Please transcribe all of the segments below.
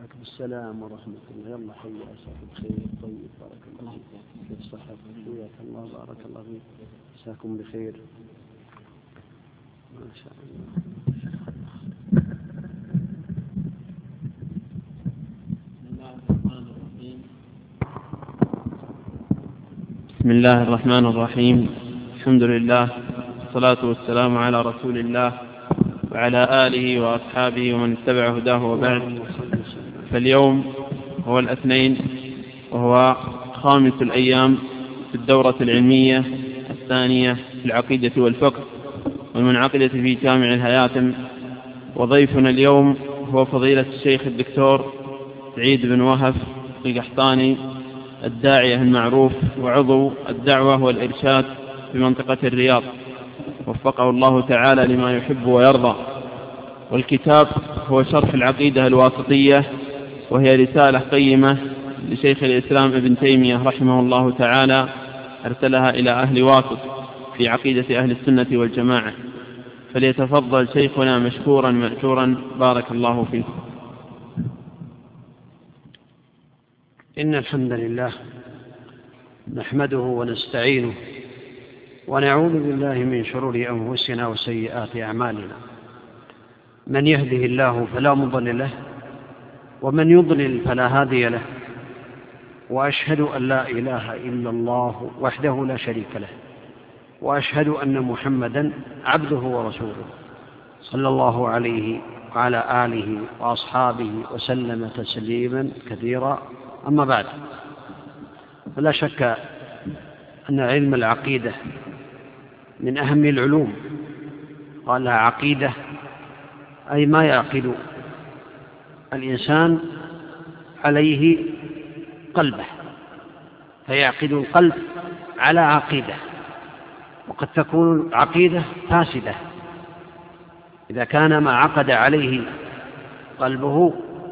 عليكم السلام ورحمة الله. يلا حي عساك بخير. طيب بارك الله فيك. كيف صحتك؟ حياك الله بارك الله فيك. عساكم بخير ما شاء الله. بسم الله الرحمن الرحيم. الحمد لله والصلاة والسلام على رسول الله وعلى آله وأصحابه ومن اتبع هداه وبعد. فاليوم هو الاثنين وهو خامس الأيام في الدورة العلمية الثانية في العقيدة والفقه والمنعقدة في جامع الهياتم، وضيفنا اليوم هو فضيلة الشيخ الدكتور سعيد بن وهف القحطاني، الداعية المعروف وعضو الدعوة والإرشاد في منطقة الرياض، وفقه الله تعالى لما يحب ويرضى. والكتاب هو شرح العقيدة الواسطية، وهي رسالة قيمة لشيخ الإسلام ابن تيمية رحمه الله تعالى أرسلها إلى أهل واسط في عقيدة أهل السنة والجماعة. فليتفضل شيخنا مشكورا مأجورا بارك الله فيه. إن الحمد لله نحمده ونستعينه ونعوذ بالله من شرور أنفسنا وسيئات أعمالنا. من يهده الله فلا مضل له ومن يضلل فلا هادي له، وأشهد أن لا إله إلا الله وحده لا شريك له، وأشهد أن محمدا عبده ورسوله صلى الله عليه وعلى آله وأصحابه وسلم تسليما كثيرا. أما بعد، فلا شك أن علم العقيدة من أهم العلوم. قال عقيدة أي ما يعقد الإنسان عليه قلبه، فيعقد القلب على عقيدة. وقد تكون عقيدة فاسدة إذا كان ما عقد عليه قلبه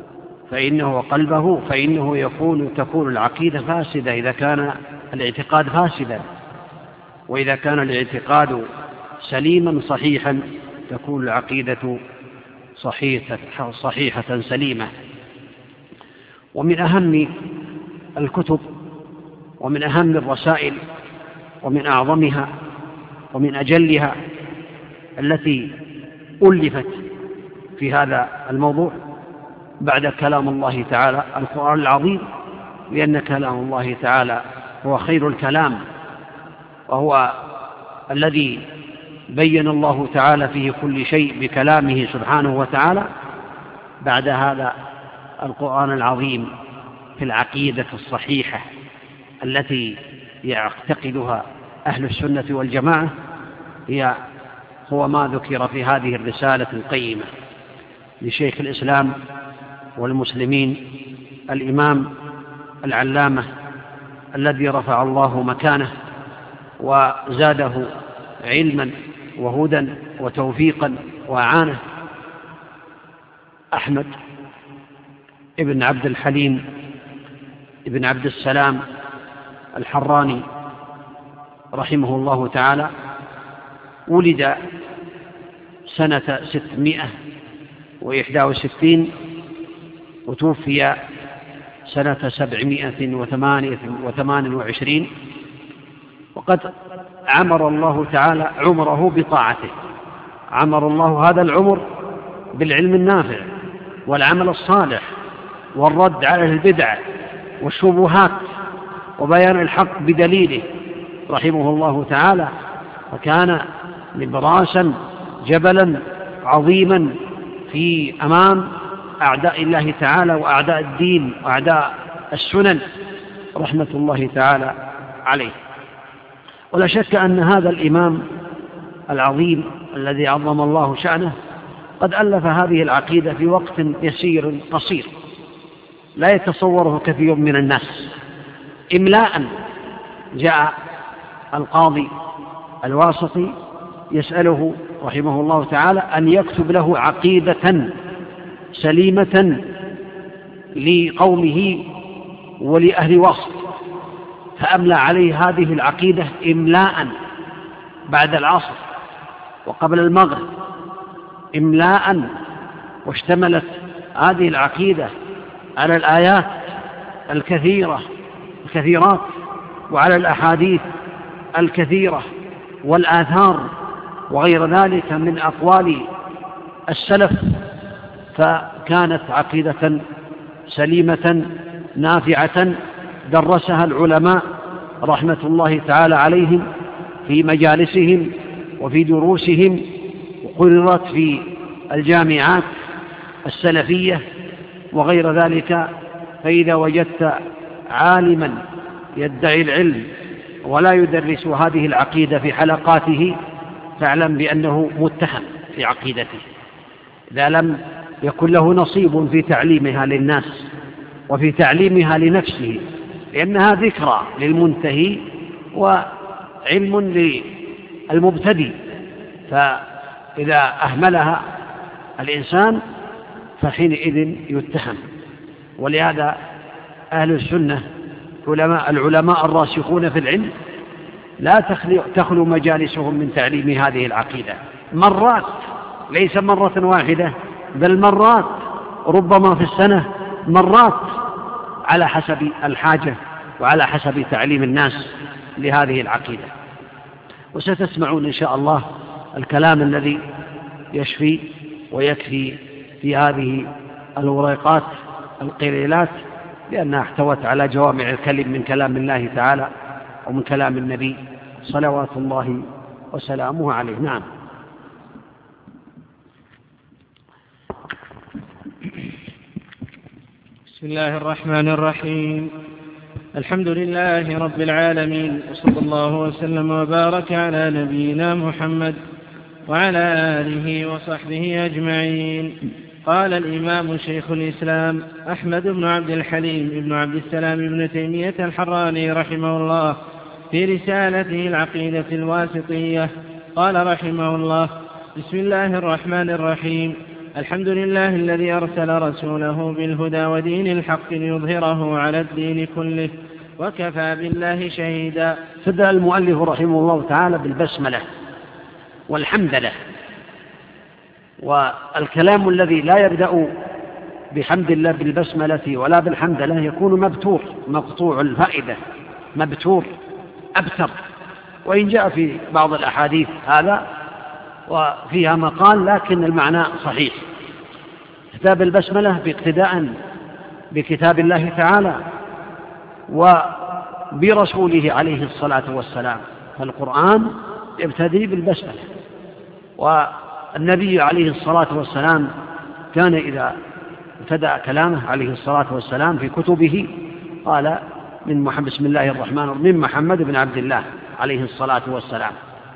فإنه تكون العقيدة فاسدة إذا كان الاعتقاد فاسدا، وإذا كان الاعتقاد سليما صحيحا تكون العقيدة صحيحة سليمة. ومن أهم الكتب ومن أهم الرسائل ومن أعظمها ومن أجلها التي ألفت في هذا الموضوع بعد كلام الله تعالى القرآن العظيم، لأن كلام الله تعالى هو خير الكلام، وهو الذي بين الله تعالى فيه كل شيء بكلامه سبحانه وتعالى. بعد هذا القرآن العظيم في العقيدة الصحيحة التي يعتقدها أهل السنة والجماعة هو ما ذكر في هذه الرسالة القيمة لشيخ الإسلام والمسلمين الإمام العلامة الذي رفع الله مكانه وزاده علما وهدى وتوفيقا وأعانه، أحمد ابن عبد الحليم ابن عبد السلام الحراني رحمه الله تعالى. ولد سنة 661 وتوفي سنة 728، وقد عمر الله تعالى عمره بطاعته. عمر الله هذا العمر بالعلم النافع والعمل الصالح والرد على البدع والشبهات وبيان الحق بدليله رحمه الله تعالى، وكان نبراسا جبلا عظيما في أمام أعداء الله تعالى وأعداء الدين وأعداء السنن رحمة الله تعالى عليه. ولا شك أن هذا الإمام العظيم الذي عظم الله شأنه قد ألف هذه العقيدة في وقت يسير قصير لا يتصوره كثير من الناس. إملاء جاء القاضي الواسطي يسأله رحمه الله تعالى أن يكتب له عقيدة سليمة لقومه ولأهل واسط، فأملى عليه هذه العقيدة إملاء بعد العصر وقبل المغرب إملاء، واشتملت هذه العقيدة على الآيات الكثيرات وعلى الأحاديث الكثيرة والآثار وغير ذلك من أقوال السلف، فكانت عقيدة سليمة نافعة درسها العلماء رحمة الله تعالى عليهم في مجالسهم وفي دروسهم، وقررت في الجامعات السلفية وغير ذلك. فإذا وجدت عالما يدعي العلم ولا يدرس هذه العقيدة في حلقاته فاعلم بأنه متهم في عقيدته، إذا لم يكن له نصيب في تعليمها للناس وفي تعليمها لنفسه، لأنها ذكرى للمنتهي وعلم للمبتدئ، فإذا أهملها الإنسان فحينئذ يتهم. ولهذا أهل السنة العلماء الراسخون في العلم لا تخلو مجالسهم من تعليم هذه العقيدة مرات، ليس مرة واحدة بل مرات، ربما في السنة مرات، على حسب الحاجة وعلى حسب تعليم الناس لهذه العقيدة. وستسمعون إن شاء الله الكلام الذي يشفي ويكفي في هذه الورقات القليلات، لأنها احتوت على جوامع الكلم من كلام الله تعالى ومن كلام النبي صلوات الله وسلامه عليه. نعم. بسم الله الرحمن الرحيم. الحمد لله رب العالمين، وصلى الله وسلم وبارك على نبينا محمد وعلى آله وصحبه أجمعين. قال الإمام شيخ الإسلام أحمد بن عبد الحليم بن عبد السلام بن تيمية الحراني رحمه الله في رسالته العقيدة الواسطية، قال رحمه الله: بسم الله الرحمن الرحيم. الحمد لله الذي أرسل رسوله بالهدى ودين الحق ليظهره على الدين كله وكفى بالله شهيدا. بدأ المؤلف رحمه الله تعالى بالبسملة والحمد له، والكلام الذي لا يبدأ بحمد الله بالبسملة ولا بالحمد له يكون مبتور مقطوع الفائدة، مبتور أبتر، وإن جاء في بعض الأحاديث هذا وفيها مقال لكن المعنى صحيح. كتاب البسملة باقتداء بكتاب الله تعالى وبرسوله عليه الصلاة والسلام، فالقرآن يبتدي بالبسملة، والنبي عليه الصلاة والسلام كان إذا ابتدأ كلامه عليه الصلاة والسلام في كتبه قال بسم الله الرحمن الرحيم من محمد بن عبد الله عليه الصلاة والسلام.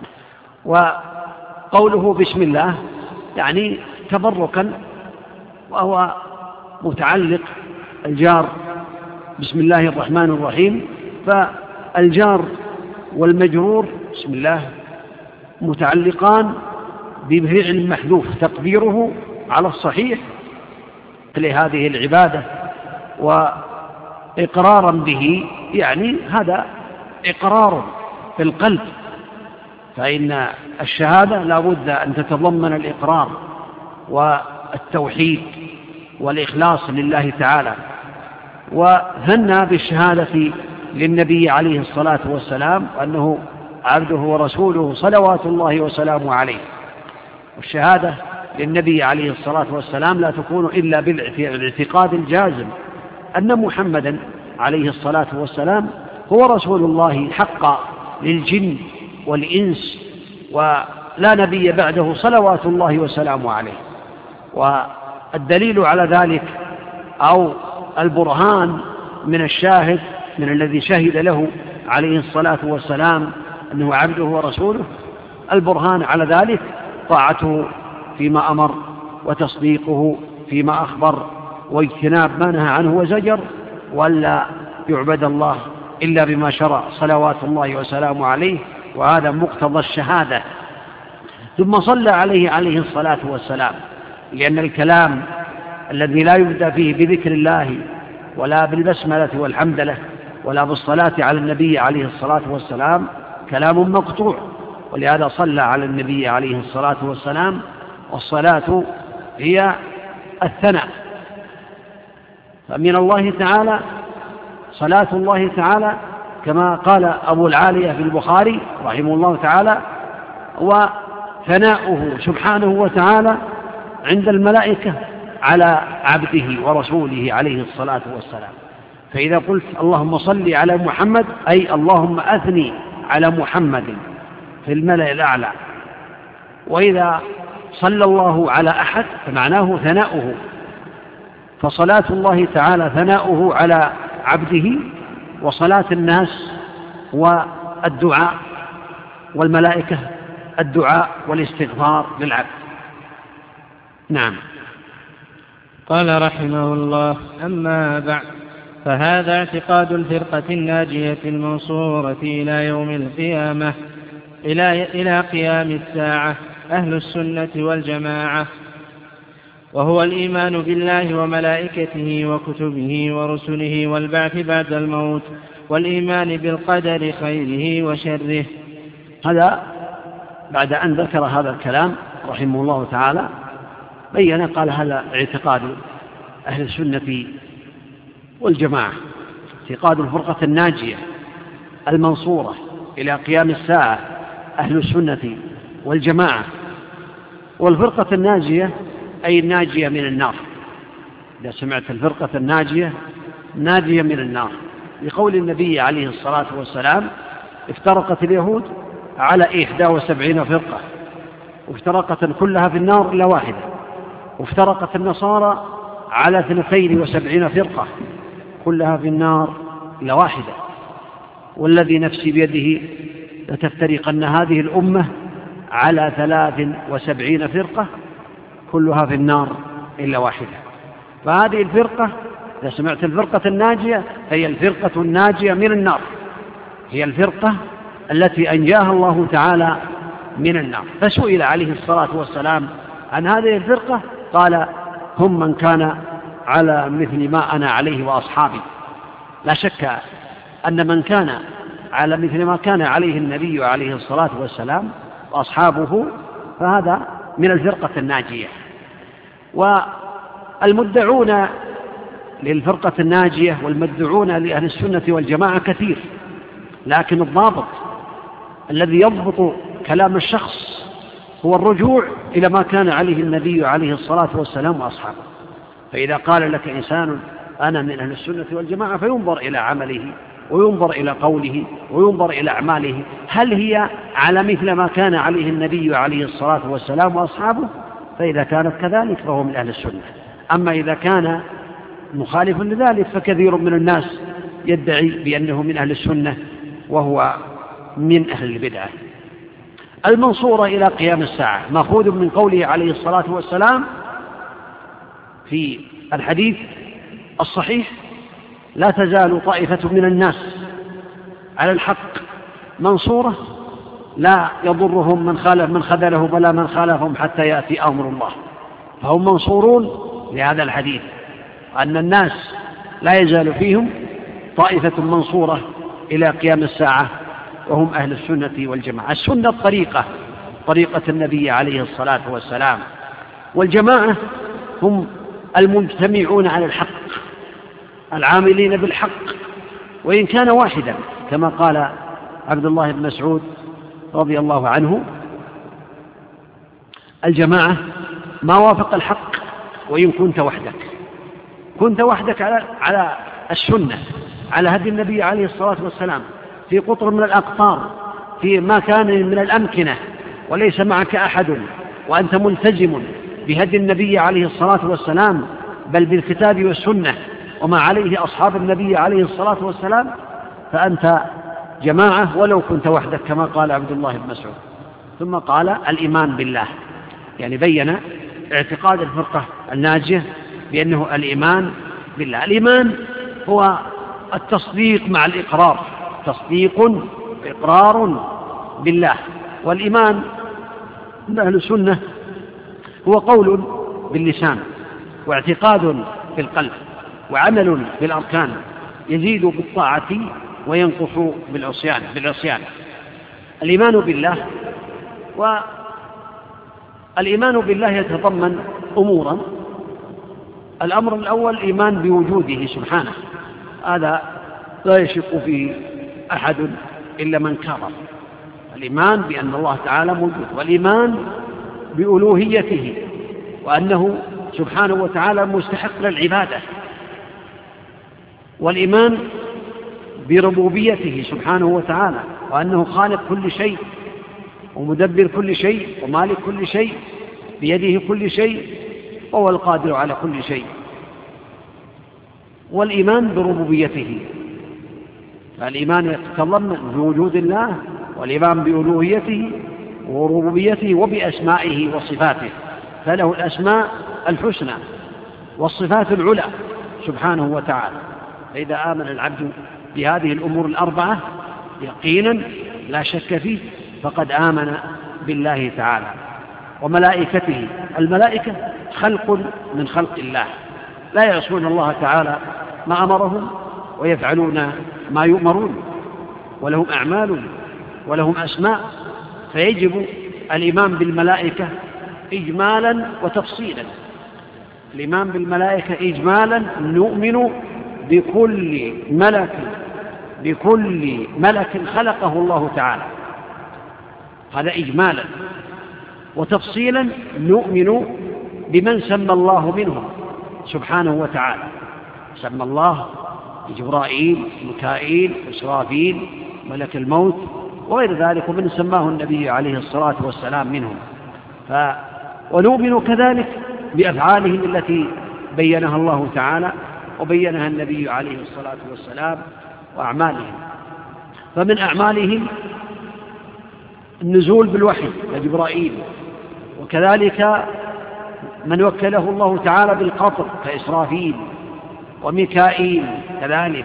وقوله بسم الله يعني تبركا، وهو متعلق الجار بسم الله الرحمن الرحيم، فالجار والمجرور بسم الله متعلقان بفعل محذوف تقديره على الصحيح لهذه العبادة وإقرارا به، يعني هذا إقرار في القلب، فإن الشهادة لا بد أن تتضمن الإقرار والتوحيد والإخلاص لله تعالى. وثنى بالشهادة للنبي عليه الصلاة والسلام أنه عبده ورسوله صلوات الله وسلامه عليه. والشهادة للنبي عليه الصلاة والسلام لا تكون إلا بالاعتقاد الجازم أن محمدا عليه الصلاة والسلام هو رسول الله حقا للجن والإنس، ولا نبي بعده صلوات الله وسلامه عليه. والدليل على ذلك أو البرهان من الشاهد من الذي شهد له عليه الصلاة والسلام أنه عبده ورسوله، البرهان على ذلك طاعته فيما أمر وتصديقه فيما أخبر واجتناب ما نهى عنه وزجر، ولا يعبد الله إلا بما شرع صلوات الله وسلامه عليه، وهذا مقتضى الشهادة. ثم صلى عليه الصلاة والسلام، لأن الكلام الذي لا يبدأ فيه بذكر الله ولا بالبسملة والحمدلة ولا بالصلاة على النبي عليه الصلاة والسلام كلام مقطوع، ولهذا صلى على النبي عليه الصلاة والسلام، والصلاة هي الثناء، فمن الله تعالى صلاة الله تعالى كما قال أبو العالية في البخاري رحمه الله تعالى، وثناؤه سبحانه وتعالى عند الملائكة على عبده ورسوله عليه الصلاة والسلام. فإذا قلت اللهم صل على محمد أي اللهم أثني على محمد في الملأ الأعلى، وإذا صلى الله على أحد فمعناه ثناؤه، فصلاة الله تعالى ثناؤه على عبده، وصلاة الناس والدعاء والملائكة الدعاء والاستغفار للعبد. نعم. قال رحمه الله: أما بعد، فهذا اعتقاد الفرقة الناجية المنصورة إلى يوم القيامة إلى قيام الساعة أهل السنة والجماعة، وهو الإيمان بالله وملائكته وكتبه ورسله والبعث بعد الموت، والإيمان بالقدر خيره وشره. هذا بعد أن ذكر هذا الكلام رحمه الله تعالى بيّن قال: هذا اعتقاد أهل السنة والجماعة، اعتقاد الفرقة الناجية المنصورة إلى قيام الساعة أهل السنة والجماعة. والفرقة الناجية أي الناجية من النار. إذا سمعت الفرقة الناجية ناجية من النار، لقول النبي عليه الصلاة والسلام: افترقت اليهود على 71 فرقة، وافترقت كلها في النار إلا واحدة، وافترقت النصارى على 72 فرقة كلها في النار إلا واحدة، والذي نفسي بيده لتفترقن هذه الأمة على 73 فرقة كلها في النار إلا واحدة. فهذه الفرقة إذا سمعت الفرقة الناجية هي الفرقة الناجية من النار، هي الفرقة التي أنجاها الله تعالى من النار. فسئل عليه الصلاة والسلام عن هذه الفرقة قال: هم من كان على مثل ما أنا عليه وأصحابي. لا شك أن من كان على مثل ما كان عليه النبي عليه الصلاة والسلام وأصحابه فهذا من الفرقة الناجية. والمدعون للفرقة الناجية والمدعون لأهل السنة والجماعة كثير، لكن الضابط الذي يضبط كلام الشخص هو الرجوع إلى ما كان عليه النبي عليه الصلاة والسلام وأصحابه. فإذا قال لك إنسان أنا من أهل السنة والجماعة فينظر إلى عمله وينظر إلى قوله وينظر إلى أعماله، هل هي على مثل ما كان عليه النبي عليه الصلاة والسلام وأصحابه؟ فإذا كانت كذلك فهو من أهل السنة. أما إذا كان مخالف لذلك فكثير من الناس يدعي بأنه من أهل السنة وهو من أهل البدعة. المنصورة إلى قيام الساعة مأخوذ من قوله عليه الصلاة والسلام في الحديث الصحيح: لا تزال طائفة من الناس على الحق منصورة لا يضرهم من خذلهم ولا من خالفهم حتى يأتي أمر الله. فهم منصورون لهذا الحديث، أن الناس لا يزال فيهم طائفة منصورة إلى قيام الساعة وهم أهل السنة والجماعة. السنة طريقة النبي عليه الصلاة والسلام، والجماعة هم المجتمعون على الحق العاملين بالحق وإن كان واحدا، كما قال عبد الله بن مسعود رضي الله عنه: الجماعة ما وافق الحق وإن كنت وحدك على السنة على هدي النبي عليه الصلاة والسلام في قطر من الأقطار في ما كان من الأمكنة وليس معك أحد وأنت ملتزم بهدي النبي عليه الصلاة والسلام بل بالكتاب والسنة وما عليه أصحاب النبي عليه الصلاة والسلام فأنت جماعة ولو كنت وحدك، كما قال عبد الله بن مسعود. ثم قال: الإيمان بالله، يعني بين اعتقاد الفرقة الناجية بأنه الإيمان بالله. الإيمان هو التصديق مع الإقرار، تصديق إقرار بالله. والإيمان عند أهل السنة هو قول باللسان واعتقاد في القلب وعمل بالأركان، يزيد بالطاعة وينقص بالعصيان. الإيمان بالله، والإيمان بالله يتضمن أمورا الأمر الأول الإيمان بوجوده سبحانه، هذا لا يشك فيه أحد إلا من كفر. الإيمان بأن الله تعالى موجود، والإيمان بألوهيته وأنه سبحانه وتعالى مستحق للعبادة، والإيمان بربوبيته سبحانه وتعالى وأنه خالق كل شيء ومدبر كل شيء ومالك كل شيء، بيده كل شيء وهو القادر على كل شيء. والإيمان بربوبيته، فالإيمان يتضمن بوجود الله والإيمان بألوهيته وربوبيته وبأسمائه وصفاته، فله الأسماء الحسنى والصفات العلى سبحانه وتعالى. فإذا آمن العبد بهذه الأمور الأربعة يقينا لا شك فيه فقد آمن بالله تعالى وملائكته. الملائكة خلق من خلق الله، لا يعصون الله تعالى ما أمرهم ويفعلون ما يؤمرون، ولهم أعمال ولهم أسماء، فيجب الإيمان بالملائكة إجمالا وتفصيلا. الإيمان بالملائكة إجمالا، نؤمن بكل ملك خلقه الله تعالى، هذا إجمالا. وتفصيلا نؤمن بمن سمى الله منهم سبحانه وتعالى، سمى الله جبرائيل، ميكائيل، إسرافيل، ملك الموت وغير ذلك، ومن سماه النبي عليه الصلاة والسلام منهم. ونؤمن كذلك بأفعالهم التي بينها الله تعالى وبينها النبي عليه الصلاة والسلام وأعمالهم. فمن أعمالهم النزول بالوحي لجبرائيل، وكذلك من وكله الله تعالى بالقطر كإسرافيل وميكائيل كذلك،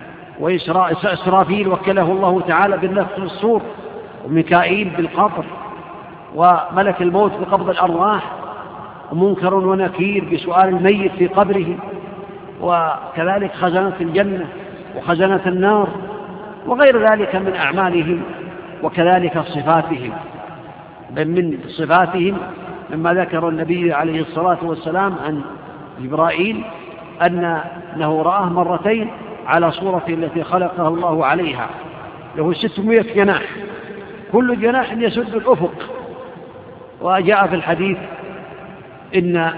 وإسرافيل وكله الله تعالى بالنفخ في الصور، وميكائيل بالقطر، وملك الموت بقبض الأرواح، ومنكر ونكير بسؤال الميت في قبره، وكذلك خزنة الجنة وخزنة النار وغير ذلك من أعمالهم. وكذلك صفاتهم، من صفاتهم مما ذكر النبي عليه الصلاة والسلام عن جبرائيل أنه رآه مرتين على صورته التي خلقها الله عليها، له 600 جناح، كل جناح يسد الأفق. وجاء في الحديث إن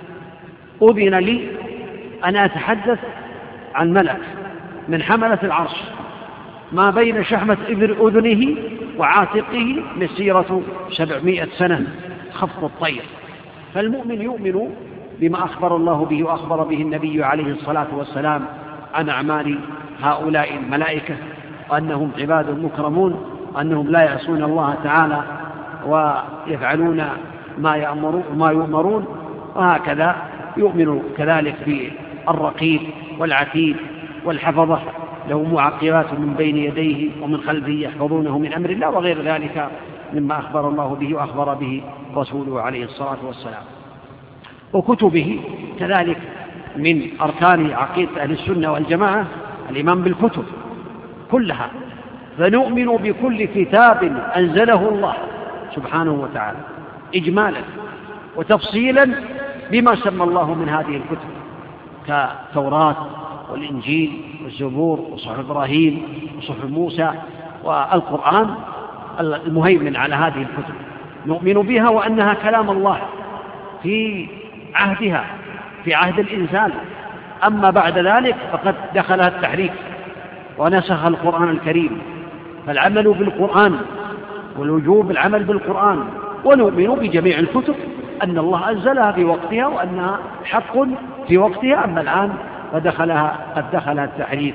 أذن لي أن أتحدث عن ملك من حملة العرش ما بين شحمة إبر أذنه وعاتقه مسيرة 700 سنة خفض الطير. فالمؤمن يؤمن بما أخبر الله به وأخبر به النبي عليه الصلاة والسلام عن أعمال هؤلاء الملائكة، وأنهم عباد مكرمون، وأنهم لا يعصون الله تعالى ويفعلون ما يؤمرون. وهكذا يؤمن كذلك بالرقيب والعتيد والحفظة له معقبات من بين يديه ومن خلفه يحفظونه من أمر الله، وغير ذلك مما أخبر الله به وأخبر به رسوله عليه الصلاة والسلام. وكتبه كذلك من أركان عقيدة أهل السنة والجماعة الإيمان بالكتب كلها، فنؤمن بكل كتاب أنزله الله سبحانه وتعالى إجمالا وتفصيلا بما سمى الله من هذه الكتب، كالتوراة والإنجيل والزبور وصحف إبراهيم وصحف موسى والقرآن المهيمن على هذه الكتب. نؤمن بها وأنها كلام الله في عهدها، في عهد الإنسان. أما بعد ذلك فقد دخلها التحريف ونسخ القرآن الكريم، فالعمل بالقرآن والوجوب العمل بالقرآن. ونؤمن بجميع الكتب أن الله أنزلها في وقتها وأنها حق في وقتها، أما الآن قد دخلها التحريف.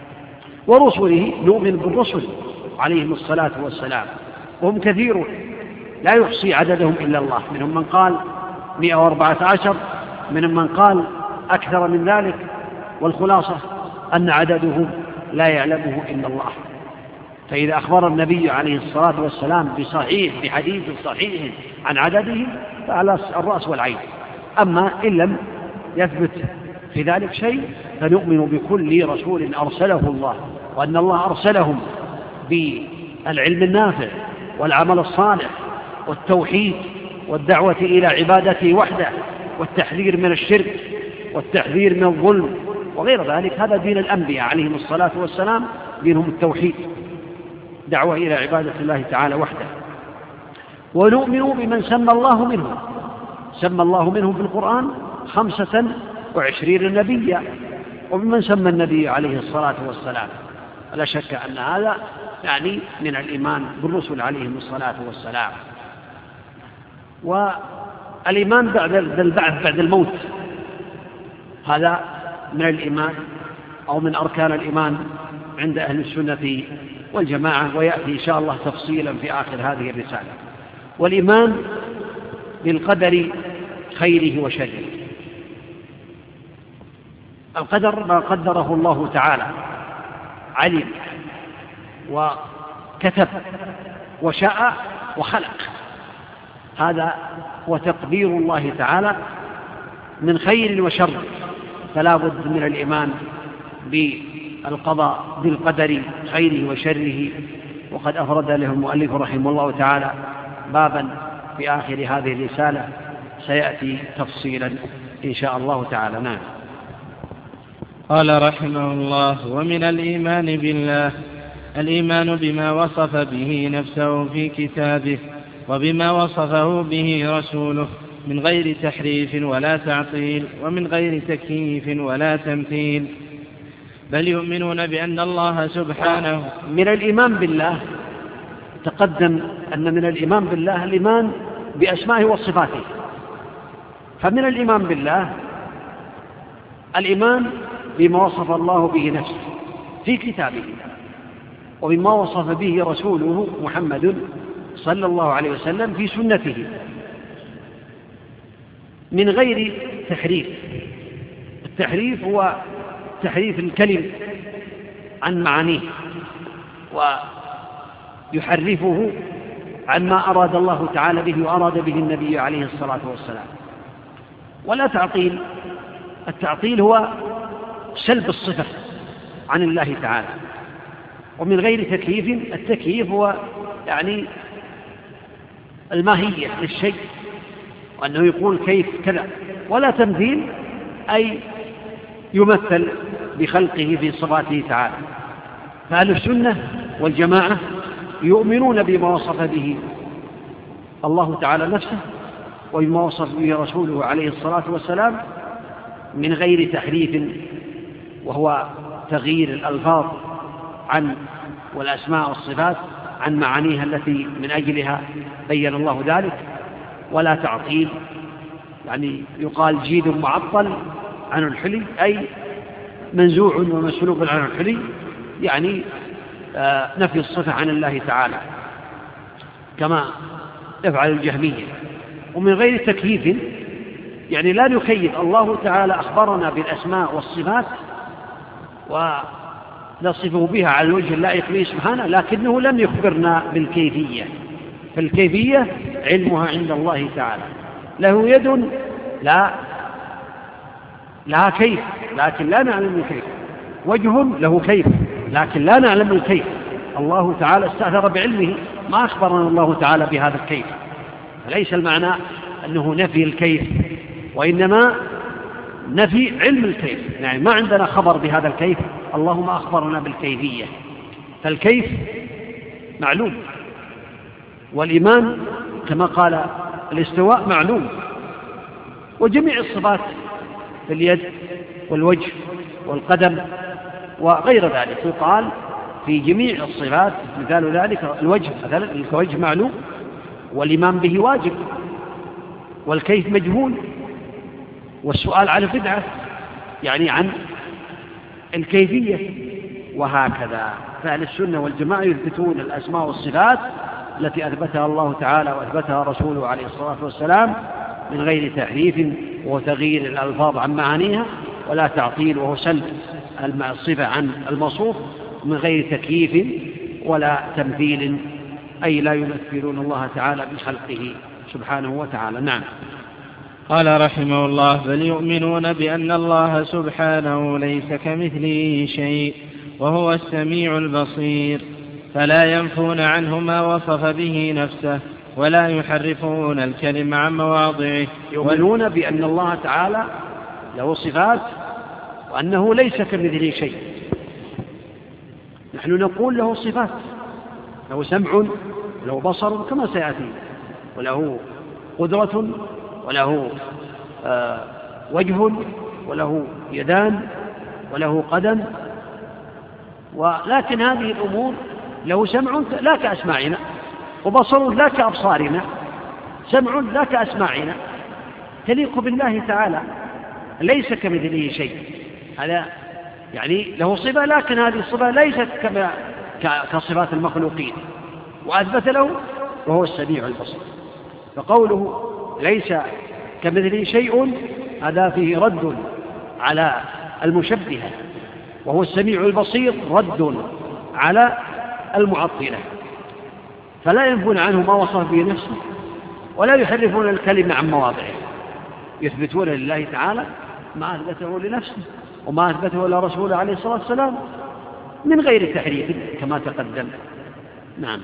ورسله نؤمن بالرسل عليهم الصلاة والسلام، وهم كثيرون لا يحصي عددهم إلا الله، منهم من قال 114، منهم من قال أكثر من ذلك، والخلاصة أن عددهم لا يعلمه إلا الله. فإذا أخبر النبي عليه الصلاة والسلام بحديث صحيح عن عددهم فعلى الرأس والعين. أما إن لم يثبت في ذلك شيء فنؤمن بكل رسول أرسله الله، وأن الله أرسلهم بالعلم النافع والعمل الصالح والتوحيد والدعوة إلى عبادته وحده والتحذير من الشرك والتحذير من الظلم وغير ذلك. هذا دين الأنبياء عليهم الصلاة والسلام، دينهم التوحيد، دعوة إلى عبادة الله تعالى وحده. ونؤمن بمن سمى الله منهم، سمى الله منهم في القرآن 25 نبيا، وبمن سمى النبي عليه الصلاة والسلام. لا شك أن هذا يعني من الإيمان بالرسل عليهم الصلاة والسلام. والإيمان بعد البعث بعد الموت هذا من الإيمان أو من أركان الإيمان عند أهل السنة والجماعة، ويأتي إن شاء الله تفصيلا في آخر هذه الرسالة. والإيمان بالقدر خيره وشره. القدر ما قدره الله تعالى، علم وكتب وشاء وخلق، هذا هو تقدير الله تعالى من خير وشر. فلا بد من الإيمان بالقضاء بالقدر خيره وشره. وقد أفرد له المؤلف رحمه الله تعالى بابا في آخر هذه الرسالة سيأتي تفصيلا إن شاء الله تعالى. نعم. قال رحمه الله: ومن الإيمان بالله الإيمان بما وصف به نفسه في كتابه وبما وصفه به رسوله من غير تحريف ولا تعطيل ومن غير تكييف ولا تمثيل، بل يؤمنون بأن الله سبحانه. من الإيمان بالله تقدم أن من الإيمان بالله الإيمان بأسمائه وصفاته. فمن الإيمان بالله الإيمان بما وصف الله به نفسه في كتابه وبما وصف به رسوله محمد صلى الله عليه وسلم في سنته من غير تحريف. التحريف هو تحريف الكلم عن معانيه ويحرفه عن ما أراد الله تعالى به وأراد به النبي عليه الصلاة والسلام. ولا تعطيل. التعطيل هو سلب الصفة عن الله تعالى. ومن غير تكييف. التكييف هو يعني الماهية للشيء، وأنه يقول كيف كذا. ولا تمثيل أي يمثل بخلقه في صفاته تعالى. فأهل السنة والجماعة يؤمنون بما وصف به الله تعالى نفسه وبما وصف به رسوله عليه الصلاة والسلام من غير تحريف، وهو تغيير الألفاظ عن والأسماء والصفات عن معانيها التي من أجلها بين الله ذلك. ولا تعطيل، يعني يقال جيد معطل عن الحلي أي منزوع ومسلوب عن الحلي، يعني نفي الصفة عن الله تعالى كما يفعل الجهمية. ومن غير تكييف يعني لا نكيف. الله تعالى أخبرنا بالأسماء والصفات ونصفه بها على الوجه اللائق به سبحانه، لكنه لم يخبرنا بالكيفية. فالكيفية علمها عند الله تعالى. له يد لا كيف لكن لا نعلم الكيف، وجه له كيف لكن لا نعلم الكيف. الله تعالى استأثر بعلمه، ما أخبرنا الله تعالى بهذا الكيف. ليس المعنى أنه نفي الكيف، وإنما نفي علم الكيف. يعني ما عندنا خبر بهذا الكيف، الله ما أخبرنا بالكيفية. فالكيف معلوم، والإيمان كما قال الاستواء معلوم. وجميع الصفات في اليد والوجه والقدم وغير ذلك يقال في جميع الصفات. مثال ذلك الوجه، مثلا الوجه معلوم والإيمان به واجب، والكيف مجهول، والسؤال عن بدعة يعني عن الكيفية. وهكذا فأهل السنة والجماعة يثبتون الأسماء والصفات التي أثبتها الله تعالى وأثبتها رسوله عليه الصلاة والسلام من غير تحريف وتغيير الألفاظ عن معانيها، ولا تعطيل وهو سلب الصفة عن الموصوف، من غير تكييف ولا تمثيل أي لا يمثلون الله تعالى بخلقه سبحانه وتعالى. نعم. قال رحمه الله: بل يؤمنون بأن الله سبحانه ليس كمثله شيء وهو السميع البصير، فلا ينفون عنه ما وصف به نفسه ولا يحرفون الكلم عن مواضعه. يؤمنون بأن الله تعالى له صفات وأنه ليس كمثله شيء. نحن نقول له صفات، له سمع وله بصر كما سيأتي، وله قدرة وله وجه وله يدان وله قدم، ولكن هذه الأمور له سمع لا كأسماعنا، وبصر لا كأبصارنا، سمع لا كأسماعنا، تليق بالله تعالى، ليس كمثله شيء. هذا يعني له صفة، لكن هذه الصفة ليست كصفات المخلوقين، وأثبت له وهو السميع البصير. فقوله ليس كمثله شيء هذا فيه رد على المشبهة، وهو السميع البصير رد على المعطلة، فلا ينفون عنه ما وصف به نفسه ولا يحرفون الكلمة عن مواضعه، يثبتون لله تعالى ما أثبته لنفسه وما أثبته لرسوله عليه الصلاة والسلام من غير تحريف كما تقدم. نعم.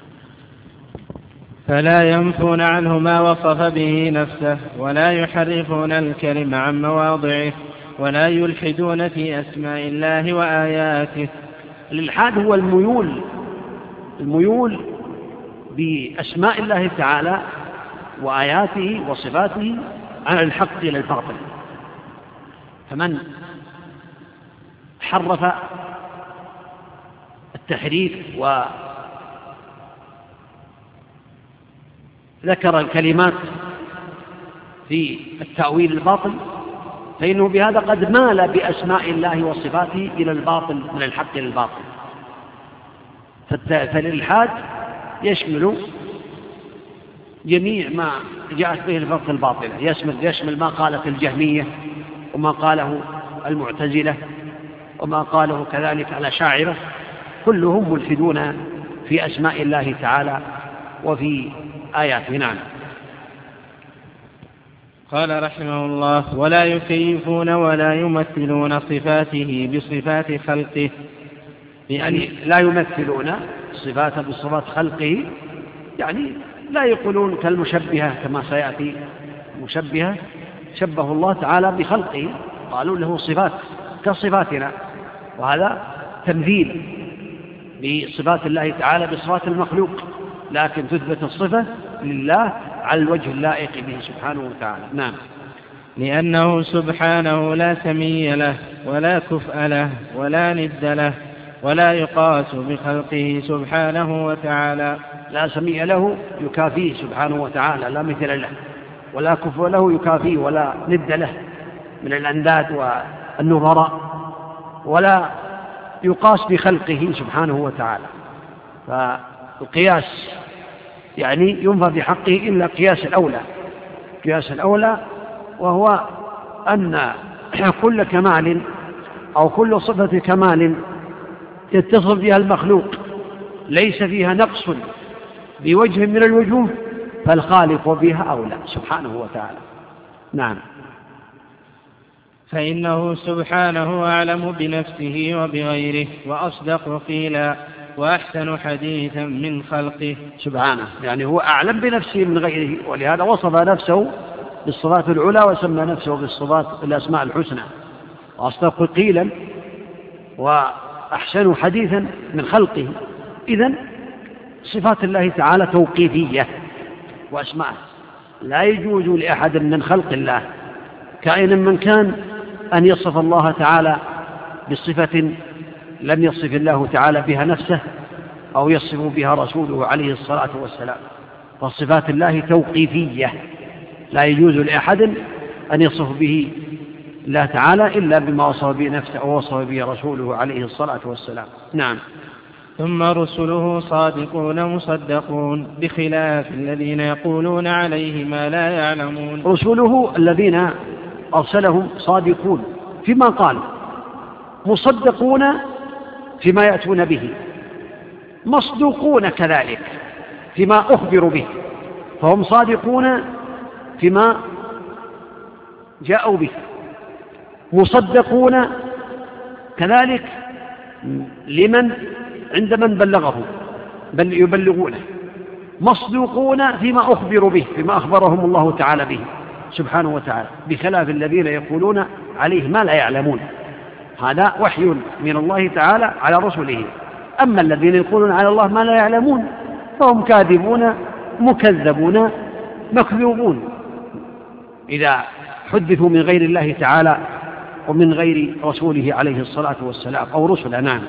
فلا ينفون عنه ما وصف به نفسه ولا يحرفون الكلم عن مواضعه ولا يلحدون في أسماء الله وآياته. الإلحاد هو الميول بأسماء الله تعالى وآياته وصفاته عن الحق إلى الباطل. فمن حرف التحريف وذكر الكلمات في التأويل الباطل فإنه بهذا قد مال بأسماء الله وصفاته إلى الباطل من الحق إلى الباطل. فالإلحاد يشمل جميع ما جاءت به الفرق الباطلة، يشمل ما قالت الجهمية وما قاله المعتزلة وما قاله كذلك الأشاعرة، كلهم ملحدون في أسماء الله تعالى وفي آياته. نعم. قال رحمه الله: ولا يكيفون ولا يمثلون صفاته بصفات خلقه، يعني لا يمثلون صفاته بصفات خلقه، يعني لا يقولون كالمشبهة كما سيأتي. مشبهة شبه الله تعالى بخلقه، قالوا له صفات كصفاتنا، وهذا تمثيل بصفات الله تعالى بصفات المخلوق، لكن تثبت الصفة لله على الوجه اللائق به سبحانه وتعالى. نعم. لأنه سبحانه لا سمي له ولا كفء له ولا ند له ولا يقاس بخلقه سبحانه وتعالى. لا سمي له يكافيه سبحانه وتعالى، لا مثل له، ولا كفء له يكافيه ولا ند له من الأنداد والنظراء، ولا يقاس بخلقه سبحانه وتعالى. فالقياس يعني ينفى في حقه إلا قياس الأولى، وهو أن كل كمال أو كل صفة كمال يتصف بها المخلوق ليس فيها نقص بوجه من الوجوه، فالخالق بها أولى سبحانه وتعالى. نعم. فإنه سبحانه أعلم بنفسه وبغيره وأصدق قيلا وأحسن حديثا من خلقه سبحانه، يعني هو أعلم بنفسه من غيره، ولهذا وصف نفسه بالصفات العلى وسمى نفسه بالصفات الأسماء الحسنى، وأصدق قيلا وأحسن حديثا من خلقه. إذن صفات الله تعالى توقيفية، وأسماء لا يجوز لأحد من خلق الله كائنا من كان أن يصف الله تعالى بصفة لم يصف الله تعالى بها نفسه أو يصف بها رسوله عليه الصلاة والسلام. فالصفات الله توقيفية، لا يجوز لأحد أن يصف به الله تعالى إلا بما وصف به نفسه أو وصف به رسوله عليه الصلاة والسلام. نعم. ثم رسله صادقون مصدقون بخلاف الذين يقولون عليه ما لا يعلمون. رسله الذين أرسلهم صادقون فيما قال، مصدقون فيما يأتون به، مصدوقون كذلك فيما أخبروا به، فهم صادقون فيما جاءوا به، مصدقون كذلك لمن عند من بلغه بل يبلغونه، مصدوقون فيما أخبروا به، فيما أخبرهم الله تعالى به، سبحانه وتعالى، بخلاف الذين يقولون عليه ما لا يعلمون. هذا وحي من الله تعالى على رسله. أما الذين يقولون على الله ما لا يعلمون فهم كاذبون مكذبون مكذوبون إذا حدثوا من غير الله تعالى ومن غير رسوله عليه الصلاة والسلام أو رسله. نعم.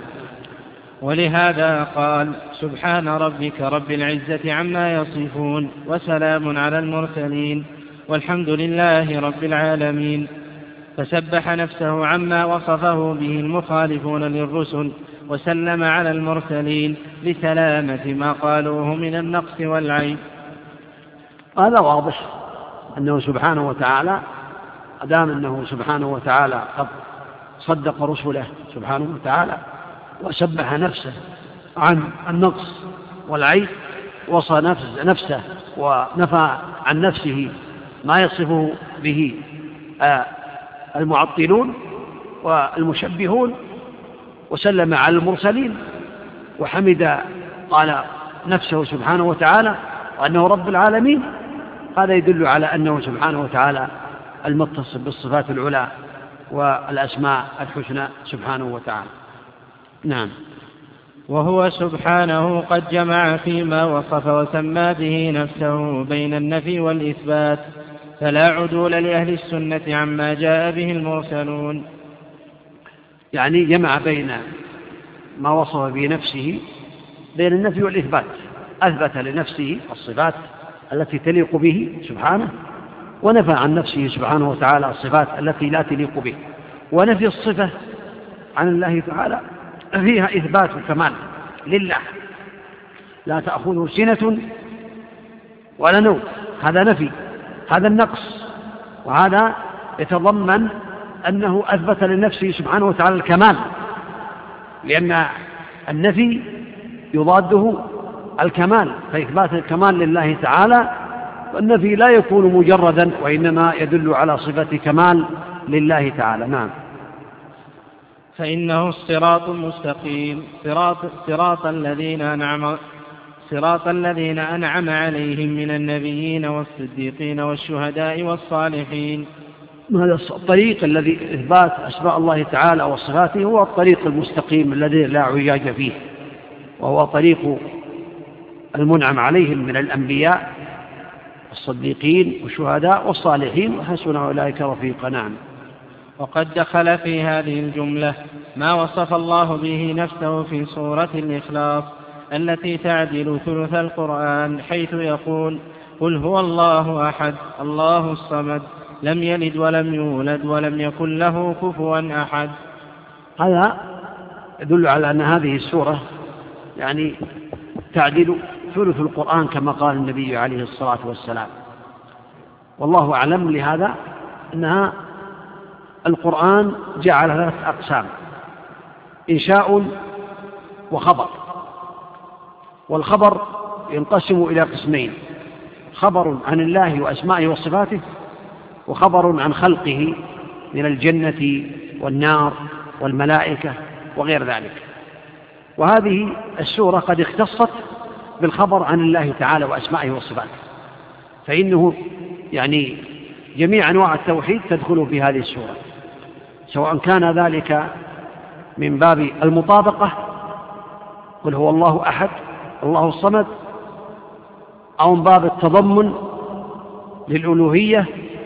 ولهذا قال: سبحان ربك رب العزة عما يصفون وسلام على المرسلين والحمد لله رب العالمين. فسبح نفسه عما وصفه به المخالفون للرسل وسلم على المرسلين لسلامة ما قالوه من النقص والعيب. هذا واضح أنه سبحانه وتعالى أدام أنه سبحانه وتعالى قد صدق رسله سبحانه وتعالى وسبح نفسه عن النقص والعيب، وصى نفسه ونفى عن نفسه ما يصفه به المعطلون والمشبهون، وسلم على المرسلين وحمد قال نفسه سبحانه وتعالى وأنه رب العالمين. هذا يدل على أنه سبحانه وتعالى المتصف بالصفات العلى والأسماء الحسنى سبحانه وتعالى. نعم. وهو سبحانه قد جمع فيما وصف وسمى به نفسه بين النفي والإثبات، فلا عدول لأهل السنة عما جاء به المرسلون. يعني جمع بين ما وصف به نفسه بين النفي والإثبات، أثبت لنفسه الصفات التي تليق به سبحانه، ونفى عن نفسه سبحانه وتعالى الصفات التي لا تليق به. ونفي الصفة عن الله تعالى فيها إثبات الكمال لله، لا تأخذه سنة ولا نوم، هذا نفي، هذا النقص، وهذا يتضمن أنه أثبت لنفسه سبحانه وتعالى الكمال، لأن النفي يضاده الكمال، فإثبات الكمال لله تعالى، والنفي لا يكون مجردا وإنما يدل على صفة كمال لله تعالى. نعم. فإنه الصراط المستقيم، صراط الذين أنعم عليهم من النبيين والصديقين والشهداء والصالحين. هذا الطريق الذي إثبات أسماء الله تعالى وصفاته هو الطريق المستقيم الذي لا عوجاج فيه، وهو طريق المنعم عليهم من الأنبياء والصديقين والشهداء والصالحين، وحسن أولئك رفيقا. نعم. وقد دخل في هذه الجملة ما وصف الله به نفسه في سورة الإخلاص التي تعدل ثلث القرآن، حيث يقول: قل هو الله أحد الله الصمد لم يلد ولم يولد ولم يكن له كفوا أحد. هذا يدل على أن هذه السورة يعني تعدل ثلث القرآن كما قال النبي عليه الصلاة والسلام، والله أعلم. لهذا أنها القرآن جعل 3 أقسام: إنشاء وخبر، والخبر ينقسم إلى قسمين: خبر عن الله وأسمائه وصفاته، وخبر عن خلقه من الجنة والنار والملائكة وغير ذلك. وهذه السورة قد اختصت بالخبر عن الله تعالى وأسمائه وصفاته، فإنه يعني جميع أنواع التوحيد تدخل في هذه السورة، سواء كان ذلك من باب المطابقة قل هو الله أحد الله الصمد، أو من باب التضمن للألوهية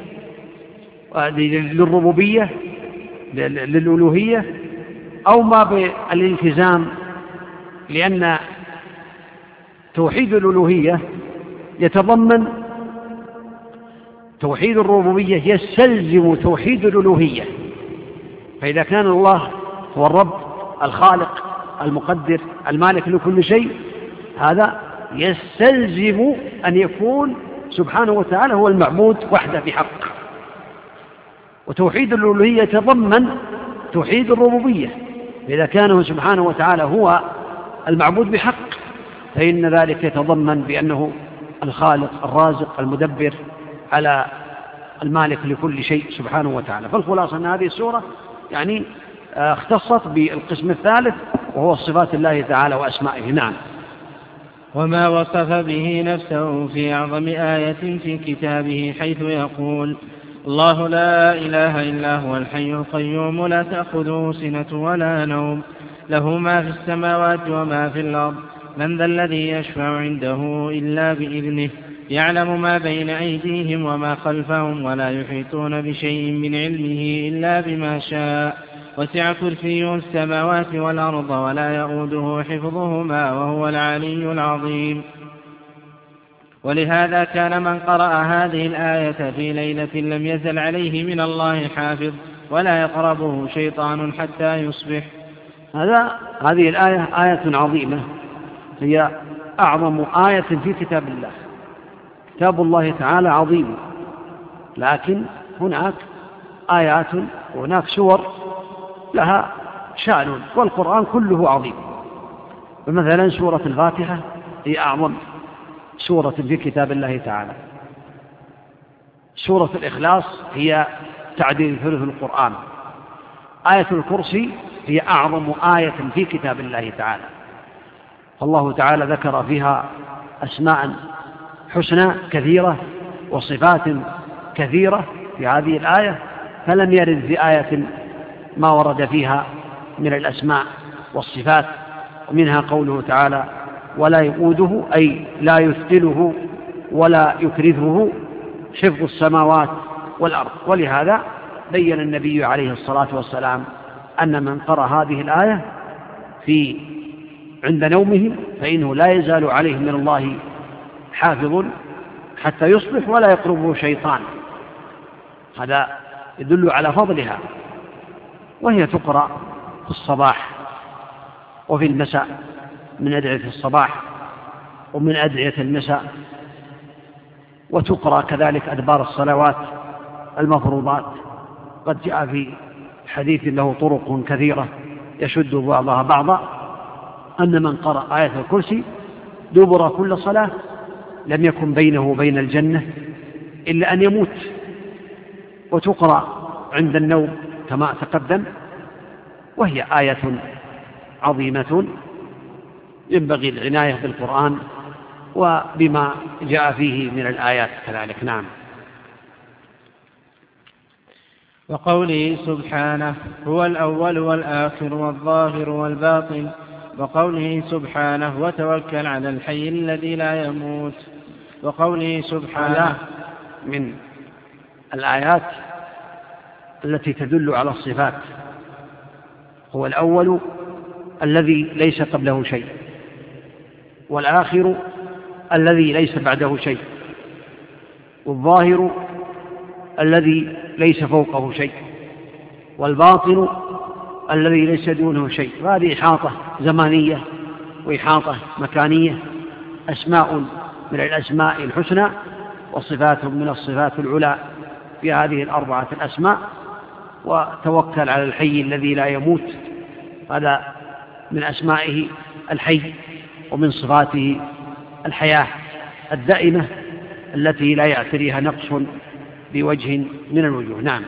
للربوبية للألوهية، أو ما بالالتزام، لأن توحيد الألوهية يتضمن توحيد الربوبية يستلزم توحيد الألوهية. فإذا كان الله هو الرب الخالق المقدر المالك لكل شيء، هذا يستلزم أن يكون سبحانه وتعالى هو المعبود وحده بحق. وتوحيد الألوهية يتضمن توحيد الربوبية، إذا كان سبحانه وتعالى هو المعبود بحق فإن ذلك يتضمن بأنه الخالق الرازق المدبر على المالك لكل شيء سبحانه وتعالى. فالخلاصة أن هذه السورة يعني اختصت بالقسم الثالث وهو صفات الله تعالى وأسمائه. نعم. وما وصف به نفسه في أعظم آية في كتابه، حيث يقول: الله لا إله إلا هو الحي القيوم لا تأخذه سنة ولا نوم له ما في السماوات وما في الأرض من ذا الذي يشفع عنده إلا بإذنه يعلم ما بين أيديهم وما خلفهم ولا يحيطون بشيء من علمه إلا بما شاء وسع كرسيه السماوات والأرض ولا يؤوده حفظهما وهو العلي العظيم. ولهذا كان من قرأ هذه الآية في ليلة لم يزل عليه من الله حافظ ولا يقربه شيطان حتى يصبح. هذه الآية آية عظيمة، هي أعظم آية في كتاب الله. كتاب الله تعالى عظيم، لكن هناك آيات وهناك سور لها شأن، والقرآن كله عظيم. فمثلا سورة الفاتحة هي أعظم سورة في كتاب الله تعالى. سورة الإخلاص هي تعديل ثلث القرآن. آية الكرسي هي أعظم آية في كتاب الله تعالى. الله تعالى ذكر فيها أسماء حسنى كثيرة وصفات كثيرة في هذه الآية، فلم يرد في آية ما ورد فيها من الأسماء والصفات. ومنها قوله تعالى ولا يؤوده أي لا يثقله ولا يكرهه حفظ السماوات والأرض. ولهذا بين النبي عليه الصلاة والسلام أن من قرأ هذه الآية عند نومه فإنه لا يزال عليه من الله حافظ حتى يصبح ولا يقربه شيطان. هذا يدل على فضلها، وهي تقرأ في الصباح وفي المساء من أدعية الصباح ومن أدعية المساء، وتقرأ كذلك أدبار الصلوات المفروضات. قد جاء في حديث له طرق كثيرة يشد بعضها بعضا أن من قرأ آية الكرسي دبر كل صلاة لم يكن بينه وبين الجنة إلا أن يموت. وتقرأ عند النوم كما تقدم، وهي آية عظيمة ينبغي العناية بالقرآن وبما جاء فيه من الآيات كذلك. نعم. وقوله سبحانه هو الأول والآخر والظاهر والباطن، وقوله سبحانه وتوكل على الحي الذي لا يموت، وقوله سبحانه من الآيات التي تدل على الصفات. هو الأول الذي ليس قبله شيء، والآخر الذي ليس بعده شيء، والظاهر الذي ليس فوقه شيء، والباطن الذي ليس دونه شيء. هذه إحاطة زمانية وإحاطة مكانية، أسماء من الأسماء الحسنى وصفات من الصفات العلى في هذه الأربعة الأسماء. وتوكل على الحي الذي لا يموت، هذا من أسمائه الحي، ومن صفاته الحياة الدائمة التي لا يعتريها نقص بوجه من الوجوه. نعم.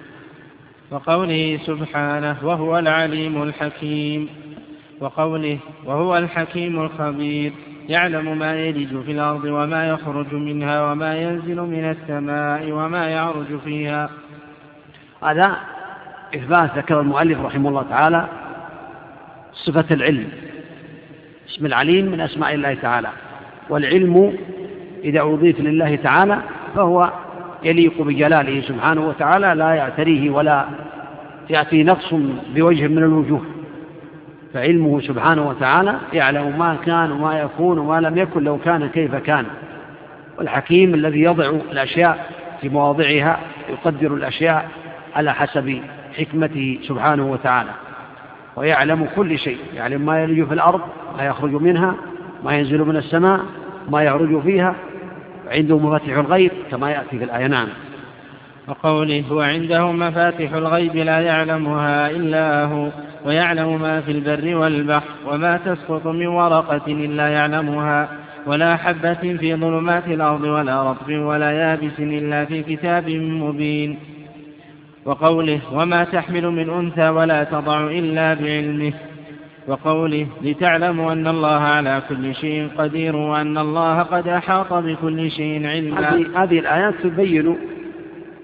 وقوله سبحانه وهو العليم الحكيم، وقوله وهو الحكيم الخبير يعلم ما يلج في الأرض وما يخرج منها وما ينزل من السماء وما يعرج فيها. هذا إثبات ذكر المؤلف رحمه الله تعالى صفة العلم. اسم العليم من أسماء الله تعالى، والعلم إذا أضيف لله تعالى فهو يليق بجلاله سبحانه وتعالى، لا يعتريه ولا يأتي نقص بوجه من الوجوه. فعلمه سبحانه وتعالى يعلم ما كان وما يكون وما لم يكن لو كان كيف كان. والحكيم الذي يضع الأشياء في مواضعها، يقدر الأشياء على حسب حكمته سبحانه وتعالى، ويعلم كل شيء، يعلم ما يلج في الأرض، ما يخرج منها، ما ينزل من السماء، ما يعرج فيها، عنده مفاتيح الغيب كما يأتي في الآية. نعم. وقوله هو عنده مفاتيح الغيب لا يعلمها إلا هو ويعلم ما في البر والبحر وما تسقط من ورقة إلا يعلمها ولا حبة في ظلمات الأرض ولا رطب ولا يابس إلا في كتاب مبين. وقوله وما تحمل من أنثى ولا تضع إلا بعلمه. وقوله لتعلموا أن الله على كل شيء قدير وأن الله قد أحاط بكل شيء علما. هذه الآيات تبين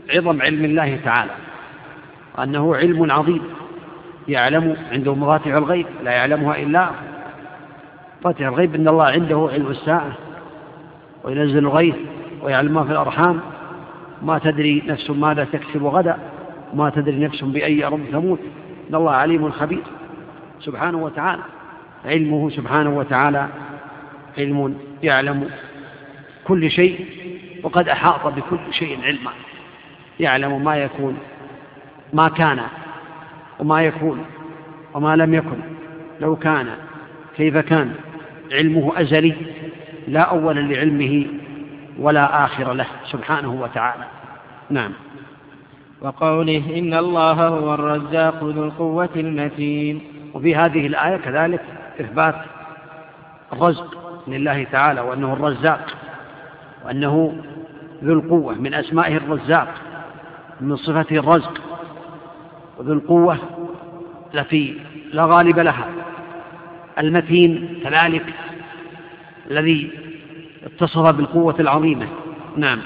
عظم علم الله تعالى، وأنه علم عظيم يعلم عنده مفاتيح الغيب لا يعلمها إلا مفاتيح الغيب، إن الله عنده علم الساعة وينزل الغيث ويعلم ما في الأرحام، ما تدري نفس ماذا تكسب غدا، ما تدري نفس بأي أرض تموت، إن الله عليم خبير سبحانه وتعالى. علمه سبحانه وتعالى علم يعلم كل شيء، وقد أحاط بكل شيء علما، يعلم ما يكون، ما كان وما يكون وما لم يكن، لو كان كيف كان. علمه أزلي لا أول لعلمه ولا آخر له سبحانه وتعالى. نعم. وقوله إن الله هو الرزاق ذو القوة المتين. وفي هذه الآية كذلك إثبات الرزق لله تعالى، وأنه الرزاق، وأنه ذو القوة، من أسمائه الرزاق، من صفته الرزق، وذو القوة التي لا غالب لها، المتين كذلك الذي اتصف بالقوة العظيمة. نعم.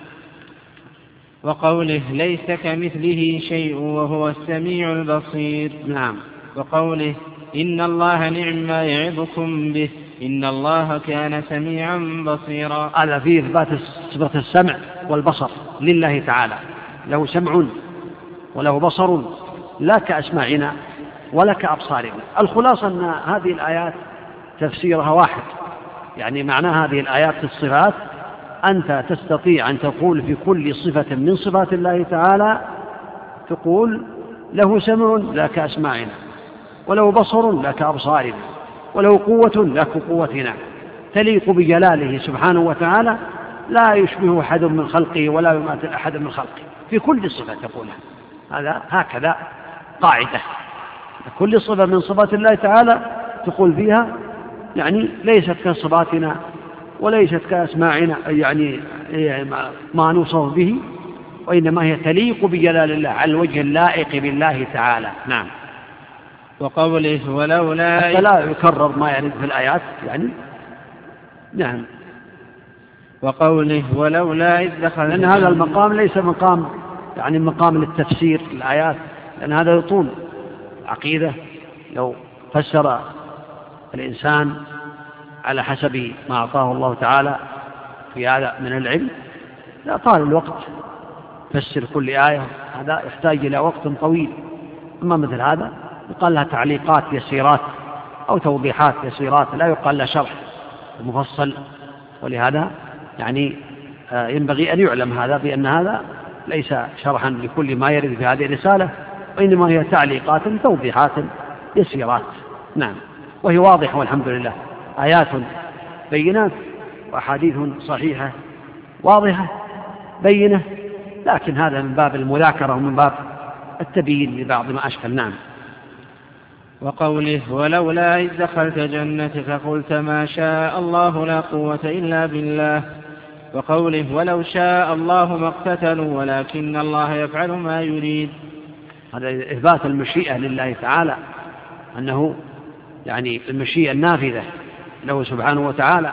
وقوله ليس كمثله شيء وهو السميع البصير. نعم. وقوله إن الله نعم ما يعظكم به إن الله كان سميعا بصيرا. هذا فيه إثبات صفة السمع والبصر لله تعالى، له سمع وله بصر لا كأسماعنا ولا كأبصارنا. الخلاصة أن هذه الآيات تفسيرها واحد، يعني معنى هذه الآيات في الصفات أنت تستطيع أن تقول في كل صفة من صفات الله تعالى، تقول له سمع لا كأسماعنا، وله بصر لا كأبصارنا، وله قوة لا كقوتنا، تليق بجلاله سبحانه وتعالى، لا يشبه أحد من خلقه ولا يماثل أحد من خلقه في كل صفة تقولها. هذا هكذا قاعدة، كل صفة من صفات الله تعالى تقول فيها يعني ليست كصفاتنا وليست كأسماعنا، يعني ما نوصف به، وإنما هي تليق بجلال الله على الوجه اللائق بالله تعالى. نعم. وقوله ولولا فلا يكرر ما يرد في الآيات يعني. نعم. وقوله ولولا إذ دخل، لأن هذا المقام ليس مقام يعني مقام للتفسير الآيات، لأن هذا يطول عقيدة. لو فسر الإنسان على حسب ما أعطاه الله تعالى في هذا من العلم لا طال الوقت فسر كل آية، هذا يحتاج إلى وقت طويل. أما مثل هذا يقال لها تعليقات يسيرات أو توضيحات يسيرات، لا يقال لها شرح مفصل. ولهذا يعني ينبغي أن يعلم هذا، بأن هذا ليس شرحا لكل ما يرد في هذه الرسالة، وإنما هي تعليقات توضيحات يسيرات. نعم. وهي واضحة والحمد لله، آيات بينات وأحاديث صحيحة واضحة بينة، لكن هذا من باب المذاكرة ومن باب التبيين لبعض ما أشكل. نعم. وقوله ولولا إذ دخلت جنتك قلت ما شاء الله لا قوة إلا بالله. وقوله ولو شاء الله ما اقتتلوا ولكن الله يفعل ما يريد. هذا إثبات المشيئة لله تعالى، أنه يعني المشيئة النافذة له سبحانه وتعالى،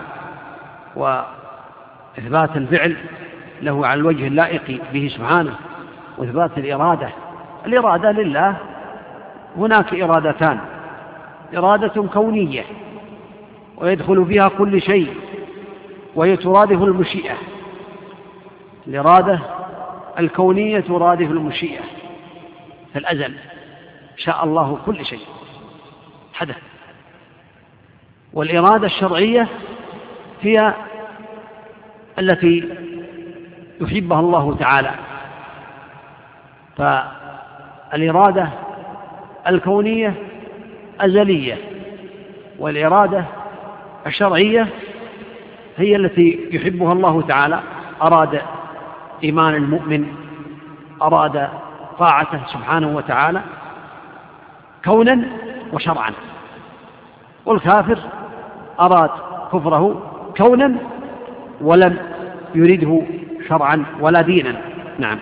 وإثبات الفعل له على الوجه اللائق به سبحانه، وإثبات الإرادة لله. هناك إرادتان، إرادة كونية ويدخل فيها كل شيء وهي ترادف المشيئة. الإرادة الكونية ترادف المشيئة، في الأزل شاء الله كل شيء حدث. والإرادة الشرعية هي التي يحبها الله تعالى. فالإرادة الكونية أزلية، والإرادة الشرعية هي التي يحبها الله تعالى. أراد إيمان المؤمن، أراد طاعته سبحانه وتعالى كونا وشرعا، والكافر أراد كفره كونا ولم يريده شرعا ولا دينا. نعم.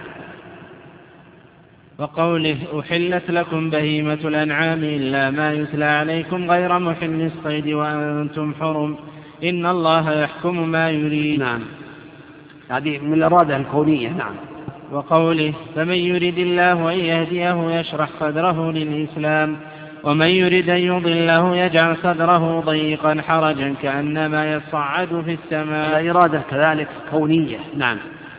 وقوله أحلت لكم بهيمة الأنعام إلا ما يتلى عليكم غير محل الصيد وأنتم حرم إن الله يحكم ما يريد. نعم. هذه من الإرادة الكونية. نعم. وقوله فمن يرد الله أن يهديه يشرح صدره للإسلام ومن يرد أن يضله يجعل صدره ضيقا حرجا كأنما يصعد في السماء. الإرادة كذلك كونية. نعم.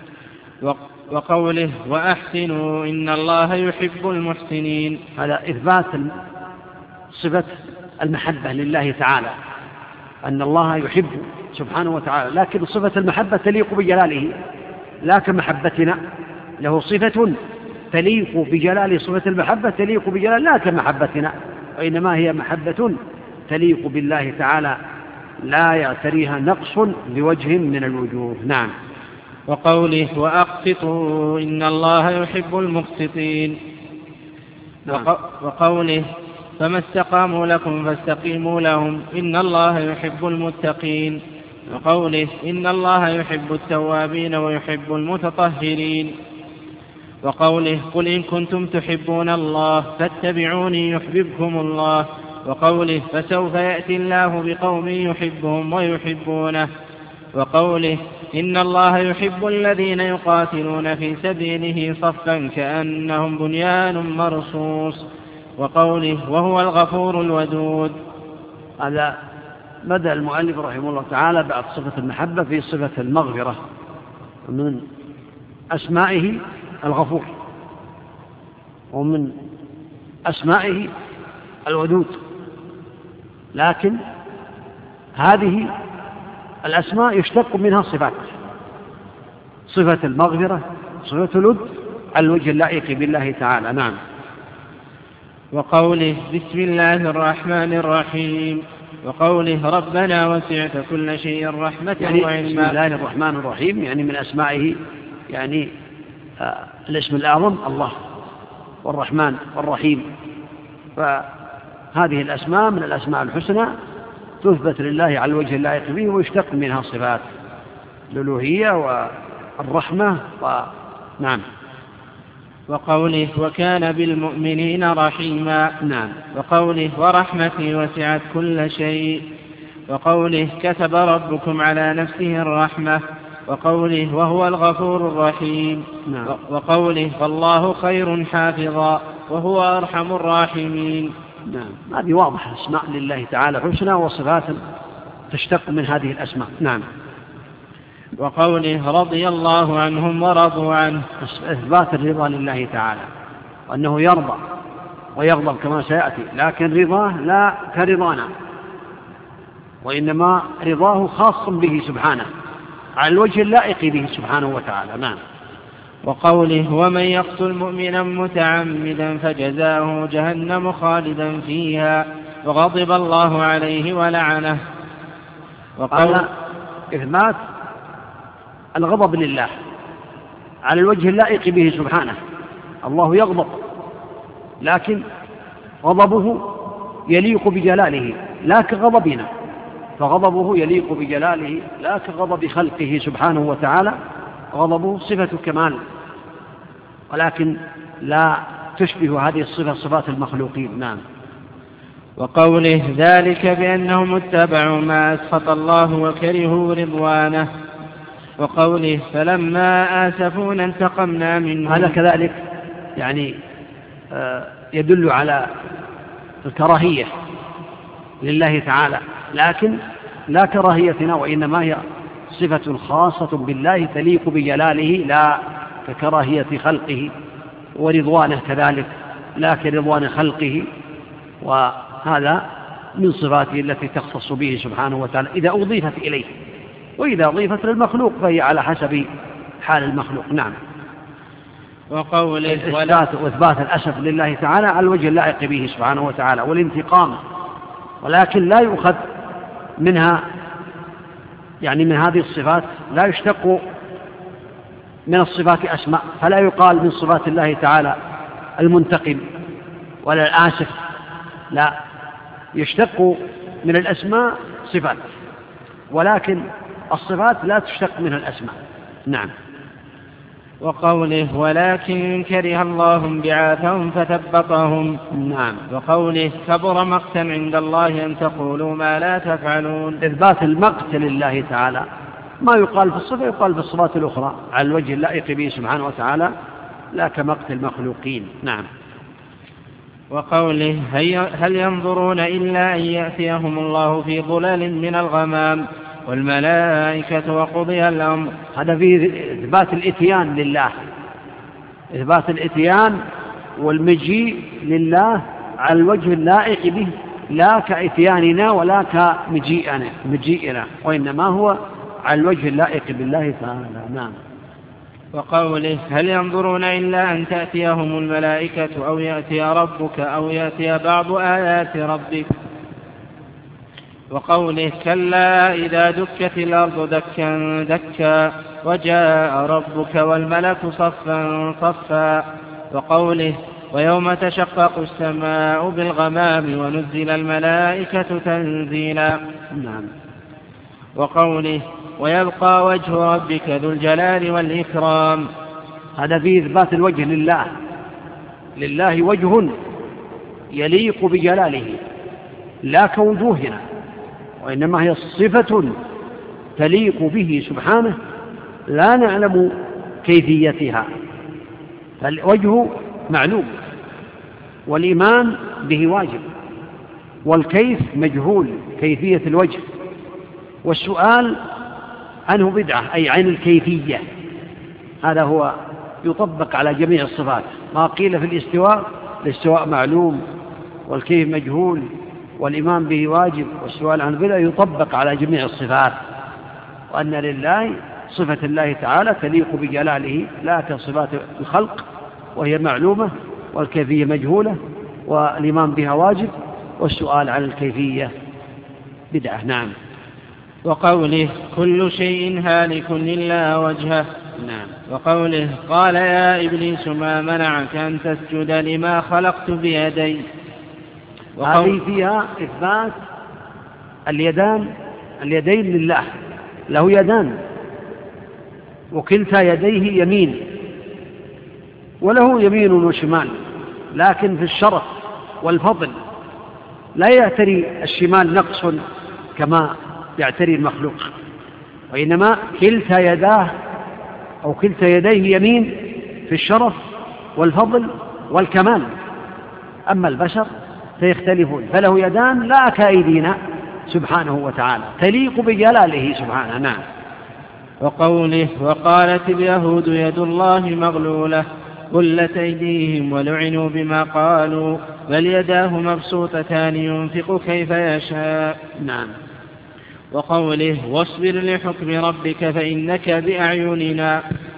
وقوله وأحسنوا إن الله يحب المحسنين. هذا إثبات صفة المحبة لله تعالى، أن الله يحب سبحانه وتعالى، لكن صفة المحبة تليق بجلاله لا كمحبتنا، له صفة تليق بجلاله، صفة المحبة تليق بجلاله لا كمحبتنا، وإنما هي محبة تليق بالله تعالى لا يعتريها نقص بوجه من الوجوه. نعم. وقوله وأقسطوا إن الله يحب المقسطين. نعم. وقوله فما استقاموا لكم فاستقيموا لهم إن الله يحب المتقين. وقوله إن الله يحب التوابين ويحب المتطهرين. وقوله قل إن كنتم تحبون الله فاتبعوني يحببكم الله. وقوله فسوف يأتي الله بقوم يحبهم ويحبونه. وقوله إن الله يحب الذين يقاتلون في سبيله صفا كأنهم بنيان مرصوص. وقوله وهو الغفور الودود. هذا بدأ المؤلف رحمه الله تعالى بعد صفة المحبة في صفة المغفرة، من أسمائه الغفور ومن أسمائه الودود، لكن هذه الأسماء يشتق منها صفات، صفة المغفرة، صفة الود على الوجه اللائق بالله تعالى. نعم. وقوله بسم الله الرحمن الرحيم. وقوله ربنا وسعت كل شيء رحمة وعلما. بسم الله الرحمن الرحيم يعني من أسمائه، يعني الاسم الأعظم الله والرحمن والرحيم، فهذه الأسماء من الأسماء الحسنى تثبت لله على الوجه اللائق به، ويشتق منها صفات الألوهية والرحمة. نعم. وقوله وكان بالمؤمنين رحيما. نعم. وقوله ورحمتي وسعت كل شيء. وقوله كتب ربكم على نفسه الرحمة. وقوله وهو الغفور الرحيم. نعم. وقوله فالله خير حافظا وهو أرحم الراحمين. نعم. هذه واضحة، اسماء لله تعالى حسنى وصفات تشتق من هذه الأسماء. نعم. وقوله رضي الله عنهم ورضوا عنه، إثبات الرضا لله تعالى، وأنه يرضى ويغضب كما سيأتي، لكن رضاه لا كرضانا، وإنما رضاه خاص به سبحانه على الوجه اللائق به سبحانه وتعالى. نعم. وقوله ومن يقتل مؤمنا متعمدا فجزاؤه جهنم خالدا فيها وغضب الله عليه ولعنه. وقال إثبات الغضب لله على الوجه اللائق به سبحانه. الله يغضب، لكن غضبه يليق بجلاله لا كغضبنا، فغضبه يليق بجلاله لا كغضب خلقه سبحانه وتعالى. غضبه صفة كمال، ولكن لا تشبه هذه الصفة صفات المخلوقين. نعم. وقوله ذلك بأنهم اتبعوا ما أسخط الله وكرهوا رضوانه. وقوله فلما آسفونا انتقمنا منهم. هذا كذلك يعني يدل على الكراهية لله تعالى، لكن لا كراهيتنا، وإنما هي صفة خاصة بالله تليق بجلاله لا ككراهية خلقه، ورضوانه كذلك لا كرضوان خلقه، وهذا من صفاته التي تختص به سبحانه وتعالى إذا أضيفت إليه، وإذا أضيفت للمخلوق فهي على حسب حال المخلوق. نعم. وقوله وإثبات الأسف لله تعالى على الوجه اللائق به سبحانه وتعالى والانتقام، ولكن لا يؤخذ منها، يعني من هذه الصفات لا يشتق من الصفات أسماء، فلا يقال من صفات الله تعالى المنتقم ولا الآسف، لا، يشتق من الأسماء صفات، ولكن الصفات لا تشتق منها الأسماء. نعم. وقوله ولكن كره الله بعاثهم فثبطهم. نعم. وقوله كبر مقتا عند الله أن تقولوا ما لا تفعلون. إثبات المقت لله تعالى ما يقال في الصفة يقال في الصفات الأخرى على الوجه اللائق به سبحانه وتعالى، لا كمقت المخلوقين. نعم. وقوله هل ينظرون إلا أن يأتيهم الله في ظلال من الغمام والملائكة وقضي الأمر. هذا فيه إثبات الإتيان لله، إثبات الإتيان والمجيء لله على الوجه اللائق به، لا كإتياننا ولا كمجيئنا، وإنما هو على الوجه اللائق بالله تعالى. نعم. وقوله هل ينظرون إلا أن تأتيهم الملائكة أو يأتي ربك أو يأتي بعض آيات ربك. وقوله كلا إذا دكت الأرض دكا دكا وجاء ربك والملك صفا صفا. وقوله ويوم تشقق السماء بالغمام ونزل الملائكة تنزيلا. نعم. وقوله ويبقى وجه ربك ذو الجلال والإكرام. هذا فيه إثبات الوجه لله، لله وجه يليق بجلاله لا كوجوهنا، وإنما هي صفة تليق به سبحانه لا نعلم كيفيتها، فالوجه معلوم والإيمان به واجب، والكيف مجهول كيفية الوجه، والسؤال عنه بدعة أي عن الكيفية. هذا هو يطبق على جميع الصفات. ما قيل في الاستواء، الاستواء معلوم والكيف مجهول والإيمان به واجب، والسؤال عنه بدعة يطبق على جميع الصفات، وأن لله صفة الله تعالى تليق بجلاله لا كصفات الخلق وهي معلومة والكيفية مجهولة والإيمان بها واجب، والسؤال عن الكيفية بدعة. نعم. وقوله كل شيء هالك إلا وجهه. نعم. وقوله قال يا إبليس ما منعك أن تسجد لما خلقت بيدي. هذه فيها إثبات اليدين لله، له يدان وكلتا يديه يمين، وله يمين وشمال، لكن في الشرف والفضل لا يعتري الشمال نقص كما يعتري المخلوق، وإنما كلتا يداه أو كلتا يديه يمين في الشرف والفضل والكمال. أما البشر فيختلفون، فله يدان لا كأيدينا سبحانه وتعالى تليق بجلاله سبحانه. نعم. وقوله وقالت اليهود يد الله مغلولة غلت أيديهم ولعنوا بما قالوا بل يداه مبسوطتان ينفق كيف يشاء. نعم. وقوله واصبر لحكم ربك فإنك بأعيننا.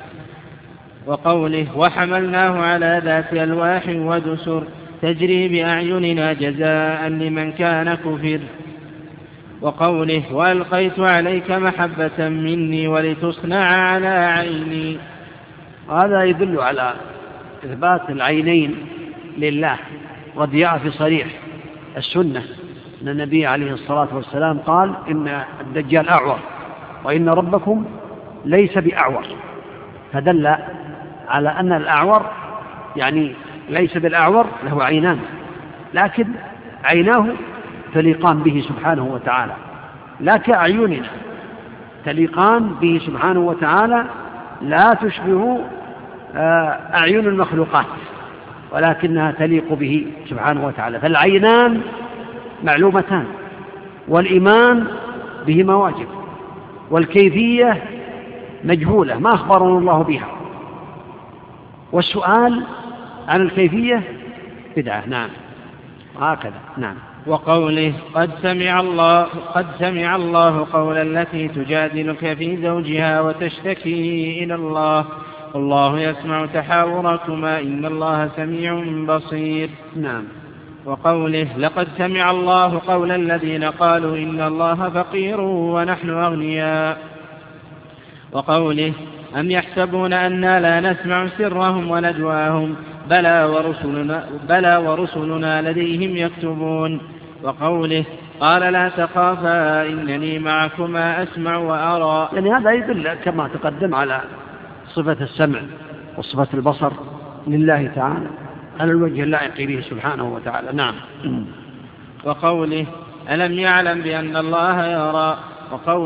وقوله وحملناه على ذات ألواح ودسر تجري بأعيننا جزاء لمن كان كفر. وقوله وألقيت عليك محبة مني ولتصنع على عيني. هذا يدل على إثبات العينين لله، قد جاء في صريح السنة أن النبي عليه الصلاة والسلام قال إن الدجال أعور وإن ربكم ليس بأعور، فدل على أن الأعور يعني ليس بالأعور له عينان، لكن عيناه تليقان به سبحانه وتعالى لا كأعيننا، تليقان به سبحانه وتعالى لا تشبه أعين المخلوقات، ولكنها تليق به سبحانه وتعالى. فالعينان معلومتان، والإيمان بهما واجب، والكيفية مجهولة ما أخبرنا الله بها، والسؤال عن الكيفية بدعة. نعم. هكذا. نعم. وقوله قد سمع الله قول التي تجادلك في زوجها وتشتكي إلى الله والله يسمع تحاوركما إن الله سميع بصير. نعم. وقوله لقد سمع الله قول الذين قالوا إن الله فقير ونحن أغنياء. وقوله أم يحسبون أننا لا نسمع سرهم ونجواهم بلى ورسلنا لديهم يكتبون. وقوله قال لا تخافا إنني معكما أسمع وأرى. يعني هذا يدل كما تقدم على صفة السمع وصفة البصر لله تعالى على الوجه اللائق به سبحانه وتعالى. نعم. وقوله ألم يعلم بأن الله يرى. وقوله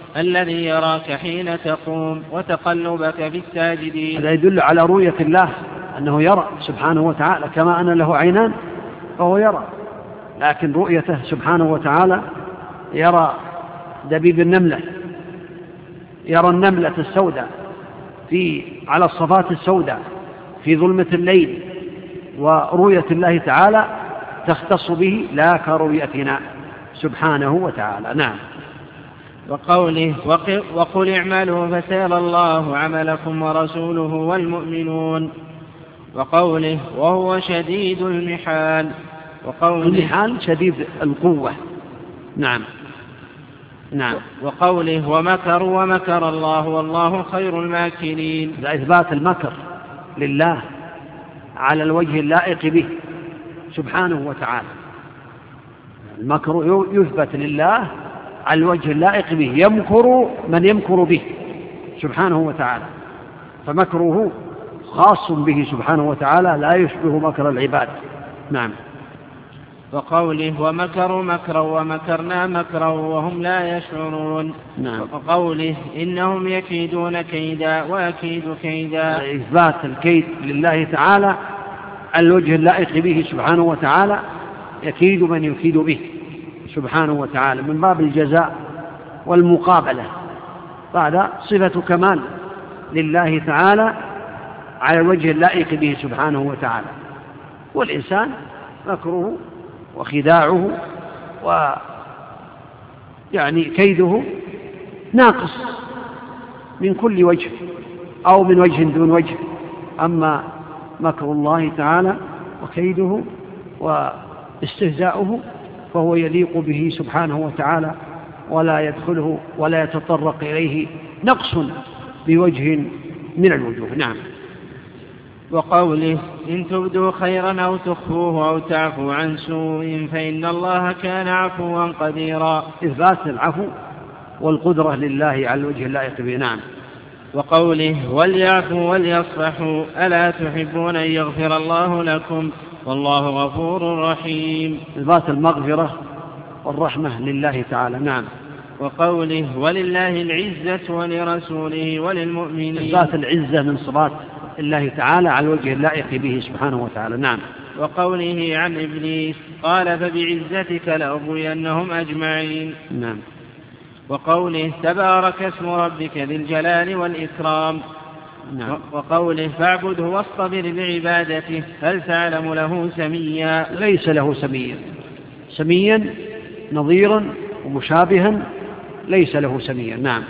الذي يراك حين تقوم وتقلبك في الساجدين. هذا يدل على رؤية الله، أنه يرى سبحانه وتعالى، كما أن له عينان فهو يرى، لكن رؤيته سبحانه وتعالى يرى دبيب النملة، يرى النملة السوداء على الصفات السوداء في ظلمة الليل، ورؤية الله تعالى تختص به لا كرؤيتنا سبحانه وتعالى. نعم. وقوله وقل اعملوا فسيرى الله عملكم ورسوله والمؤمنون. وقوله وهو شديد المحال. وقوله المحال شديد القوة. نعم. نعم. وقوله ومكروا ومكر الله والله خير الماكرين. إثبات المكر لله على الوجه اللائق به سبحانه وتعالى. المكر يثبت لله على الوجه اللائق به، يمكر من يمكر به سبحانه وتعالى، فمكره خاص به سبحانه وتعالى لا يشبه مكر العباد. نعم. وقوله ومكروا مكرا ومكرنا مكرا وهم لا يشعرون. نعم. وقوله إنهم يكيدون كيدا وأكيد كيدا. إثبات الكيد لله تعالى على الوجه اللائق به سبحانه وتعالى، يكيد من يكيد به سبحانه وتعالى من باب الجزاء والمقابلة. هذا صفة كمال لله تعالى على الوجه اللائق به سبحانه وتعالى، والإنسان مكره وخداعه ويعني كيده ناقص من كل وجه أو من وجه دون وجه. أما مكر الله تعالى وكيده واستهزاؤه فهو يليق به سبحانه وتعالى، ولا يدخله ولا يتطرق إليه نقص بوجه من الوجوه. نعم. وقوله إن تبدوا خيرا أو تخفوه أو تعفوا عن سوء فإن الله كان عفوا قديرا. إثبات العفو والقدرة لله على الوجه اللائق به. نعم. وقوله وليعفوا وليصفحوا ألا تحبون أن يغفر الله لكم والله غفور رحيم. إثبات المغفرة والرحمة لله تعالى. نعم. وقوله ولله العزة ولرسوله وللمؤمنين. إثبات العزة من صفات الله تعالى على الوجه اللائق به سبحانه وتعالى. نعم. وقوله عن إبليس قال فبعزتك لأغوينهم أجمعين. نعم. وقوله تبارك اسم ربك ذي الجلال والإكرام. نعم. وقوله فاعبده واصطبر بعبادته هل تعلم له سميا. ليس له سميا، سميا نظيرا ومشابها ليس له سميا. نعم.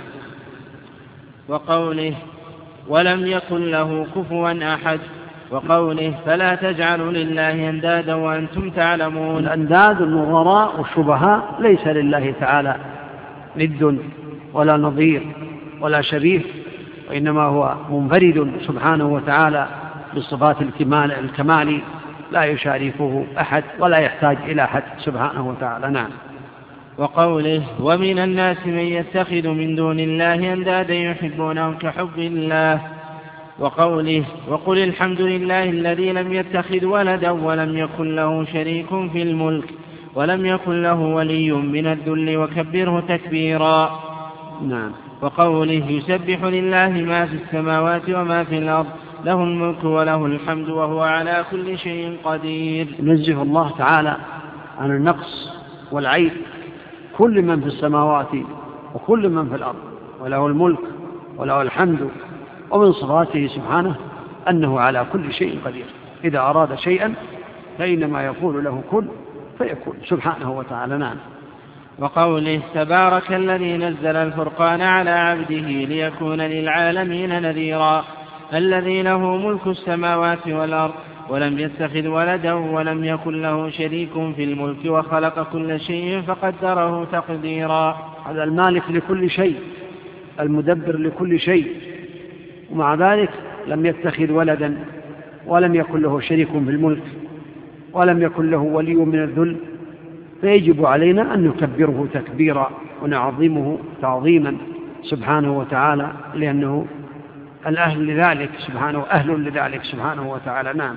وقوله ولم يكن له كفوا أحد. وقوله فلا تجعلوا لله أندادا وأنتم تعلمون. الأنداد النظراء والشبهاء ليس لله تعالى ند ولا نظير ولا شبيه، وإنما هو منفرد سبحانه وتعالى بالصفات الكمال لا يشاركه أحد ولا يحتاج إلى أحد سبحانه وتعالى. نعم. وقوله ومن الناس من يتخذ من دون الله أندادا يحبونهم كحب الله. وقوله وقل الحمد لله الذي لم يتخذ ولدا ولم يكن له شريك في الملك ولم يكن له ولي من الذل وكبره تكبيرا. نعم. وقوله يسبح لله ما في السماوات وما في الأرض له الملك وله الحمد وهو على كل شيء قدير. نزه الله تعالى عن النقص والعيب، كل من في السماوات وكل من في الأرض وله الملك وله الحمد، ومن صفاته سبحانه أنه على كل شيء قدير، إذا أراد شيئا فإنما يقول له كن فيكون سبحانه وتعالى. نعم. وقوله تبارك الذي نزل الفرقان على عبده ليكون للعالمين نذيرا الذي له ملك السماوات والأرض ولم يتخذ ولدا ولم يكن له شريك في الملك وخلق كل شيء فقدره تقديرا. هذا المالك لكل شيء المدبر لكل شيء، ومع ذلك لم يتخذ ولدا ولم يكن له شريك في الملك ولم يكن له ولي من الذل، فيجب علينا أن نكبره تكبيرا ونعظمه تعظيما سبحانه وتعالى، لأنه الأهل لذلك سبحانه أهل لذلك سبحانه وتعالى. نعم.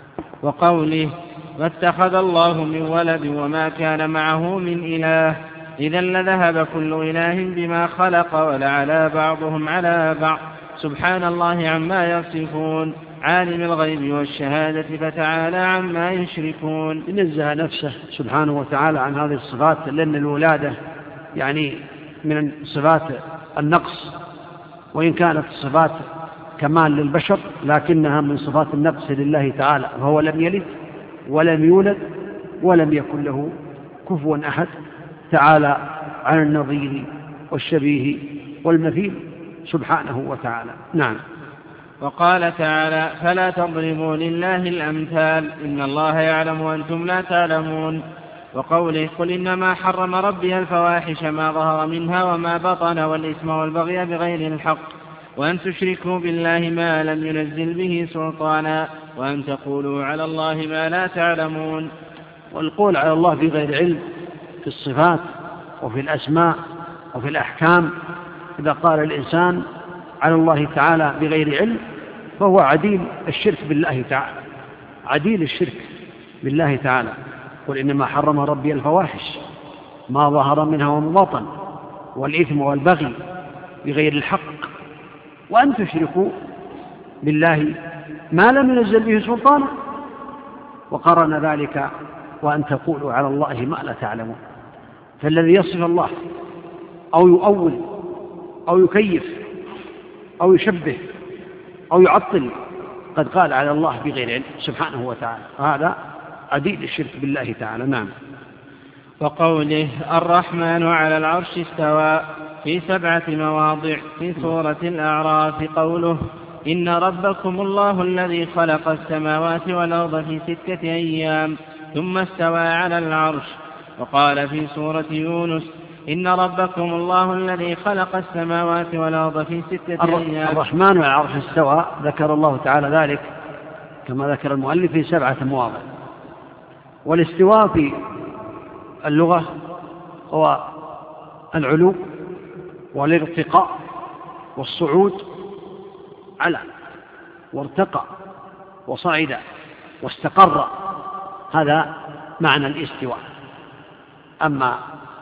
وقوله واتخذ الله من ولد وما كان معه من إله إذا لذهب كل إله بما خلق ولعلى بعضهم على بعض سبحان الله عما يصفون عالم الغيب والشهادة فتعالى عما يشركون. نزه نفسه سبحانه وتعالى عن هذه الصفات، لأن الولادة يعني من صفات النقص، وإن كانت صفات كمال للبشر لكنها من صفات النقص لله تعالى، فهو لم يلد ولم يولد ولم يكن له كفوا أحد، تعالى عن النظير والشبيه والمثيل سبحانه وتعالى. نعم. وقال تعالى فلا تضربوا لله الأمثال إن الله يعلم وأنتم لا تعلمون. وقوله قل إنما حرم ربي الفواحش ما ظهر منها وما بطن والإثم والبغي بغير الحق وأن تشركوا بالله ما لم ينزل به سلطانا وأن تقولوا على الله ما لا تعلمون. والقول على الله بغير علم في الصفات وفي الأسماء وفي الأحكام، إذا قال الإنسان على الله تعالى بغير علم فهو عديل الشرك بالله تعالى، عديل الشرك بالله تعالى. قل إنما حرم ربي الفواحش ما ظهر منها وما بطن والإثم والبغي بغير الحق وأن تشركوا بالله ما لم ينزل به سلطانا، وقرن ذلك وأن تقولوا على الله ما لا تعلمون. فالذي يصف الله أو يؤول أو يكيف أو يشبه أو يعطل قد قال على الله بغير علم سبحانه وتعالى، هذا عديد الشرك بالله تعالى. نعم. وقوله الرحمن على العرش استوى في 7 مواضع في سورة الأعراف قوله إن ربكم الله الذي خلق السماوات والأرض في 6 أيام ثم استوى على العرش. وقال في سورة يونس إن ربكم الله الذي خلق السماوات والأرض في 6 أيام. الرحمن على العرش استوى، ذكر الله تعالى ذلك كما ذكر المؤلف في 7 مواضع. والاستواء في اللغة هو العلو والارتقاء والصعود، على وارتقى وصعد واستقر، هذا معنى الاستواء. أما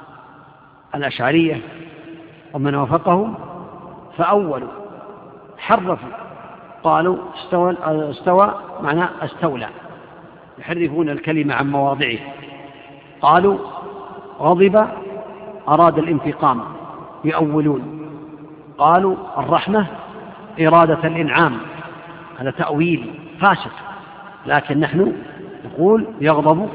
الأشعرية ومن وافقهم فأولوا حرفوا قالوا استوى معناه استولى، يحرفون الكلمة عن مواضعه. قالوا غضب أراد الانتقام، يؤولون. قالوا الرحمة إرادة الإنعام، هذا تأويل فاسد، لكن نحن نقول يغضب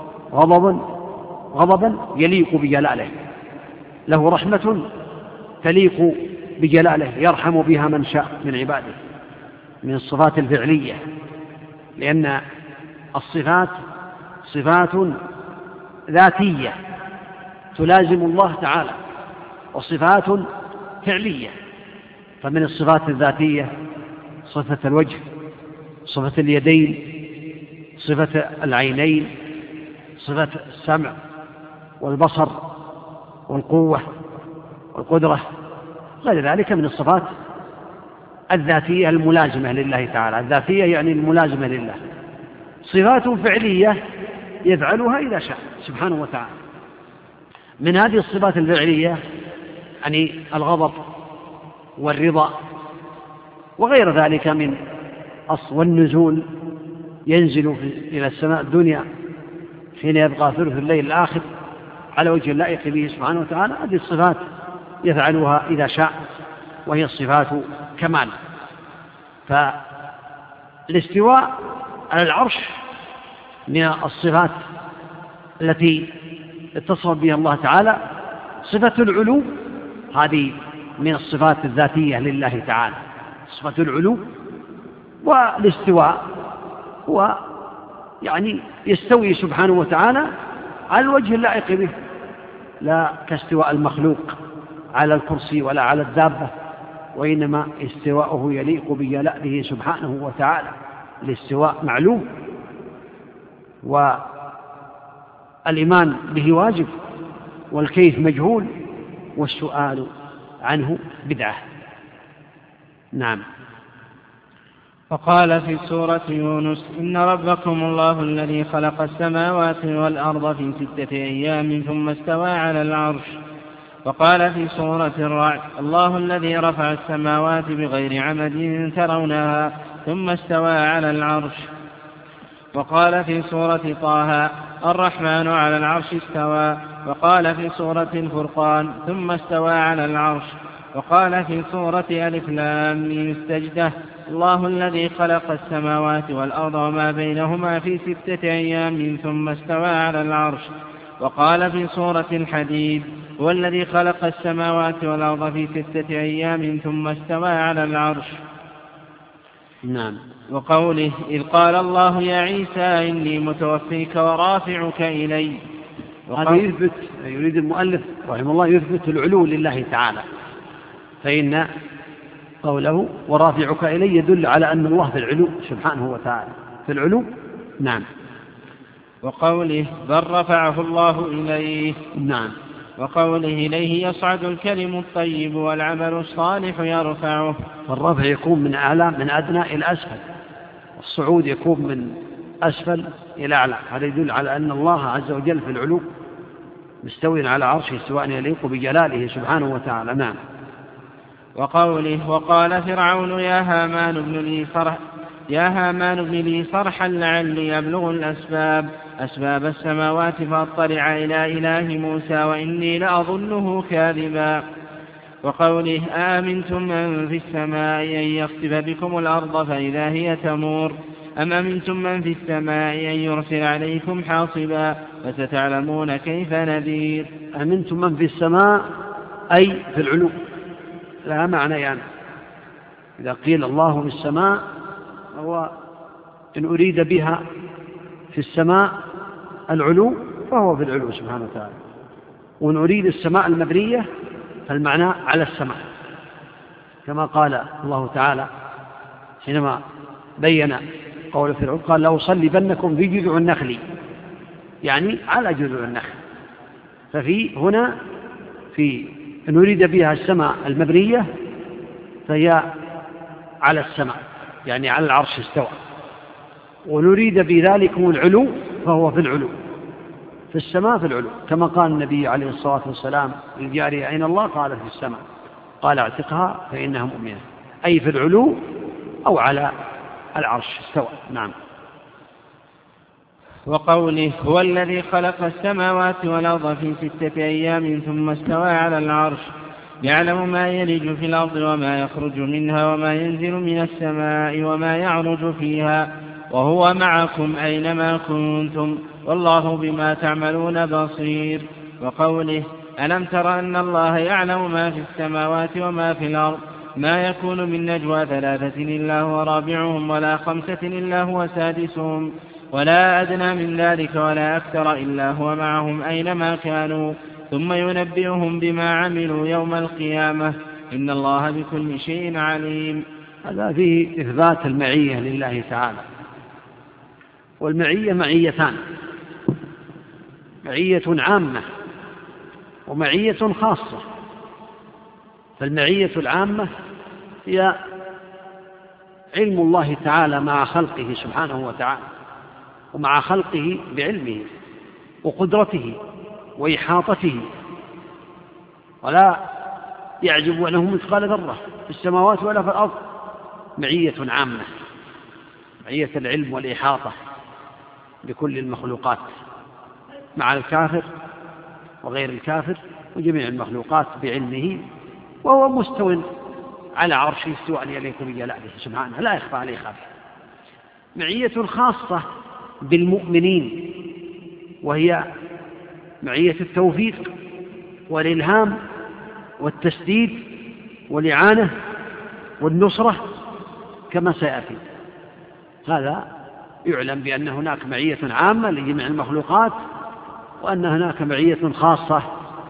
غضبا يليق بجلاله، له رحمة تليق بجلاله يرحم بها من شاء من عباده، من الصفات الفعلية، لأن الصفات صفات ذاتية تلازم الله تعالى، وصفات فعلية. فمن الصفات الذاتية صفة الوجه، صفة اليدين، صفة العينين، صفة السمع والبصر والقوة والقدرة، غير ذلك من الصفات الذاتية الملازمة لله تعالى. الذاتية يعني الملازمة لله. صفات فعلية يفعلها إذا شاء سبحانه وتعالى. من هذه الصفات الفعلية يعني الغضب والرضا وغير ذلك من والنزول، ينزل إلى السماء الدنيا حين يبقى ثلث الليل الآخر على وجه اللائق به سبحانه وتعالى. هذه الصفات يفعلها إذا شاء، وهي الصفات كمال. فالاستواء على العرش من الصفات التي اتصف بها الله تعالى. صفة العلو هذه من الصفات الذاتية لله تعالى، صفة العلو. والاستواء هو يعني يستوي سبحانه وتعالى على الوجه اللائق به، لا كاستواء المخلوق على الكرسي ولا على الدابة، وإنما استواءه يليق بجلاله سبحانه وتعالى. الاستواء معلوم والإيمان به واجب، والكيف مجهول، والسؤال عنه بدعة. نعم. وقال في سورة يونس إن ربكم الله الذي خلق السماوات والأرض في 6 أيام ثم استوى على العرش. وقال في سورة الرعد الله الذي رفع السماوات بغير عمد ترونها ثم استوى على العرش. وقال في سورة طه الرحمن على العرش استوى. وقال في سورة الفرقان ثم استوى على العرش. وقال في سورة ألف لام ميم السجدة الله الذي خلق السماوات والأرض وما بينهما في 6 أيام ثم استوى على العرش. وقال في سورة الحديد هو الذي خلق السماوات والأرض في 6 أيام ثم استوى على العرش. نعم. وقوله إذ قال الله يا عيسى إني متوفيك ورافعك إلي. هذا يثبت، يريد المؤلف رحمه الله يثبت العلو لله تعالى، فإن قوله ورافعك إلي يدل على أن الله في العلو سبحانه وتعالى في العلو. نعم. وقوله بل رفعه الله إليه. نعم. وقوله إليه يصعد الكلم الطيب والعمل الصالح يرفعه. والرفع يكون من أعلى من أدنى إلى أسفل، والصعود يكون من أسفل إلى أعلى. هذا يدل على أن الله عز وجل في العلو مستوٍ على عرشه استواء يليق بجلاله سبحانه وتعالى. نعم. وقوله وقال فرعون يا هامان ابن لي صرحا لعلي أبلغ أسباب السماوات فاطلع إلى إله موسى وإني لأظنه كاذبا. وقوله آمنتم من في السماء أن يخسف بكم الأرض فإذا هي تمور أم أمنتم من في السماء أن يرسل عليكم حاصبا فستعلمون كيف نذير. أمنتم من في السماء أي في العلو، لا معنى يعني إذا قيل الله في السماء هو إن أريد بها في السماء العلو فهو في العلو سبحانه وتعالى، وإن أريد السماء المبنية فالمعنى على السماء، كما قال الله تعالى حينما بين قول فرعون قال لأصلبنكم في جذوع النخل، يعني على جذوع النخل. ففي هنا في إن أريد بها السماء المبنية فهي على السماء يعني على العرش استوى، ونريد بذلكم العلو فهو في العلو في السماء في العلو، كما قال النبي عليه الصلاة والسلام للجارية أين الله؟ قال في السماء، قال اعتقها فإنها مؤمنة، أي في العلو أو على العرش استوى. نعم. وقوله هو الذي خلق السماوات والأرض في 6 أيام ثم استوى على العرش يعلم ما يلج في الأرض وما يخرج منها وما ينزل من السماء وما يعرج فيها وهو معكم أينما كنتم والله بما تعملون بصير. وقوله ألم تر أن الله يعلم ما في السماوات وما في الأرض ما يكون من نجوى 3 إلا هو رابعهم ولا 5 إلا هو سادسهم ولا أدنى من ذلك ولا أكثر إلا هو معهم أينما كانوا ثم ينبئهم بما عملوا يوم القيامة إن الله بكل شيء عليم. هذا فيه إثبات المعية لله تعالى، والمعية معيتان، معية عامة ومعية خاصة. فالمعية العامة هي علم الله تعالى مع خلقه سبحانه وتعالى، ومع خلقه بعلمه وقدرته وإحاطته، ولا يعجب أنه مثقال ذرة في السماوات ولا في الأرض. معية عامة، معية العلم والإحاطة بكل المخلوقات مع الكافر وغير الكافر وجميع المخلوقات بعلمه، وهو مستوٍ على عرشه استواء يليق بجلاله سبحانه لا يخفى عليه خافية. معية خاصة بالمؤمنين وهي معية التوفيق والإلهام والتسديد والإعانة والنصرة كما سيأتي. هذا يعلم بأن هناك معية عامة لجميع المخلوقات، وأن هناك معية خاصة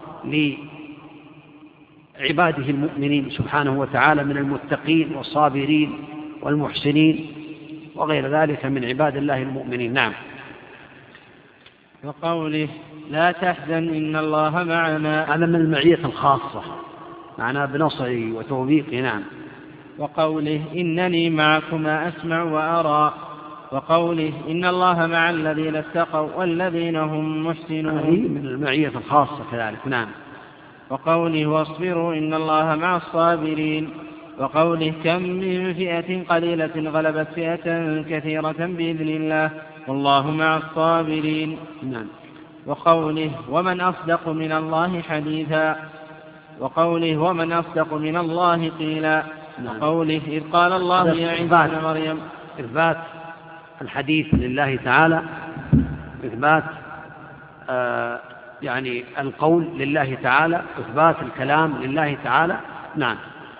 لعباده المؤمنين سبحانه وتعالى من المتقين والصابرين والمحسنين وغير ذلك من عباد الله المؤمنين. نعم. وقوله لا تحزن إن الله معنا، هذا من المعية الخاصة معنا بنصره وتوفيقه. نعم. وقوله إنني معكما أسمع وأرى، وقوله إن الله مع الذين اتقوا والذين هم محسنون من المعية الخاصة كذلك. نعم. وقوله واصبروا إن الله مع الصابرين، وقوله كم من فئة قليلة غلبت فئة كثيرة بإذن الله والله مع الصابرين. نعم. وقوله ومن أصدق من الله حديثا، وقوله ومن أصدق من الله قيلا. نعم. وقوله إذ قال الله يا عيسى ابن مريم. إثبات الحديث لله تعالى، إثبات يعني القول لله تعالى، إثبات الكلام لله تعالى. نعم.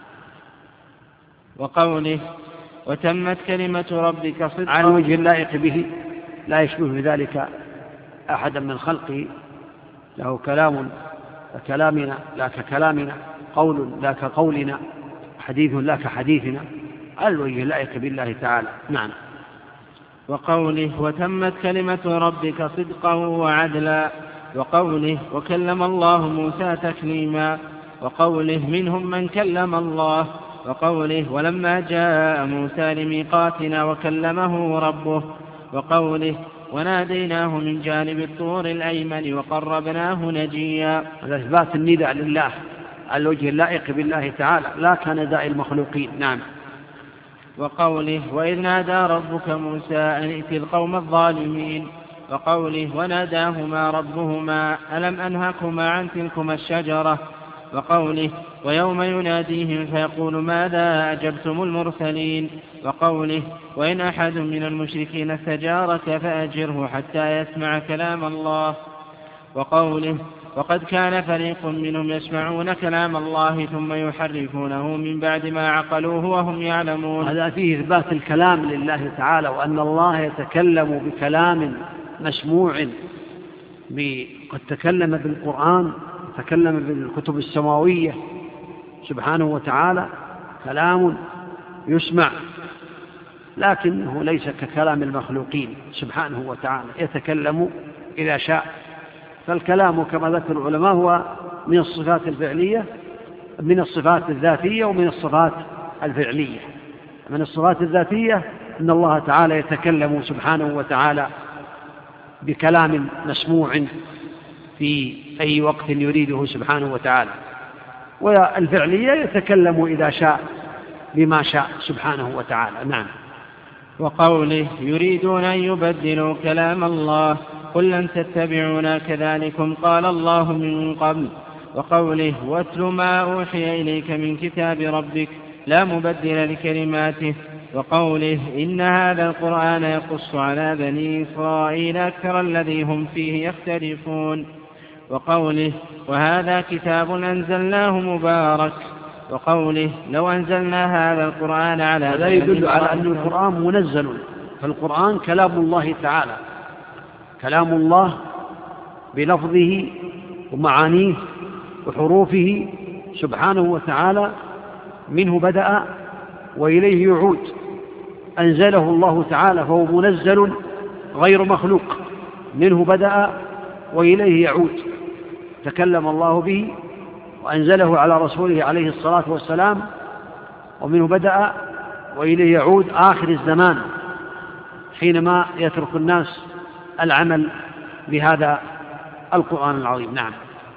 وقوله وتمت كلمة ربك صدقا على وجه اللائق به، لا يشبه بذلك أحدا من خلقه، له كلام ككلامنا لا ككلامنا، قول لا كقولنا، حديث لا كحديثنا، على وجه اللائق بالله تعالى. نعم. وقوله وتمت كلمة ربك صدقا وعدلا، وقوله وكلم الله موسى تكليما، وقوله منهم من كلم الله، وقوله ولما جاء موسى لميقاتنا وكلمه ربه، وقوله وناديناه من جانب الطور الأيمن وقربناه نجيا. هذا إثبات النداء لله على وجه اللائق بالله تعالى، لا كنداء المخلوقين. نعم. وقوله وإذ نادى ربك موسى أن ائت القوم الظالمين، وقوله وناداهما ربهما ألم أنهكما عن تلكما الشجرة، وقوله ويوم يناديهم فيقول ماذا أجبتم المرسلين، وقوله وإن أحد من المشركين استجارك فأجره حتى يسمع كلام الله، وقوله وقد كان فريق منهم يسمعون كلام الله ثم يحرفونه من بعد ما عقلوه وهم يعلمون. هذا فيه إثبات الكلام لله تعالى، وأن الله يتكلم بكلام مسموع، قد تكلم بالقرآن، تكلم بالكتب السماوية سبحانه وتعالى، كلام يسمع، لكنه ليس ككلام المخلوقين سبحانه وتعالى، يتكلم إذا شاء. فالكلام كما ذكر العلماء هو من الصفات الفعلية، من الصفات الذاتية ومن الصفات الفعلية. من الصفات الذاتية أن الله تعالى يتكلم سبحانه وتعالى بكلام مسموع في أي وقت يريده سبحانه وتعالى، والفعلية يتكلم إذا شاء بما شاء سبحانه وتعالى. نعم. وقوله يريدون أن يبدلوا كلام الله قل لن تتبعونا كذلكم قال الله من قبل، وقوله واتل ما أوحي إليك من كتاب ربك لا مبدل لكلماته، وقوله إن هذا القرآن يقص على بني إسرائيل أكثر الذي هم فيه يختلفون، وقوله وهذا كتاب أنزلناه مبارك، وقوله لو أنزلنا هذا القرآن على هذا يدل على أن القرآن منزل، فالقرآن كلام الله تعالى، كلام الله بلفظه ومعانيه وحروفه سبحانه وتعالى، منه بدأ وإليه يعود، أنزله الله تعالى فهو منزل غير مخلوق، منه بدأ وإليه يعود، تكلم الله به وأنزله على رسوله عليه الصلاة والسلام، ومنه بدأ وإليه يعود آخر الزمان حينما يترك الناس العمل بهذا القرآن العظيم. نعم.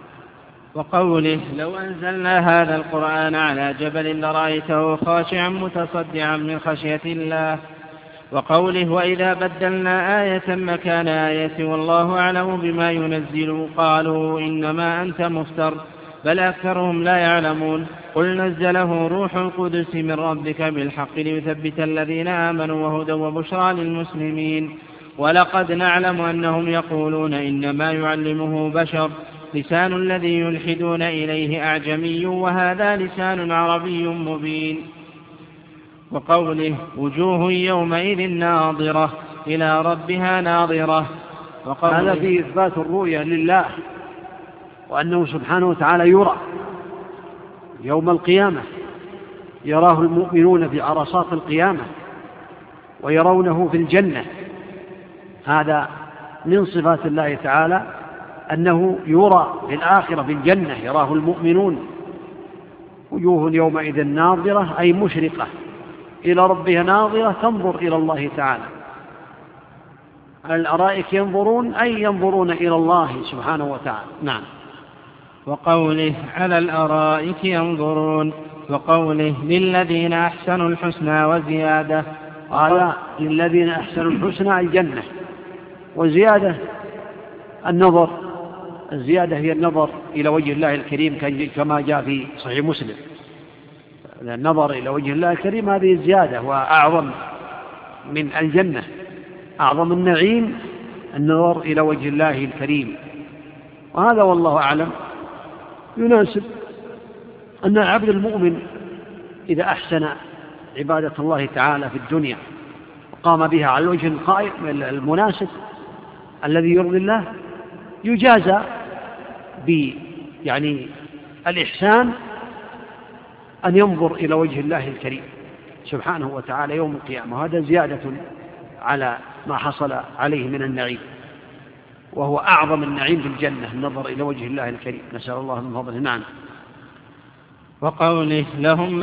وقوله لو أنزلنا هذا القرآن على جبل لرأيته خاشعا متصدعا من خشية الله، وقوله وإذا بدلنا آية مكان آية والله أعلم بما ينزل قالوا إنما أنت مفتر بل أكثرهم لا يعلمون، قل نزله روح القدس من ربك بالحق ليثبت الذين آمنوا وهدى وبشرى للمسلمين، ولقد نعلم أنهم يقولون إنما يعلمه بشر لسان الذي يلحدون إليه أعجمي وهذا لسان عربي مبين، وقوله وجوه يومئذ ناظرة إلى ربها ناظرة، هذا فيه إثبات الرؤية لله، وأنه سبحانه وتعالى يرى يوم القيامة، يراه المؤمنون في عرصات القيامة ويرونه في الجنة. هذا من صفات الله تعالى أنه يرى في الآخرة في الجنة، يراه المؤمنون وجوه يومئذ ناظرة أي مشرقة إلى ربها ناظرة تنظر إلى الله تعالى. على الأرائك ينظرون أي ينظرون إلى الله سبحانه وتعالى. نعم. وقوله على الأرائك ينظرون، وقوله للذين أحسنوا الحسنى وزيادة. قال للذين أحسنوا الحسنى الجنة، وزيادة النظر، الزيادة هي النظر إلى وجه الله الكريم كما جاء في صحيح مسلم. النظر إلى وجه الله الكريم هذه الزيادة، وأعظم من الجنة، أعظم النعيم النظر إلى وجه الله الكريم. وهذا والله أعلم يناسب أن العبد المؤمن إذا أحسن عبادة الله تعالى في الدنيا وقام بها على الوجه المناسب الذي يرضي الله يجازى الإحسان أن ينظر إلى وجه الله الكريم سبحانه وتعالى يوم القيامة. وهذا زيادة على ما حصل عليه من النعيم، وهو أعظم النعيم في الجنة النظر إلى وجه الله الكريم، نسأل الله من فضله. نعم. وقوله لهم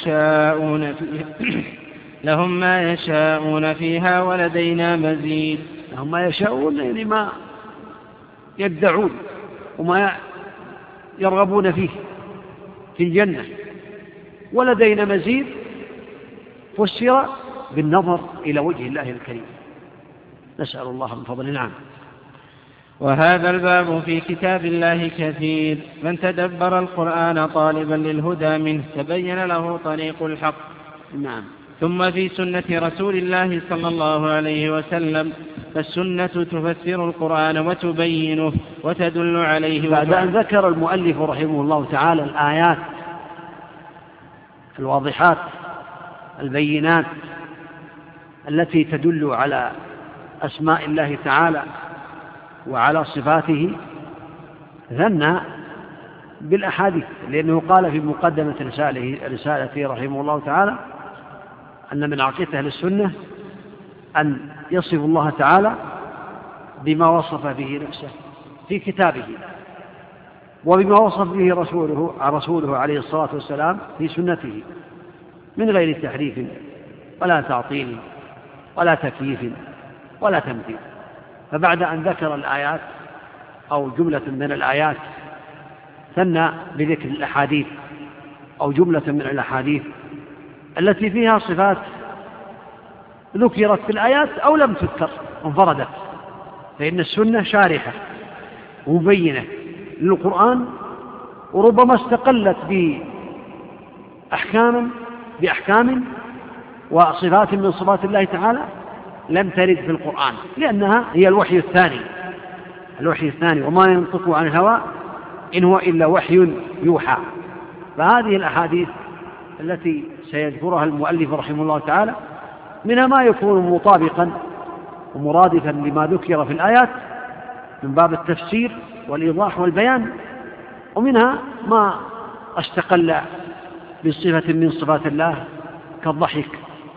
ما يشاءون فيها ولدينا مزيد. لهم ما يشاءون يعني ما يدعون وما يرغبون فيه في الجنة. ولدينا مزيد فسر بالنظر إلى وجه الله الكريم، نسأل الله من فضله. نعم. وهذا الباب في كتاب الله كثير، من تدبر القرآن طالبا للهدى منه تبين له طريق الحق. نعم. ثم في سنة رسول الله صلى الله عليه وسلم، فالسنة تفسر القرآن وتبينه وتدل عليه. بعد أن ذكر المؤلف رحمه الله تعالى الآيات الواضحات البينات التي تدل على أسماء الله تعالى وعلى صفاته، ثنى بالأحاديث، لأنه قال في مقدمة رسالته رحمه الله تعالى أن من عقيدة أهل السنة أن يصف الله تعالى بما وصف به نفسه في كتابه، وبما وصف به رسوله عليه الصلاة والسلام في سنته، من غير تحريف ولا تعطيل ولا تكييف ولا تمثيل. فبعد أن ذكر الآيات أو جملة من الآيات ثنى بذكر الأحاديث أو جملة من الأحاديث التي فيها صفات ذكرت في الآيات أو لم تذكر انفردت، فإن السنة شارحة ومبينة للقرآن، وربما استقلت بأحكام وصفات من صفات الله تعالى لم ترد في القرآن، لأنها هي الوحي الثاني، وما ينطق عن الهوى إن هو إلا وحي يوحى. فهذه الأحاديث التي سيذكرها المؤلف رحمه الله تعالى منها ما يكون مطابقا ومرادفا لما ذكر في الآيات من باب التفسير والإيضاح والبيان، ومنها ما استقل بصفة من صفات الله كالضحك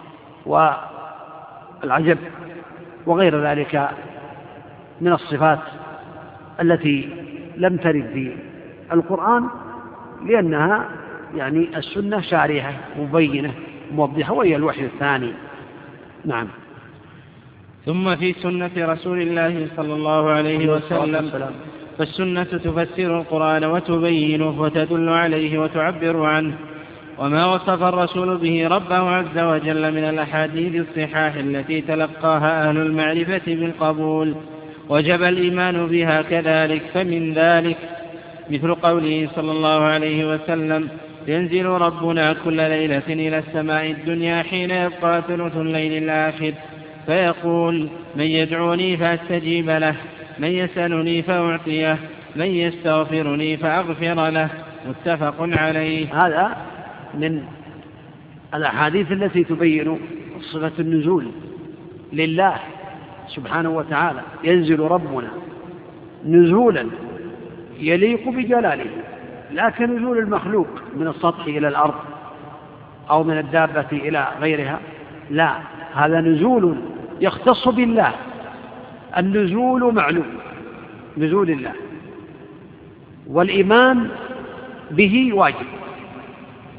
والعجب وغير ذلك من الصفات التي لم ترد في القرآن، لأنها السنة شارحة مبينة موضحة، وهي الوحي الثاني. نعم. ثم في سنة رسول الله صلى الله عليه وسلم، فالسنة تفسر القرآن وتبينه وتدل عليه وتعبر عنه، وما وصف الرسول به ربه عز وجل من الأحاديث الصحاح التي تلقاها أهل المعرفة بالقبول، وجب الإيمان بها كذلك. فمن ذلك مثل قوله صلى الله عليه وسلم: ينزل ربنا كل ليلة إلى السماء الدنيا حين يبقى ثلث الليل الآخر فيقول: من يدعوني فأستجيب له، من يسألني فأعطيه، من يستغفرني فأغفر له. متفق عليه. هذا من الأحاديث التي تبين صفة النزول لله سبحانه وتعالى. ينزل ربنا نزولا يليق بجلاله، لا كنزول المخلوق من السطح إلى الأرض أو من الدابة إلى غيرها، لا، هذا نزول يختص بالله. النزول معلوم، نزول الله، والإيمان به واجب،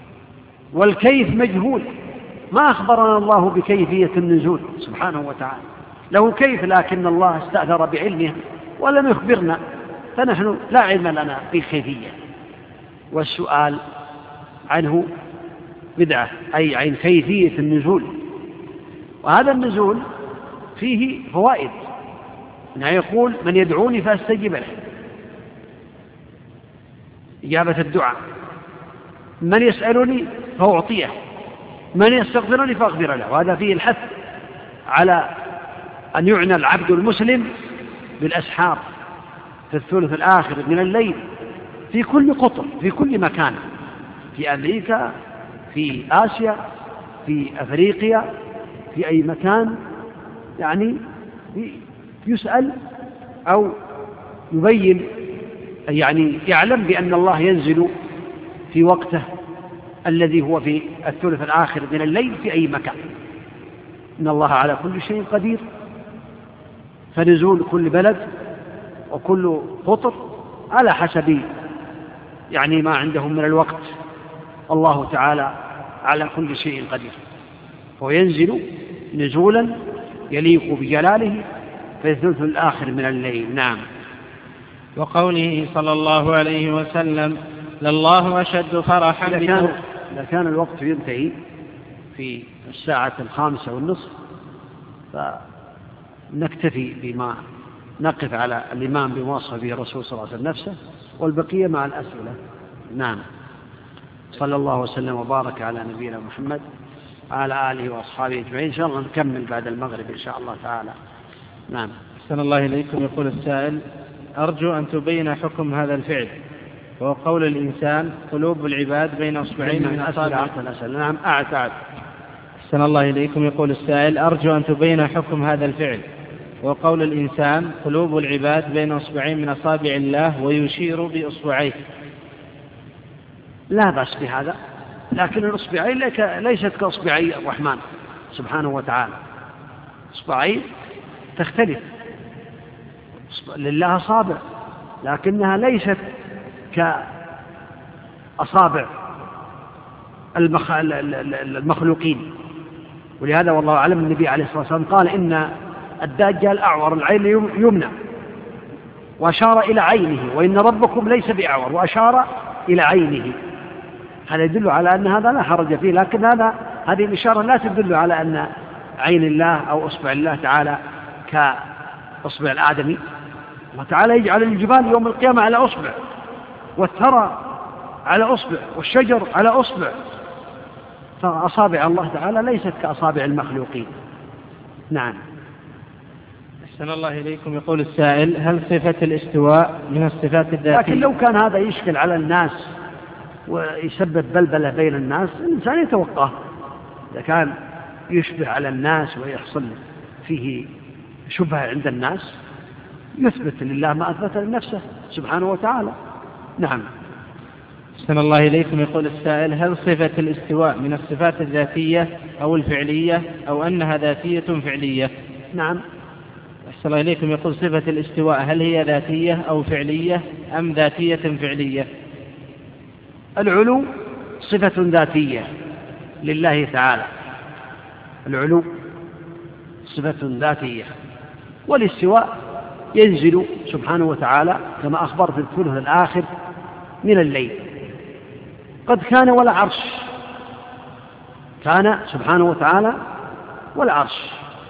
والكيف مجهول، ما أخبرنا الله بكيفية النزول سبحانه وتعالى، له كيف لكن الله استأثر بعلمه ولم يخبرنا، فنحن لا علم لنا بالكيفية، والسؤال عنه بدعة، أي عن كيفية النزول. وهذا النزول فيه فوائد، يقول من يدعوني فأستجيب له، إجابة الدعاء، من يسألني فأعطيه، من يستغفرني فأغفر له. وهذا فيه الحث على أن يعنى العبد المسلم بالأسحار في الثلث الآخر من الليل في كل قطر، في كل مكان، في أمريكا، في آسيا، في أفريقيا، في أي مكان، يعني يسأل أو يبين، يعني يعلم بأن الله ينزل في وقته الذي هو في الثلث الآخر من الليل في أي مكان. إن الله على كل شيء قدير، فنزول كل بلد وكل قطر على حسب يعني ما عندهم من الوقت، الله تعالى على كل شيء قدير، وينزل نزولا يليق بجلاله في الثلث الآخر من الليل. نعم. وقوله صلى الله عليه وسلم لله أشد فرحا إذا كان الوقت ينتهي في 5:05 فنكتفي بما نقف على الإمام بما وصف به الرسول صلى الله عليه وسلم نفسه، والبقية مع الأسئلة. نعم. صلى الله وسلم وبارك على نبينا محمد وعلى آله وأصحابه أجمعين. إن شاء الله نكمل بعد المغرب إن شاء الله تعالى. نعم. أحسن الله إليكم. يقول السائل أرجو أن تبين حكم هذا الفعل، وهو قول الإنسان قلوب العباد بين أصبعين من أصابع. نعم. أعد. أحسن الله إليكم. يقول السائل أرجو أن تبين حكم هذا الفعل، وهو قول الإنسان قلوب العباد بين أصبعين من أصابع الله ويشير بأصبعيه. لا بأس بهذا، لكن الأصبعين ليست كأصبعي الرحمن سبحانه وتعالى، أصبعين تختلف، لله أصابع لكنها ليست كأصابع المخلوقين. ولهذا والله أعلم النبي عليه الصلاة والسلام قال إن الدجال أعور العين يمنى، وأشار إلى عينه، وإن ربكم ليس بأعور، وأشار إلى عينه. هذا يدل على أن هذا لا حرج فيه، لكن هذه الإشارة لا تدل على أن عين الله أو أصبع الله تعالى كأصبع الآدمي. الله تعالى يجعل الجبال يوم القيامة على أصبع، والثرى على أصبع، والشجر على أصبع، فأصابع الله تعالى ليست كأصابع المخلوقين. نعم. أحسن الله إليكم. يقول السائل هل صفة الاستواء من الصفات الذاتية؟ لكن لو كان هذا يشكل على الناس ويسبب بلبلة بين الناس، الإنسان يتوقاه. إذا كان يشبه على الناس ويحصل فيه شبهة عند الناس، يثبت لله ما أثبت لنفسه سبحانه وتعالى. نعم. أحسن الله إليكم. يقول السائل هل صفة الاستواء من الصفات الذاتية أو الفعلية، أو أنها ذاتية فعلية؟ نعم. أحسن الله إليكم. يقول صفة الاستواء هل هي ذاتية أو فعلية أم ذاتية فعلية؟ العلو صفة ذاتية لله تعالى، العلو صفة ذاتية، والاستواء ينزل سبحانه وتعالى كما أخبر في الثلث الآخر من الليل. قد كان ولا عرش، كان سبحانه وتعالى ولا عرش،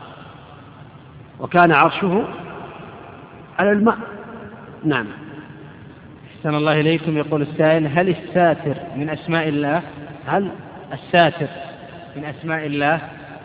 وكان عرشه على الماء. نعم. أحسن الله إليكم. يقول السائل هل الساتر من أسماء الله؟ هل الساتر من أسماء الله؟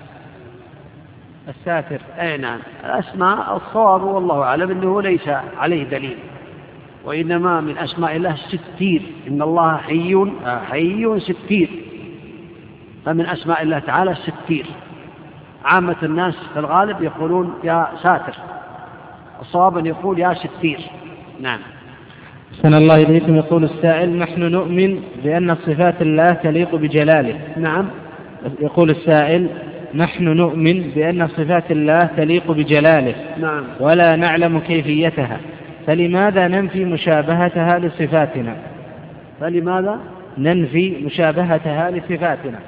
الساتر. أي نعم. الأسماء الصواب والله أعلم أنه ليس عليه دليل، وإنما من أسماء الله الستير، إن الله حي ستير، فمن أسماء الله تعالى الستير. عامة الناس في الغالب يقولون يا ساتر، الصواب أن يقول يا ستير. نعم. أحسن الله إليكم. يقول السائل نحن نؤمن بأن صفات الله تليق بجلاله. نعم. يقول السائل نحن نؤمن بأن صفات الله تليق بجلاله. نعم. ولا نعلم كيفيتها، فلماذا ننفي مشابهتها لصفاتنا؟ فلماذا ننفي مشابهتها لصفاتنا؟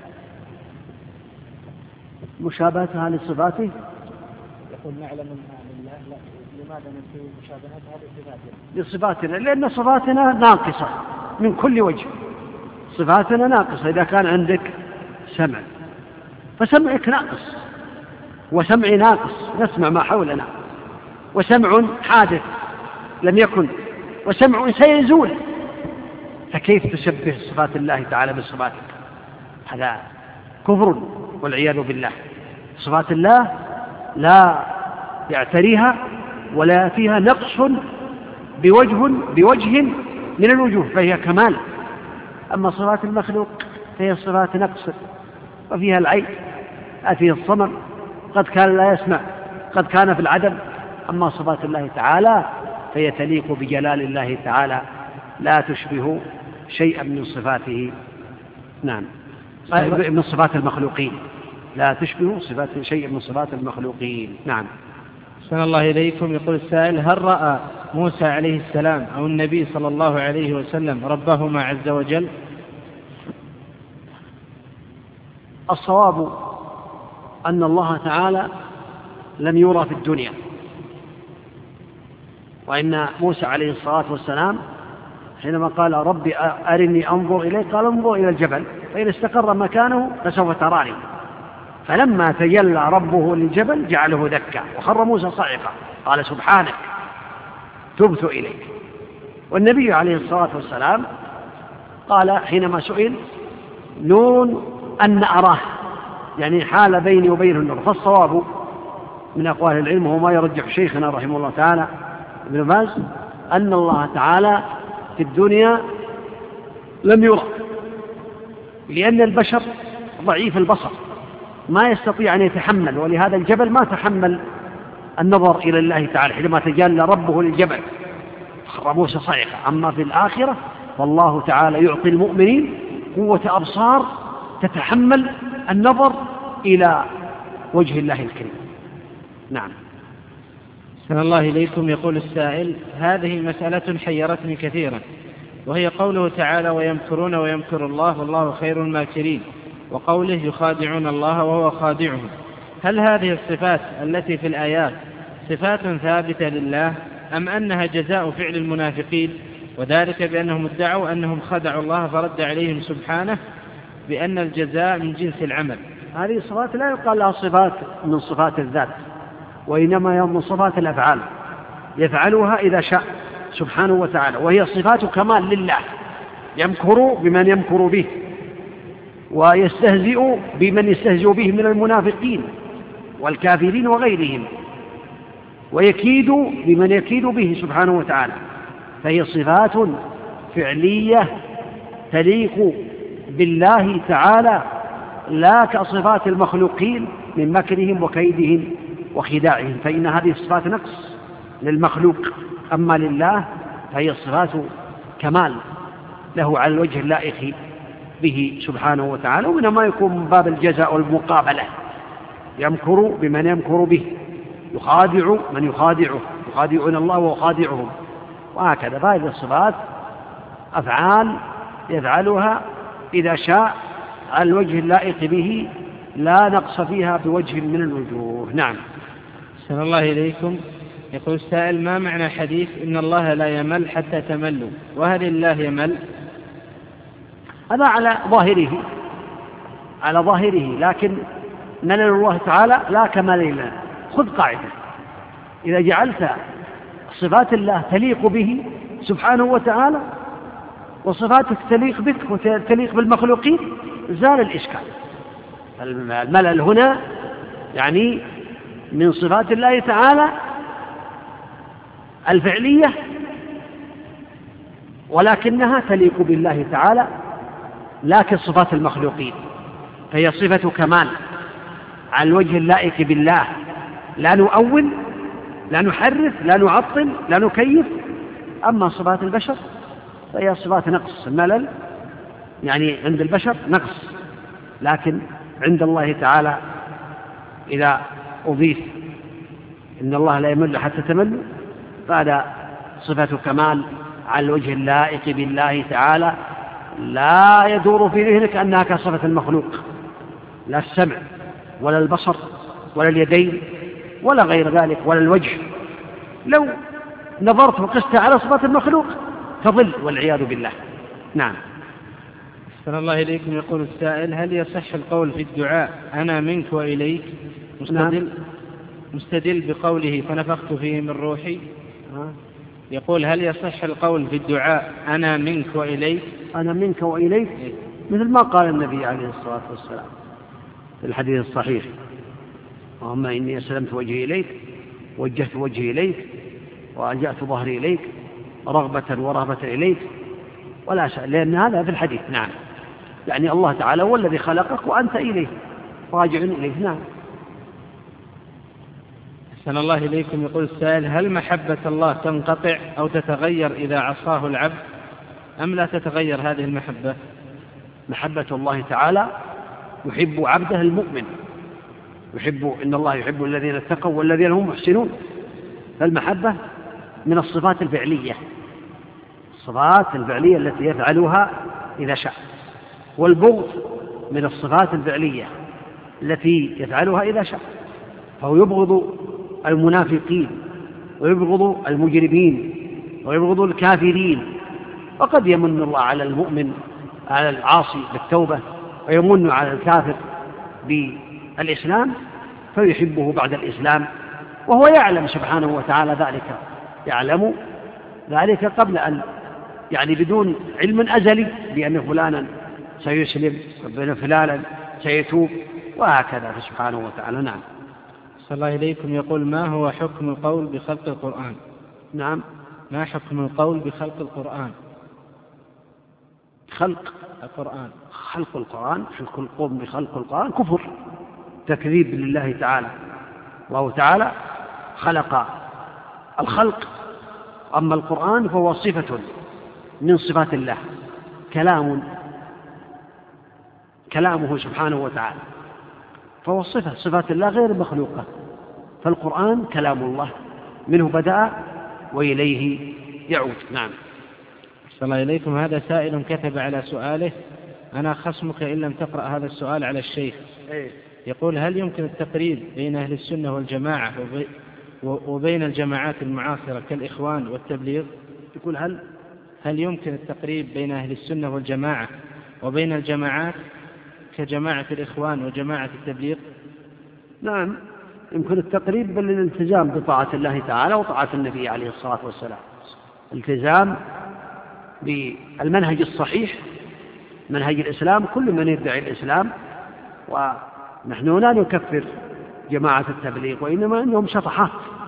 مشابهتها لصفاته؟ يقول نعلم الله، لا لماذا ننفي مشابهتها لصفاتنا؟ لصفاتنا لأن صفاتنا ناقصة من كل وجه. صفاتنا ناقصة. إذا كان عندك سمع فسمعك ناقص، وسمعي ناقص، نسمع ما حولنا، وسمع حادث لم يكن، وسمع سيزول، فكيف تشبه صفات الله تعالى بصفاتك؟ هذا كفر والعياذ بالله. صفات الله لا يعتريها ولا فيها نقص بوجه من الوجوه، فهي كمال. أما صفات المخلوق فهي صفات نقص، وفيها العيب، فيها الصمم، قد كان لا يسمع، قد كان في العدم. أما صفات الله تعالى فهي تليق بجلال الله تعالى، لا تشبه شيئا من صفاته. نعم، من صفات المخلوقين، لا تشبه شيئا من صفات المخلوقين. نعم. أحسن الله إليكم. يقول السائل: هل رأى موسى عليه السلام أو النبي صلى الله عليه وسلم ربهما عز وجل؟ الصواب أن الله تعالى لم يرى في الدنيا، وإن موسى عليه الصلاة والسلام حينما قال ربي أرني أنظر إليك قال انظر إلى الجبل فإن استقر مكانه فسوف تراني. فلما تجلى ربه للجبل جعله دكا وخر موسى صاعقا قال سبحانك تبت إليك. والنبي عليه الصلاة والسلام قال حينما سئل نور أن أراه، يعني حال بيني وبينه النور. فالصواب من أقوال العلم وهو ما يرجح شيخنا رحمه الله تعالى ابن باز أن الله تعالى في الدنيا لم يرى، لأن البشر ضعيف البصر ما يستطيع أن يتحمل، ولهذا الجبل ما تحمل النظر إلى الله تعالى حينما تجلى ربه للجبل خر موسى صاعقا. أما في الآخرة فالله تعالى يعطي المؤمنين قوة أبصار تتحمل النظر إلى وجه الله الكريم. نعم. أحسن الله إليكم. يقول السائل: هذه مسألة حيرتني كثيرا، وهي قوله تعالى ويمكرون ويمكر الله والله خير الماكرين، وقوله يخادعون الله وهو خادعهم. هل هذه الصفات التي في الآيات صفات ثابتة لله أم أنها جزاء فعل المنافقين، وذلك بأنهم ادعوا أنهم خدعوا الله فرد عليهم سبحانه بأن الجزاء من جنس العمل؟ هذه الصفات لا يقال لها صفات من صفات الذات، وإنما من صفات الأفعال يفعلها إذا شاء سبحانه وتعالى، وهي صفات كمال لله. يمكر بمن يمكر به، ويستهزئ بمن يستهزئ به من المنافقين والكافرين وغيرهم، ويكيد بمن يكيد به سبحانه وتعالى. فهي صفات فعلية تليق بالله تعالى، لا كصفات المخلوقين من مكرهم وكيدهم وخداعهم، فإن هذه الصفات نقص للمخلوق. أما لله فهي صفات كمال له على الوجه اللائق به سبحانه وتعالى، ومنها ما يكون من باب الجزاء والمقابلة. يمكر بمن يمكر به، يخادع من يخادعه، يخادعون الله ويخادعهم، وهكذا. فهذه الصفات أفعال يفعلها إذا شاء على الوجه اللائق به، لا نقص فيها بوجه من الوجوه. نعم. أحسن الله إليكم. يقول السائل: ما معنى حديث إن الله لا يمل حتى تملوا، وهل الله يمل؟ هذا على ظاهره، لكن ملل الله تعالى لا كمال الله. خذ قاعدة: إذا جعلت صفات الله تليق به سبحانه وتعالى وصفاتك تليق بك وتليق بالمخلوقين زال الإشكال. الملل هنا يعني من صفات الله تعالى الفعلية، ولكنها تليق بالله تعالى لا كصفات المخلوقين، فهي صفة كمال على الوجه اللائق بالله، لا نؤول، لا نحرف، لا نعطل، لا نكيف. أما صفات البشر فهي صفات نقص. الملل يعني عند البشر نقص، لكن عند الله تعالى إذا أضيف إن الله لا يمل حتى تمل، فهذا صفة كمال على الوجه اللائق بالله تعالى، لا يدور في ذهنك أنها كصفة المخلوق، لا السمع ولا البصر ولا اليدين ولا غير ذلك ولا الوجه. لو نظرت وقست على صفة المخلوق تضل والعياذ بالله. نعم. أحسن الله إليكم. يقول السائل: هل يصح القول في الدعاء أنا منك وإليك مستدل بقوله فنفخت فيه من روحي؟ يقول: هل يصح القول في الدعاء أنا منك وإليك؟ أنا منك وإليك مثل ما قال النبي عليه الصلاة والسلام في الحديث الصحيح: اللهم إني أسلمت وجهي إليك وجهت وجهي إليك وألجأت ظهري إليك رغبة ورهبة إليك، ولا شيء، لأن هذا في الحديث. نعم، يعني الله تعالى هو الذي خلقك وأنت إليه راجع إليه. نعم. أحسن الله إليكم. يقول السائل: هل محبة الله تنقطع أو تتغير إذا عصاه العبد أم لا تتغير هذه المحبة؟ محبة الله تعالى يحب عبده المؤمن، إن الله يحب الذين اتقوا والذين هم محسنون. فالمحبة من الصفات الفعلية، الصفات الفعلية التي يفعلها إذا شاء، والبغض من الصفات الفعلية التي يفعلها إذا شاء. فهو يبغض المنافقين ويبغض المجرمين ويبغض الكافرين، وقد يمن الله على المؤمن على العاصي بالتوبة ويمن على الكافر بالإسلام فيحبه بعد الإسلام، وهو يعلم سبحانه وتعالى ذلك، يعلم ذلك قبل أن، يعني بدون علم أزلي بأن فلانا سيسلم وبأن فلانا سيتوب وهكذا سبحانه وتعالى. نعم. صلى الله إليكم. يقول: ما هو حكم القول بخلق القرآن؟ نعم. ما حكم القول بخلق القرآن؟ خلق القرآن، خلق القرآن، حكم القول بخلق القرآن كفر، تكذيب لله تعالى. الله تعالى خلق الخلق، أما القرآن فهو صفة من صفات الله، كلامه سبحانه وتعالى، فهو صفات الله غير مخلوقة. فالقرآن كلام الله، منه بدأ وإليه يعود. نعم. صلى الله إليكم. هذا سائل كتب على سؤاله: أنا خصمك إن لم تقرأ هذا السؤال على الشيخ. يقول: هل يمكن التقريب بين أهل السنة والجماعة وبين الجماعات المعاصرة كالإخوان والتبليغ؟ يقول: هل يمكن التقريب بين أهل السنة والجماعة وبين الجماعات كجماعة الإخوان وجماعة التبليغ؟ نعم، يمكن التقريب بالالتزام بطاعة الله تعالى وطاعة النبي عليه الصلاة والسلام، التزام بالمنهج الصحيح، منهج الإسلام، كل من يدعي الإسلام. ونحن لا نكفر جماعة التبليغ، وإنما أنهم شطحات،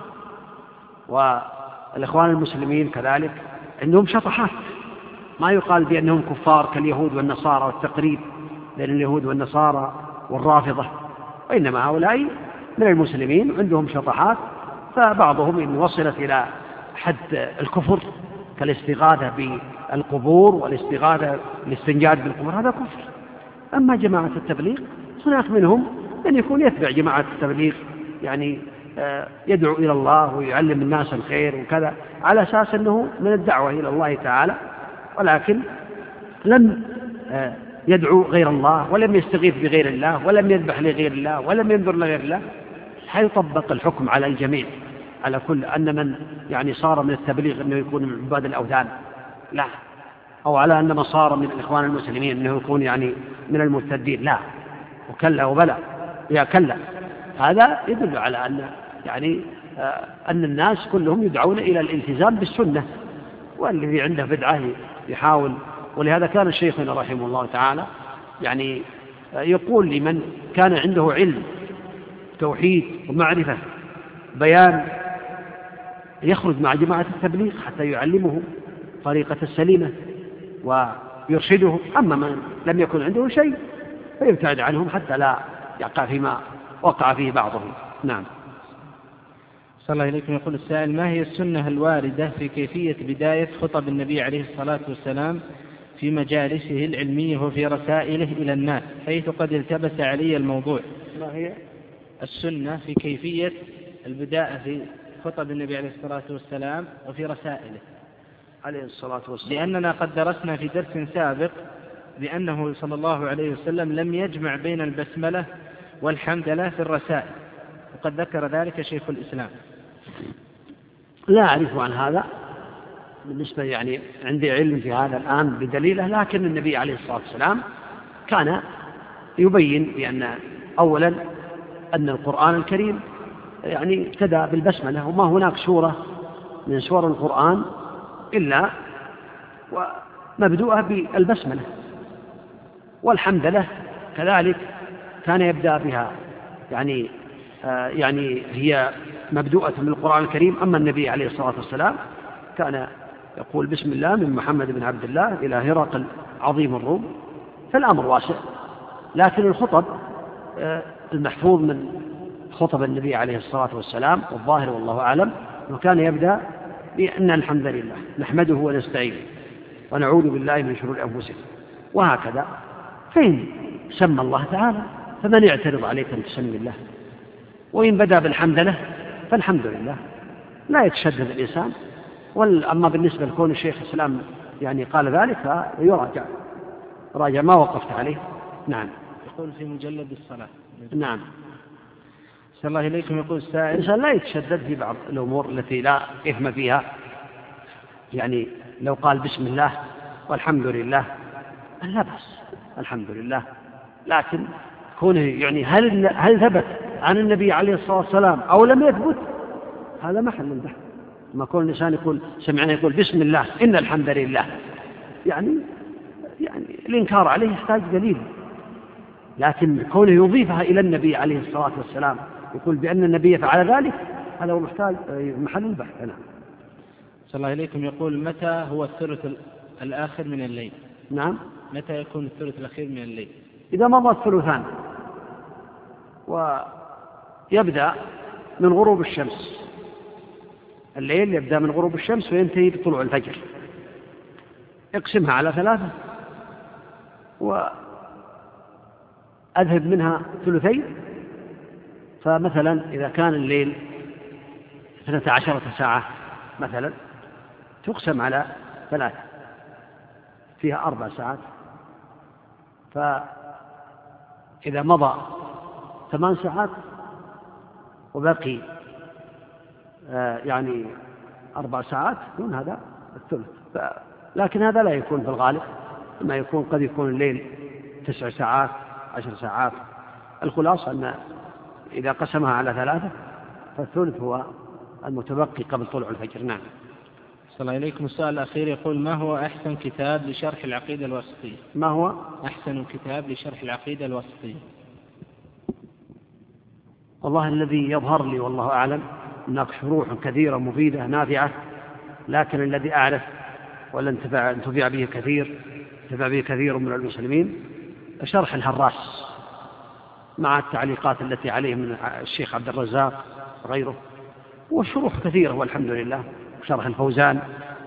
والإخوان المسلمين كذلك عندهم شطحات، ما يقال بأنهم كفار كاليهود والنصارى والتقريب بين اليهود والنصارى والرافضة، وإنما هؤلاء من المسلمين عندهم شطحات، فبعضهم إن وصلت إلى حد الكفر كالاستغاثة بالقبور والاستنجاد بالقبور، هذا كفر. أما جماعة التبليغ هناك منهم أن يكون يتبع جماعة التبليغ، يعني يدعو إلى الله ويعلم الناس الخير وكذا، على أساس أنه من الدعوة إلى الله تعالى، ولكن لم يدعو غير الله ولم يستغيث بغير الله ولم يذبح لغير الله ولم ينذر لغير الله. حيطبق الحكم على الجميع، على كل أن من يعني صار من التبليغ أنه يكون من عباد الأوثان، لا، أو على أن من صار من الإخوان المسلمين أنه يكون يعني من المرتدين، لا، وكلا وبلا، يا كلا. هذا يدل على أن يعني أن الناس كلهم يدعون إلى الالتزام بالسنة، والذي عنده بدعة يحاول. ولهذا كان شيخنا رحمه الله تعالى يعني يقول لمن كان عنده علم توحيد ومعرفة بيان يخرج مع جماعة التبليغ حتى يعلمه طريقة السليمة ويرشده، أما من لم يكن عنده شيء فيبتعد عنهم حتى لا يقع فيما وقع فيه بعضهم. نعم. صلى الله عليه وسلم. يقول السائل: ما هي السنة الواردة في كيفية بداية خطب النبي عليه الصلاة والسلام في مجالسه العلمية وفي رسائله إلى الناس، حيث قد التبس علي الموضوع؟ ما هي السنة في كيفية البداية في خطب النبي عليه الصلاة والسلام وفي رسائله؟ عليه الصلاة والسلام. لأننا قد درسنا في درس سابق بأنه صلى الله عليه وسلم لم يجمع بين البسملة والحمدلة في الرسائل، وقد ذكر ذلك شيخ الإسلام. لا أعرف عن هذا بالنسبة، يعني عندي علم في هذا الآن بدليله، لكن النبي عليه الصلاة والسلام كان يبين بأن أولا أن القرآن الكريم يعني ابتدأ بالبسملة، وما هناك سورة من سور القرآن إلا ومبدوءة بالبسملة، والحمدلة كذلك كان يبدأ بها، يعني هي مبدوءة من القرآن الكريم. أما النبي عليه الصلاة والسلام كان يقول بسم الله من محمد بن عبد الله إلى هرقل عظيم الروم، فالأمر واسع. لكن الخطب المحفوظ من خطب النبي عليه الصلاة والسلام والظاهر والله أعلم وكان يبدأ بأن الحمد لله نحمده ونستعينه ونعوذ بالله من شرور أنفسنا، وهكذا. فإن سمى الله تعالى فمن يعترض عليك أن تسمي الله، وإن بدأ بالحمد له فالحمد لله، لا يتشدد الإنسان. أما بالنسبة لكون الشيخ الإسلام يعني قال ذلك فيراجع ما وقفت عليه. نعم. يقول في مجلد الصلاة. نعم. صلى الله إليكم. يقول السائل: الإنسان لا يتشدد في بعض الأمور التي لا إثم فيها، يعني لو قال بسم الله والحمد لله لا بأس، الحمد لله. لكن كونه يعني هل ثبت عن النبي عليه الصلاة والسلام أو لم يثبت، هذا محل البحث. ما كل الإنسان يقول سمعنا يقول بسم الله إن الحمد لله، يعني الإنكار عليه يحتاج دليل. لكن كونه يضيفها إلى النبي عليه الصلاة والسلام يقول بأن النبي فعل ذلك، هذا هو محتاج محل البحث. نعم. صلى الله عليكم. يقول: متى هو الثلث الآخر من الليل؟ نعم. متى يكون الثلث الأخير من الليل؟ إذا مضى الثلثان ويبدأ من غروب الشمس، الليل يبدأ من غروب الشمس وينتهي بطلوع الفجر، اقسمها على 3 وأذهب منها ثلثين. فمثلا إذا كان الليل 12 ساعة مثلا تقسم على 3 فيها 4 ساعات، فإذا مضى 8 ساعات وبقي يعني 4 ساعات يكون هذا الثلث. لكن هذا لا يكون في الغالب، ما يكون قد يكون الليل 9 ساعات 10 ساعات. الخلاصة أن إذا قسمها على 3 فالثلث هو المتبقي قبل طلوع الفجر. نعم. صلى الله عليكم. السؤال الأخير يقول: ما هو أحسن كتاب لشرح العقيدة الواسطية؟ ما هو أحسن كتاب لشرح العقيدة الواسطية؟ والله الذي يظهر لي والله أعلم هناك شروح كثيرة مفيدة نافعة، لكن الذي أعرف ولن انتفع به كثير من المسلمين شرح الهراس مع التعليقات التي عليه من الشيخ عبد الرزاق وغيره، والشروح كثيرة والحمد لله، شرح الفوزان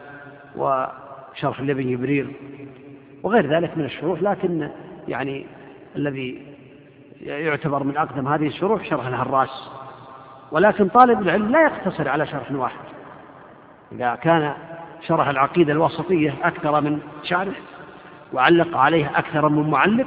وشرح لابن جبريل وغير ذلك من الشروح. لكن يعني الذي يعتبر من أقدم هذه الشروح شرح الهراس. ولكن طالب العلم لا يقتصر على شرح واحد. إذا كان شرح العقيدة الوسطية أكثر من شارح وعلق عليه أكثر من معلق،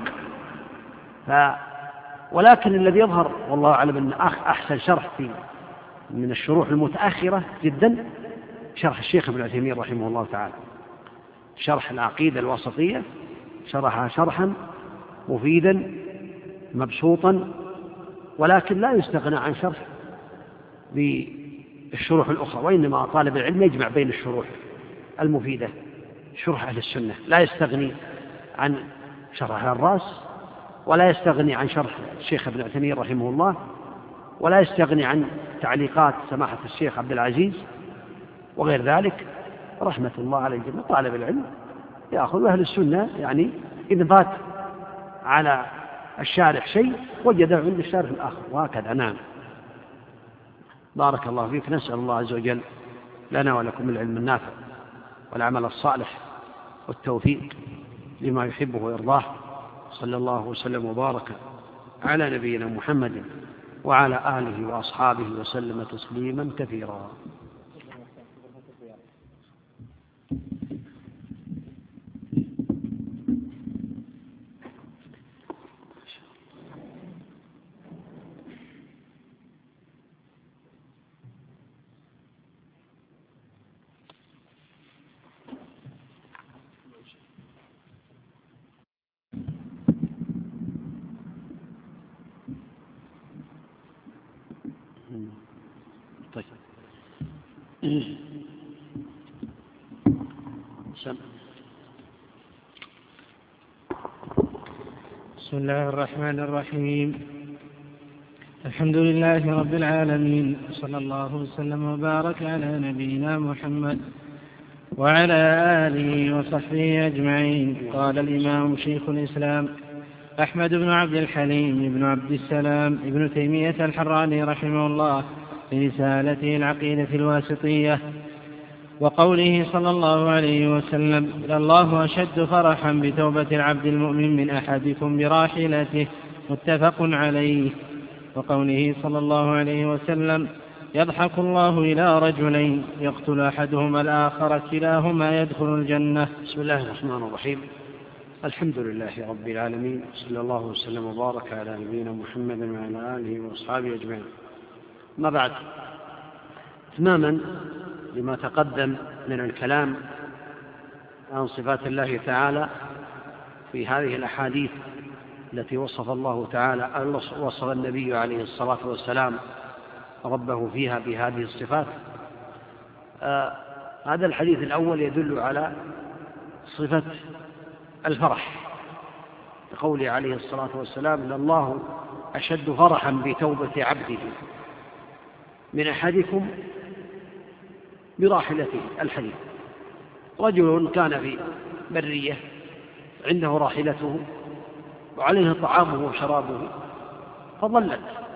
ولكن الذي يظهر والله أعلم أن أحسن شرح من الشروح المتأخرة جدا شرح الشيخ ابن عثيمين رحمه الله تعالى. شرح العقيدة الوسطية شرحها شرحا مفيدا مبسوطا، ولكن لا يستغنى عن شرح بالشروح الأخرى، وإنما طالب العلم يجمع بين الشروح المفيدة. شرح أهل السنة لا يستغني عن شرح الراس، ولا يستغني عن شرح الشيخ ابن عثيمين رحمه الله، ولا يستغني عن تعليقات سماحة الشيخ عبد العزيز وغير ذلك رحمة الله على الجميع. طالب العلم يأخذ أهل السنة، يعني إذا فات على الشارح شيء وجده عند الشارح الآخر، وهكذا. نعم. بارك الله فيك. نسأل الله عز وجل لنا ولكم العلم النافع والعمل الصالح والتوفيق لما يحبه ويرضاه. صلى الله وسلم وبارك على نبينا محمد وعلى آله وأصحابه وسلم تسليما كثيرا. بسم الله الرحمن الرحيم. الحمد لله رب العالمين، صلى الله وسلم وبارك على نبينا محمد وعلى آله وصحبه أجمعين. قال الإمام شيخ الإسلام أحمد بن عبد الحليم بن عبد السلام ابن تيمية الحراني رحمه الله في رسالته العقيدة الواسطية وقوله صلى الله عليه وسلم: الله أشد فرحا بتوبة العبد المؤمن من أحدكم براحلته، متفق عليه. وقوله صلى الله عليه وسلم: يضحك الله إلى رجلين يقتل أحدهما الآخر كلاهما يدخل الجنة. بسم الله الرحمن الرحيم. الحمد لله رب العالمين، صلى الله وسلم وبارك على نبينا محمد وعلى آله وأصحابه أجمعين. ما بعد، تماما لما تقدم من الكلام عن صفات الله تعالى في هذه الأحاديث التي وصف النبي عليه الصلاة والسلام ربه فيها بهذه الصفات. هذا الحديث الأول يدل على صفة الفرح، بقوله عليه الصلاة والسلام: الله أشد فرحا بتوبة عبده من أحدكم براحلته. الحديث: رجل كان في برية عنده راحلته وعليه طعامه وشرابه فضلت،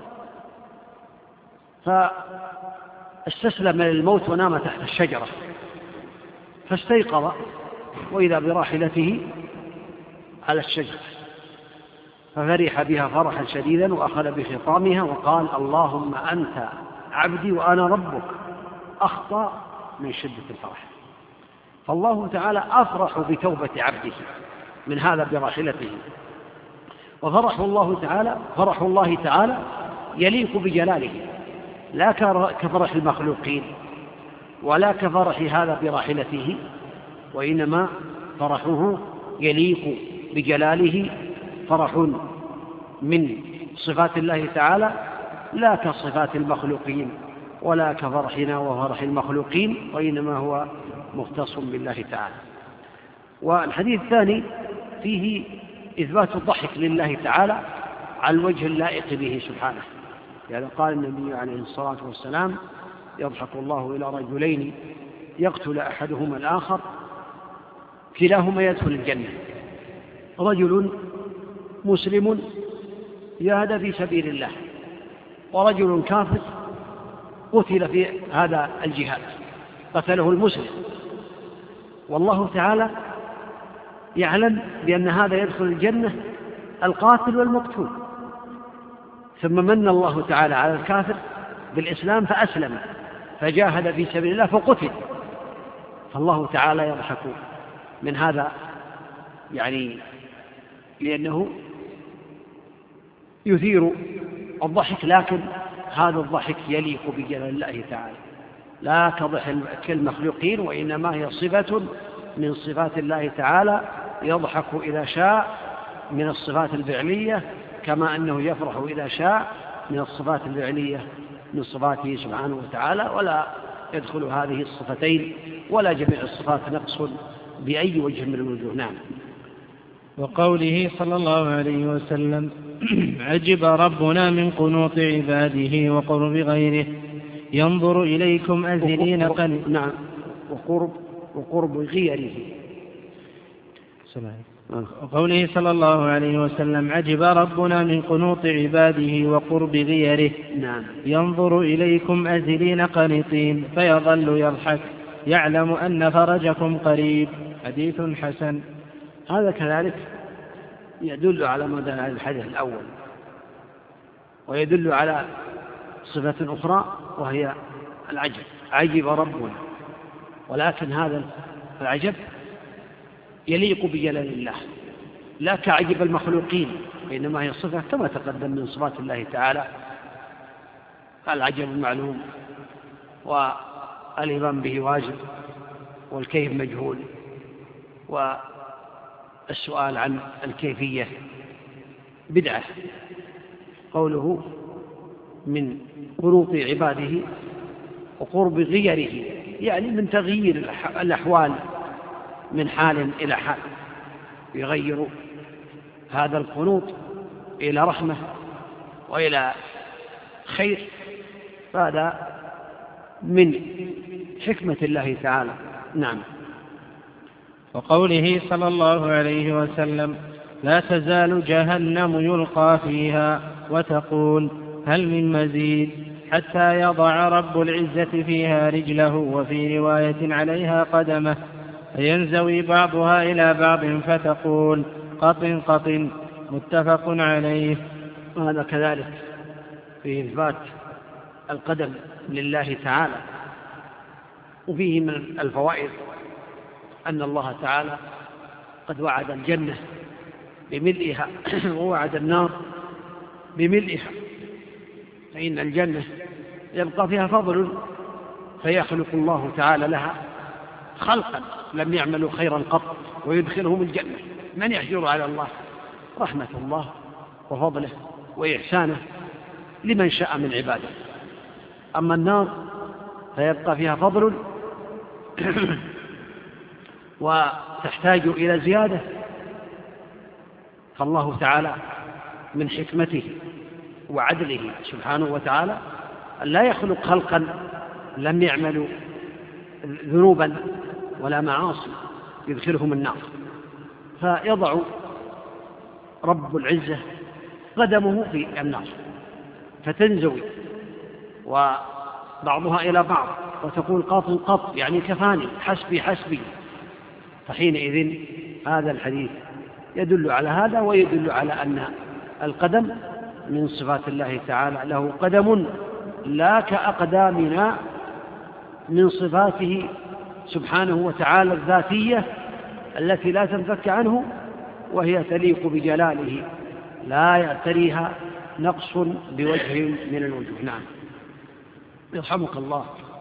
فاستسلم للموت ونام تحت الشجرة، فاستيقظ وإذا براحلته على الشجرة، ففرح بها فرحا شديدا وأخذ بخطامها وقال: اللهم أنت عبدي وأنا ربك. أخطأ من شدة الفرح. فالله تعالى أفرح بتوبة عبده من هذا براحلته، وفرح الله تعالى يليق بجلاله، لا كفرح المخلوقين ولا كفرح هذا براحلته، وإنما فرحه يليق بجلاله، فرح من صفات الله تعالى لا كصفات المخلوقين ولا كفرحنا وفرح المخلوقين، وإنما هو مختص بالله تعالى. والحديث الثاني فيه إثبات الضحك لله تعالى على الوجه اللائق به سبحانه، يعني قال النبي عليه الصلاة والسلام: يضحك الله إلى رجلين يقتل أحدهما الآخر كلاهما يدخل الجنة. رجل مسلم جاهد في سبيل الله، ورجل كافر قتل في هذا الجهاد، قتله المسلم، والله تعالى يعلم بأن هذا يدخل الجنة القاتل والمقتول، ثم من الله تعالى على الكافر بالإسلام فأسلم فجاهد في سبيل الله فقتل، فالله تعالى يضحك من هذا، يعني لأنه يثير الضحك، لكن هذا الضحك يليق بجلال الله تعالى، لا كضحك المخلوقين، وإنما هي صفة من صفات الله تعالى، يضحك إذا شاء من الصفات الفعلية، كما أنه يفرح إذا شاء من الصفات الفعلية من صفاته سبحانه وتعالى، ولا يدخل هذه الصفتين ولا جميع الصفات نقص بأي وجه من الوجوه. نعم. وقوله صلى الله عليه وسلم: عجب ربنا من قنوط عباده وقرب غيره، ينظر إليكم أزلين قليلا. نعم. وقرب غيره. وقوله صلى الله عليه وسلم: عجب ربنا من قنوط عباده وقرب غيره. نعم. ينظر إليكم أزلين قنطين فيظل يضحك، يعلم أن فرجكم قريب. حديث حسن. هذا كذلك يدل على ما دل على الحديث الأول، ويدل على صفة أخرى وهي العجب. عجب ربنا، ولكن هذا العجب يليق بجلال الله، لا كعجب المخلوقين، وإنما هي صفة كما تقدم من صفات الله تعالى. العجب المعلوم والإيمان به واجب، والكيف مجهول، والسؤال عن الكيفية بدعة. قوله من قنوط عباده وقرب غيره، يعني من تغيير الأحوال من حال إلى حال، يغير هذا القنوط إلى رحمة وإلى خير، فهذا من حكمة الله تعالى. نعم. وقوله صلى الله عليه وسلم: لا تزال جهنم يلقى فيها وتقول هل من مزيد حتى يضع رب العزة فيها رجله، وفي رواية عليها قدمه، فينزوي بعضها إلى بعض فتقول قطن قطن، متفق عليه. وهذا كذلك في إثبات القدم لله تعالى. وفيه من الفوائد أن الله تعالى قد وعد الجنة بملئها ووعد النار بملئها، فإن الجنة يبقى فيها فضل، فيخلق الله تعالى لها خلقا لم يعملوا خيرا قط ويدخلهم الجنة. من يحجر على الله؟ رحمة الله وفضله وإحسانه لمن شاء من عباده. أما النار فيبقى فيها فضل وتحتاج إلى زيادة، فالله تعالى من حكمته وعدله سبحانه وتعالى أن لا يخلق خلقا لم يعملوا ذنوبا ولا معاصي يدخلهم النار، فيضع رب العزة قدمه في النار فتنزوي وبعضها إلى بعض وتقول قط قط، يعني كفاني حسبي حسبي. فحينئذ هذا الحديث يدل على هذا، ويدل على أن القدم من صفات الله تعالى، له قدم لا كأقدامنا من صفاته سبحانه وتعالى الذاتية التي لا تنفك عنه، وهي تليق بجلاله لا يعتريها نقص بوجه من الوجوه. نعم. يرحمك الله.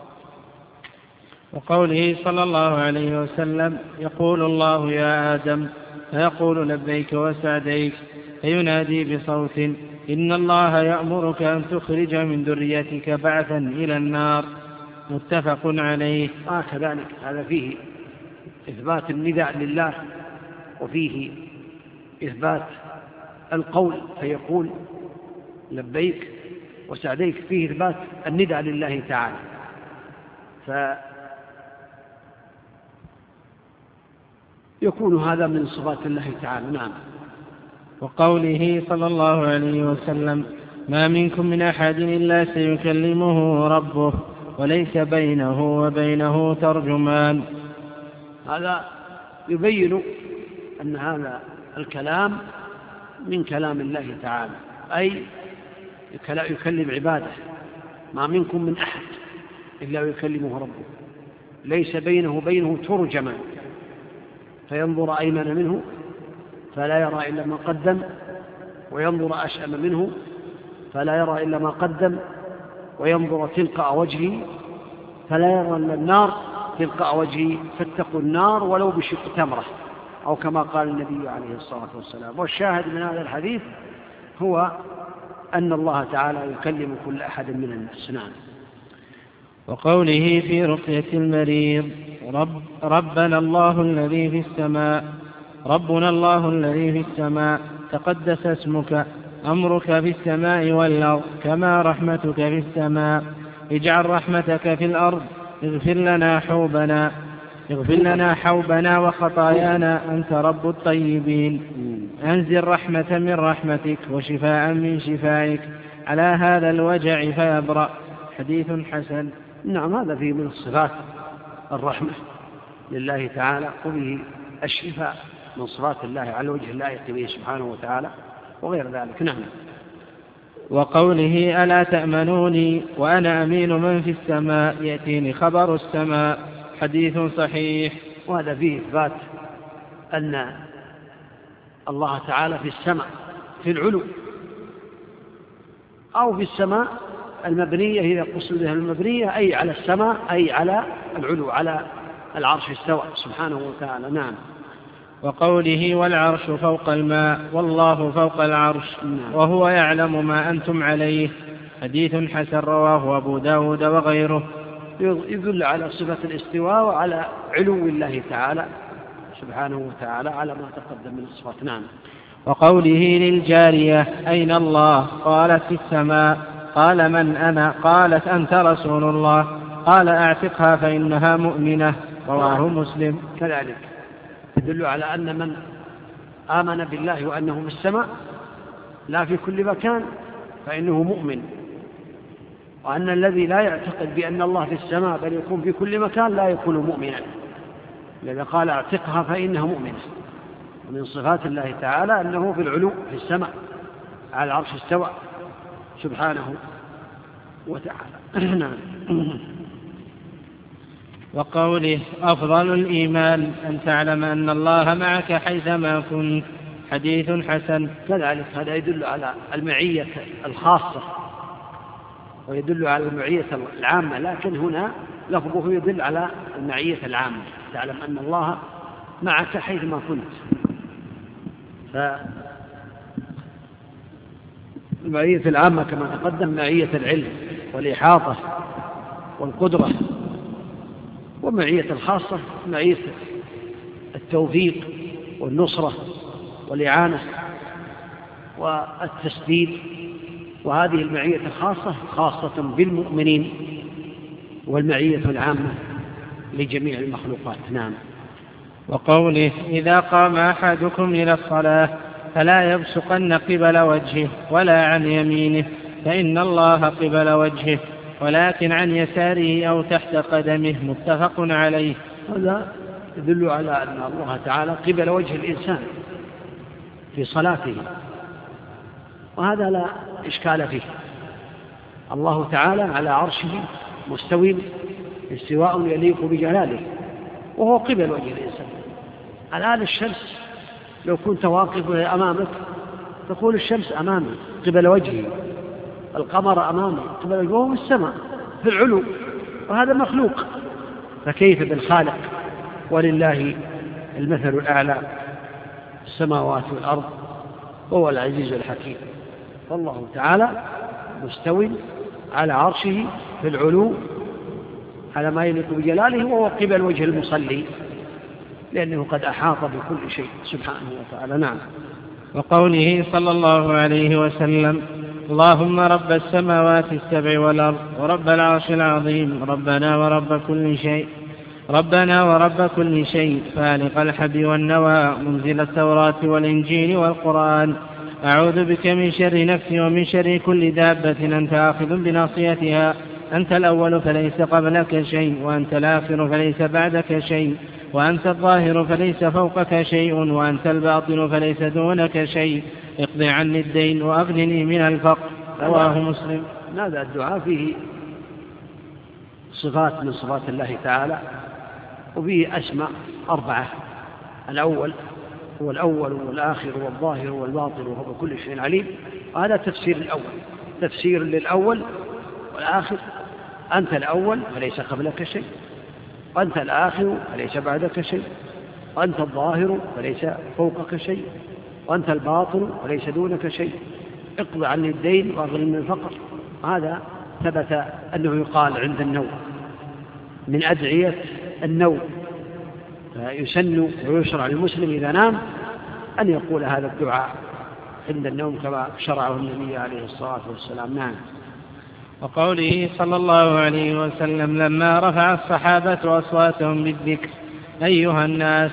وقوله صلى الله عليه وسلم: يقول الله يا آدم، فيقول لبيك وسعديك، فينادي بصوت: إن الله يأمرك أن تخرج من ذريتك بعثا إلى النار، متفق عليه. كذلك هذا فيه إثبات النداء لله، وفيه إثبات القول فيقول لبيك وسعديك، فيه إثبات النداء لله تعالى، فيكون هذا من صفات الله تعالى. نعم. وقوله صلى الله عليه وسلم: ما منكم من أحد إلا سيكلمه ربه وليس بينه وبينه ترجمان. هذا يبين أن هذا الكلام من كلام الله تعالى، أي يكلم عباده. ما منكم من أحد إلا يكلمه ربه، ليس بينه وبينه ترجمان، فينظر أيمن منه فلا يرى إلا ما قدم، وينظر أشأم منه فلا يرى إلا ما قدم، وينظر تلقاء وجهه فلا يرى إلا النار تلقاء وجهه، فاتقوا النار ولو بشق تمرة، أو كما قال النبي عليه الصلاة والسلام. والشاهد من هذا الحديث هو أن الله تعالى يكلم كل أحد من الناس. نعم. وقوله في رقية المريض: ربنا الله الذي في السماء، ربنا الله الذي في السماء، تقدس اسمك، أمرك في السماء والأرض، كما رحمتك في السماء، اجعل رحمتك في الأرض، اغفر لنا حوبنا وخطايانا، أنت رب الطيبين، أنزل رحمة من رحمتك وشفاء من شفائك على هذا الوجع فيبرأ. حديث حسن. نعم. هذا فيه من الصفات الرحمة لله تعالى، وبه الشفاء من صفات الله على وجه اللائق به سبحانه وتعالى وغير ذلك. نعم. وقوله: ألا تأمنوني وأنا أمين من في السماء، يأتيني خبر السماء. حديث صحيح. وهذا فيه إثبات أن الله تعالى في السماء في العلو، أو في السماء المبنية، إذا قصد بها المبنية أي على السماء، أي على العلو، على العرش استوى سبحانه وتعالى. نعم. وقوله: والعرش فوق الماء، والله فوق العرش، وهو يعلم ما أنتم عليه. حديث حسن، رواه أبو داود وغيره. يدل على صفة الاستواء وعلى علو الله تعالى سبحانه وتعالى على ما تقدم من الصفات. نعم. وقوله للجارية أين الله؟ قالت في السماء. قال من أنا؟ قالت أنت رسول الله. قال أعتقها فإنها مؤمنة. رواه مسلم. كذلك يدل على أن من آمن بالله وأنه في السماء لا في كل مكان فإنه مؤمن، وأن الذي لا يعتقد بأن الله في السماء بل يكون في كل مكان لا يكون مؤمنا. لذا قال اعتقها فإنها مؤمنة. ومن صفات الله تعالى أنه في العلو في السماء على العرش استوى سبحانه وتعالى. وقوله أفضل الإيمان أن تعلم أن الله معك حيثما كنت. حديث حسن. كذلك هذا يدل على المعية الخاصة ويدل على المعية العامة، لكن هنا لفظه يدل على المعية العامة، تعلم أن الله معك حيثما كنت. فالمعية العامة كما تقدم معية العلم والإحاطة والقدرة، ومعية الخاصة معية التوفيق والنصرة والإعانة والتسديد. وهذه المعية الخاصة خاصة بالمؤمنين، والمعية العامة لجميع المخلوقات. نعم. وقوله إذا قام أحدكم إلى الصلاة فلا يبصقن قبل وجهه ولا عن يمينه فإن الله قبل وجهه، ولكن عن يساره أو تحت قدمه. متفق عليه. هذا يدل على أن الله تعالى قبل وجه الإنسان في صلاته، وهذا لا إشكال فيه. الله تعالى على عرشه مستوي استواء يليق بجلاله، وهو قبل وجه الإنسان. الآن الشمس لو كنت واقفا أمامك تقول الشمس أمامي قبل وجهي، القمر أمامي قبل وجهه، وهو في السماء في العلو، وهذا مخلوق، فكيف بالخالق؟ ولله المثل الأعلى السماوات والأرض وهو العزيز الحكيم. فالله تعالى مستوي على عرشه في العلو على ما يليق بجلاله، وهو قبل وجه المصلي لأنه قد أحاط بكل شيء سبحانه وتعالى. نعم. وقوله صلى الله عليه وسلم اللهم رب السماوات السبع والأرض ورب العرش العظيم ربنا ورب كل شيء فالق الحب والنوى منزل التوراة والإنجيل والقرآن أعوذ بك من شر نفسي ومن شر كل دابة أنت آخذ بناصيتها أنت الأول فليس قبلك شيء وأنت الآخر فليس بعدك شيء وأنت الظاهر فليس فوقك شيء وأنت الباطن فليس دونك شيء اقض عني الدين وأغنني من الفقر. رواه مسلم. هذا الدعاء فيه صفات من صفات الله تعالى، وفيه أسماء 4: الأول هو الأول والآخر والظاهر والباطن وهو بكل شيء عليم. وهذا تفسير الأول، تفسير للأول والآخر: أنت الأول فليس قبلك شيء، وأنت الآخر فليس بعدك شيء، وأنت الظاهر فليس فوقك شيء، وأنت الباطن فليس دونك شيء، اقض عني الدين وأغنني من الفقر. هذا ثبت أنه يقال عند النوم من أدعية النوم، فيسن ويشرع للمسلم إذا نام أن يقول هذا الدعاء عند النوم كما شرعه النبي عليه الصلاة والسلام. نعم. وقوله صلى الله عليه وسلم لما رفع الصحابة أصواتهم بالذكر أيها الناس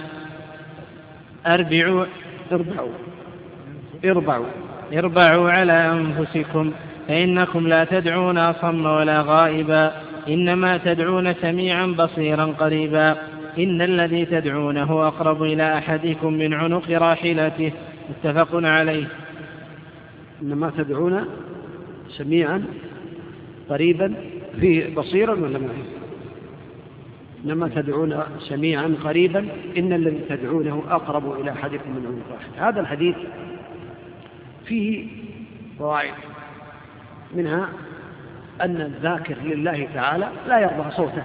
اربعوا على أنفسكم فإنكم لا تدعون أصم ولا غائبا إنما تدعون سميعا بصيرا قريبا إن الذي تدعونه أقرب إلى أحدكم من عنق راحلته. متفق عليه. إنما تدعون سميعا قريبا فيه بصيرا ولا ما فيه؟ إنما تدعون سميعا قريبا إن الذي تدعونه أقرب إلى أحدكم من عنق راحلته. هذا الحديث فيه فوائد، منها أن الذاكر لله تعالى لا يرفع صوته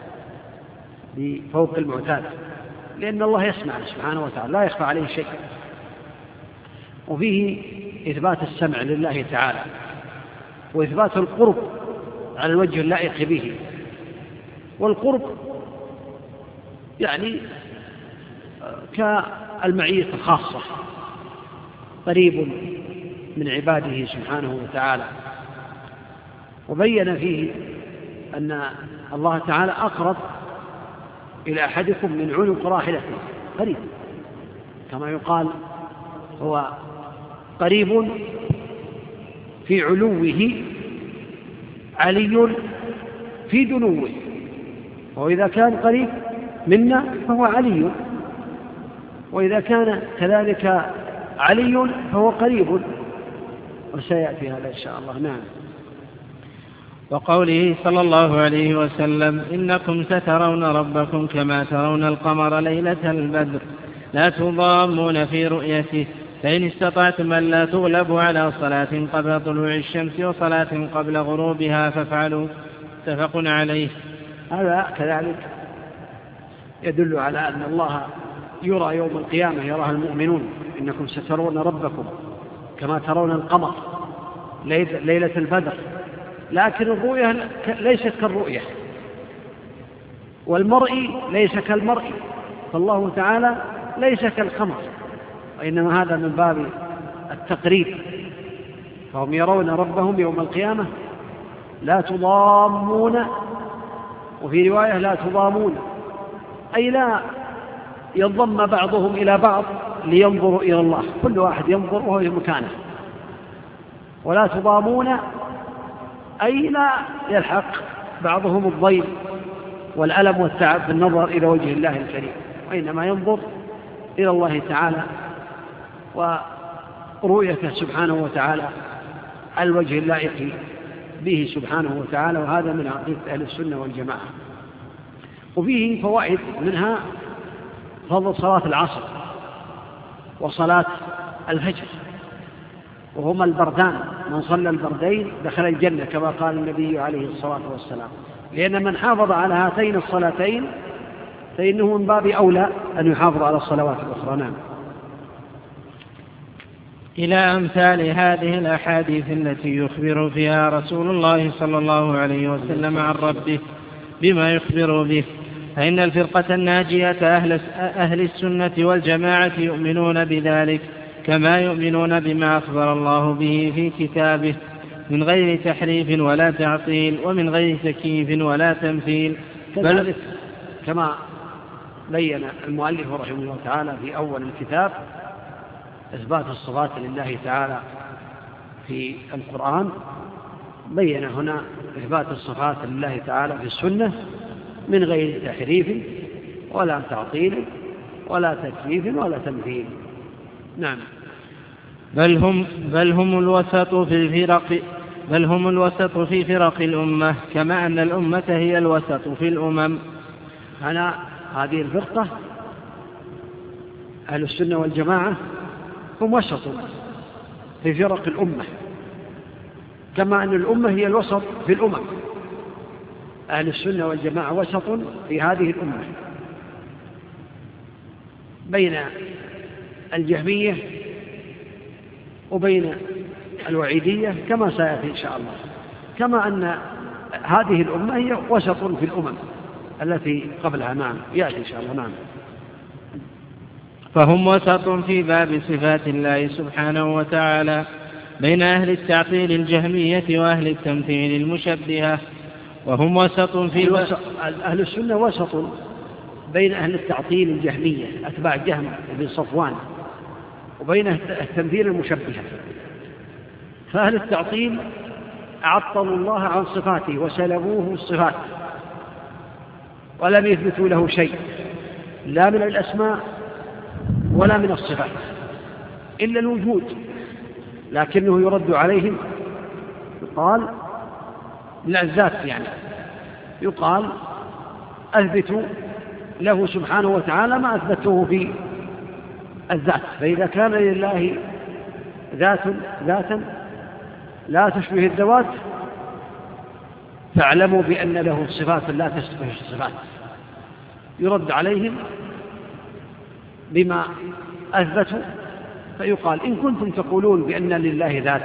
بفوق المعتاد، لأن الله يسمع سبحانه وتعالى لا يخفى عليه شيء. وفيه إثبات السمع لله تعالى وإثبات القرب على الوجه اللائق به، والقرب يعني كالمعية الخاصة، قريب من عباده سبحانه وتعالى. وبين فيه أن الله تعالى أقرب إلى أحدكم من عنق راحلته، قريب، كما يقال هو قريب في علوه علي في دنوه، وإذا كان قريب منا فهو علي، وإذا كان كذلك علي فهو قريب، وسيأتي هذا إن شاء الله. نعم. وقوله صلى الله عليه وسلم: إنكم سترون ربكم كما ترون القمر ليلة البدر لا تضامون في رؤيته، فإن استطعتم أن لا تغلبوا على صلاة قبل طلوع الشمس وصلاة قبل غروبها فافعلوا. متفق عليه. هذا كذلك يدل على أن الله يرى يوم القيامة، يراها المؤمنون: إنكم سترون ربكم كما ترون القمر ليلة البدر، لكن الرؤية ليست كالرؤية، والمرء ليس كالمرء، فالله تعالى ليس كالقمر، وإنما هذا من باب التقريب. فهم يرون ربهم يوم القيامة لا تضامون، وفي رواية لا تضامون، أي لا ينضم بعضهم إلى بعض لينظروا إلى الله، كل واحد ينظر وهو في مكانه. ولا تضامون أي لا يلحق بعضهم الضيم والألم والتعب في النظر إلى وجه الله الكريم، وإنما ينظر إلى الله تعالى ورؤيته سبحانه وتعالى على الوجه اللائق به سبحانه وتعالى. وهذا من عقيدة أهل السنة والجماعة. وفيه فوائد، منها فضل صلاة العصر وصلاة الفجر، وهما البردان، من صلى البردين دخل الجنة كما قال النبي عليه الصلاة والسلام، لأن من حافظ على هاتين الصلاتين فإنه من باب أولى أن يحافظ على الصلوات الأخرى. نعم. إلى أمثال هذه الأحاديث التي يخبر فيها رسول الله صلى الله عليه وسلم عن ربه بما يخبر به، فإن الفرقة الناجية أهل السنة والجماعة يؤمنون بذلك كما يؤمنون بما أخبر الله به في كتابه من غير تحريف ولا تعطيل ومن غير تكييف ولا تمثيل، بل كما بين المؤلف رحمه الله تعالى في أول الكتاب إثبات الصفات لله تعالى في القرآن، بين هنا إثبات الصفات لله تعالى في السنة من غير تحريف ولا تعطيل ولا تكييف ولا تمثيل. نعم. بل هم الوسط في فرق الأمة، كما أن الأمة هي الوسط في الأمم. أنا هذه الفرقة أهل السنة والجماعة هم وسط في فرق الأمة، كما أن الأمة هي الوسط في الأمم. أهل السنة والجماعة وسط في هذه الأمة بين الجهمية وبين الوعيدية كما سيأتي إن شاء الله، كما أن هذه الأمة هي وسط في الأمم التي قبلها. نعم، يأتي إن شاء الله. نعم. فهم وسط في باب صفات الله سبحانه وتعالى بين أهل التعطيل الجهمية وأهل التمثيل المشبهة، وهم وسط في أهل السنة وسط بين أهل التعطيل الجهمية أتباع جهم بن صفوان وبين التمثيل المشبهة. فأهل التعطيل عطلوا الله عن صفاته وسلبوه الصفات ولم يثبتوا له شيء لا من الأسماء ولا من الصفات إلا الوجود، لكنه يرد عليهم يقال من الذات، يعني يقال أثبتوا له سبحانه وتعالى ما أثبته في الذات، فإذا كان لله ذاتا لا تشبه الذوات فاعلموا بأن له صفات لا تشبه الصفات. يرد عليهم بما أثبتوا، فيقال إن كنتم تقولون بأن لله ذات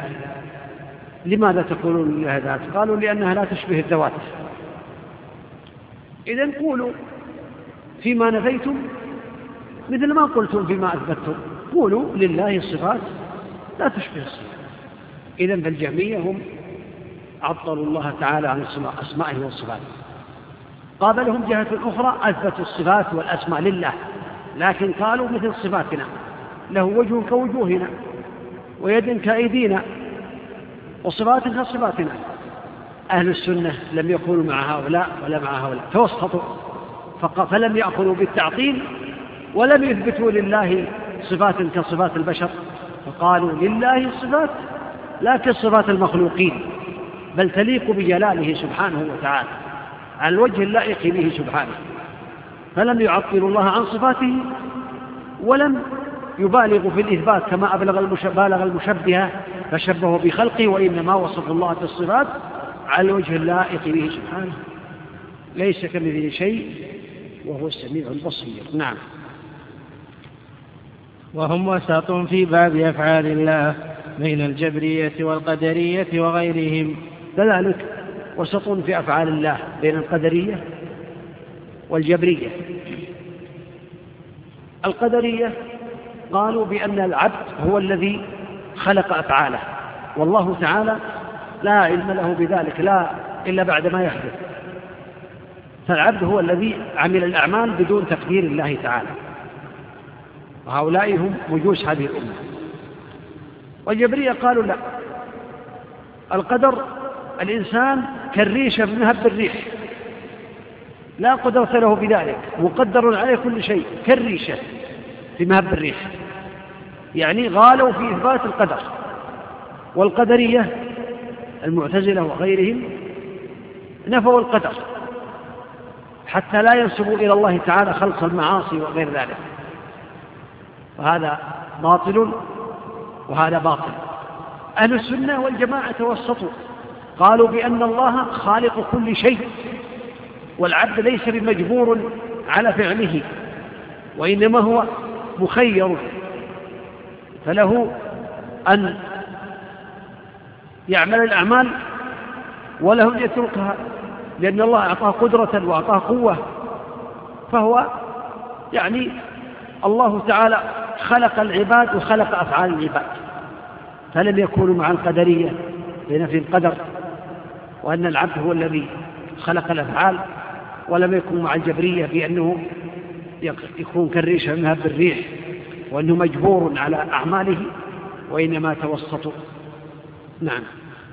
لماذا تقولون لله ذات؟ قالوا لأنها لا تشبه الذوات، إذن قولوا فيما نفيتم مثل ما قلتم فيما أثبتتم، قولوا لله الصفات لا تشبه الصفات. إذن فالجهمية هم عطلوا الله تعالى عن أسمائه والصفات. قابلهم جهة أخرى أثبتوا الصفات والأسماء لله، لكن قالوا مثل صفاتنا، له وجه كوجوهنا ويد كأيدينا وصفات كصفاتنا. أهل السنة لم يكونوا مع هؤلاء ولا مع هؤلاء، توسطوا فلم يأخذوا بالتعطيل ولم يثبتوا لله صفات كصفات البشر، فقالوا لله الصفات لا كصفات المخلوقين، بل تليق بجلاله سبحانه وتعالى على الوجه اللائق به سبحانه، فلم يعطلوا الله عن صفاته ولم يبالغوا في الإثبات كما بالغ المشبهة فشبهوا بخلقه، وإنما وصف الله بالصفات على الوجه اللائق به سبحانه، ليس كمثله شيء وهو السميع البصير. نعم. وهم وسط في باب أفعال الله بين الجبرية والقدرية وغيرهم. كذلك وسط في أفعال الله بين القدرية والجبرية. القدرية قالوا بأن العبد هو الذي خلق أفعاله، والله تعالى لا علم له بذلك لا إلا بعد ما يحدث، فالعبد هو الذي عمل الأعمال بدون تقدير الله تعالى، وهؤلاء هم مجوس هذه الأمة. والجبرية قالوا لا، القدر الإنسان كالريشة بمهب الريح، لا قدرة له بذلك، مقدر عليه كل شيء كالريشة بمهب الريح، يعني غالوا في إثبات القدر. والقدرية المعتزلة وغيرهم نفوا القدر حتى لا ينسبوا إلى الله تعالى خلق المعاصي وغير ذلك، وهذا باطل وهذا باطل. أهل السنة والجماعة توسطوا، قالوا بأن الله خالق كل شيء، والعبد ليس بمجبور على فعله، وإنما هو مخير، فله أن يعمل الأعمال وله أن يتركها، لأن الله أعطاه قدرة وأعطاه قوة، فهو يعني الله تعالى خلق العباد وخلق أفعال العباد، فلم يكونوا مع القدرية بنفي القدر وأن العبد هو الذي خلق الأفعال، ولم يكن مع الجبرية بأنه يكون كالريشة من هب الريح وأنه مجبور على أعماله، وإنما توسطوا. نعم.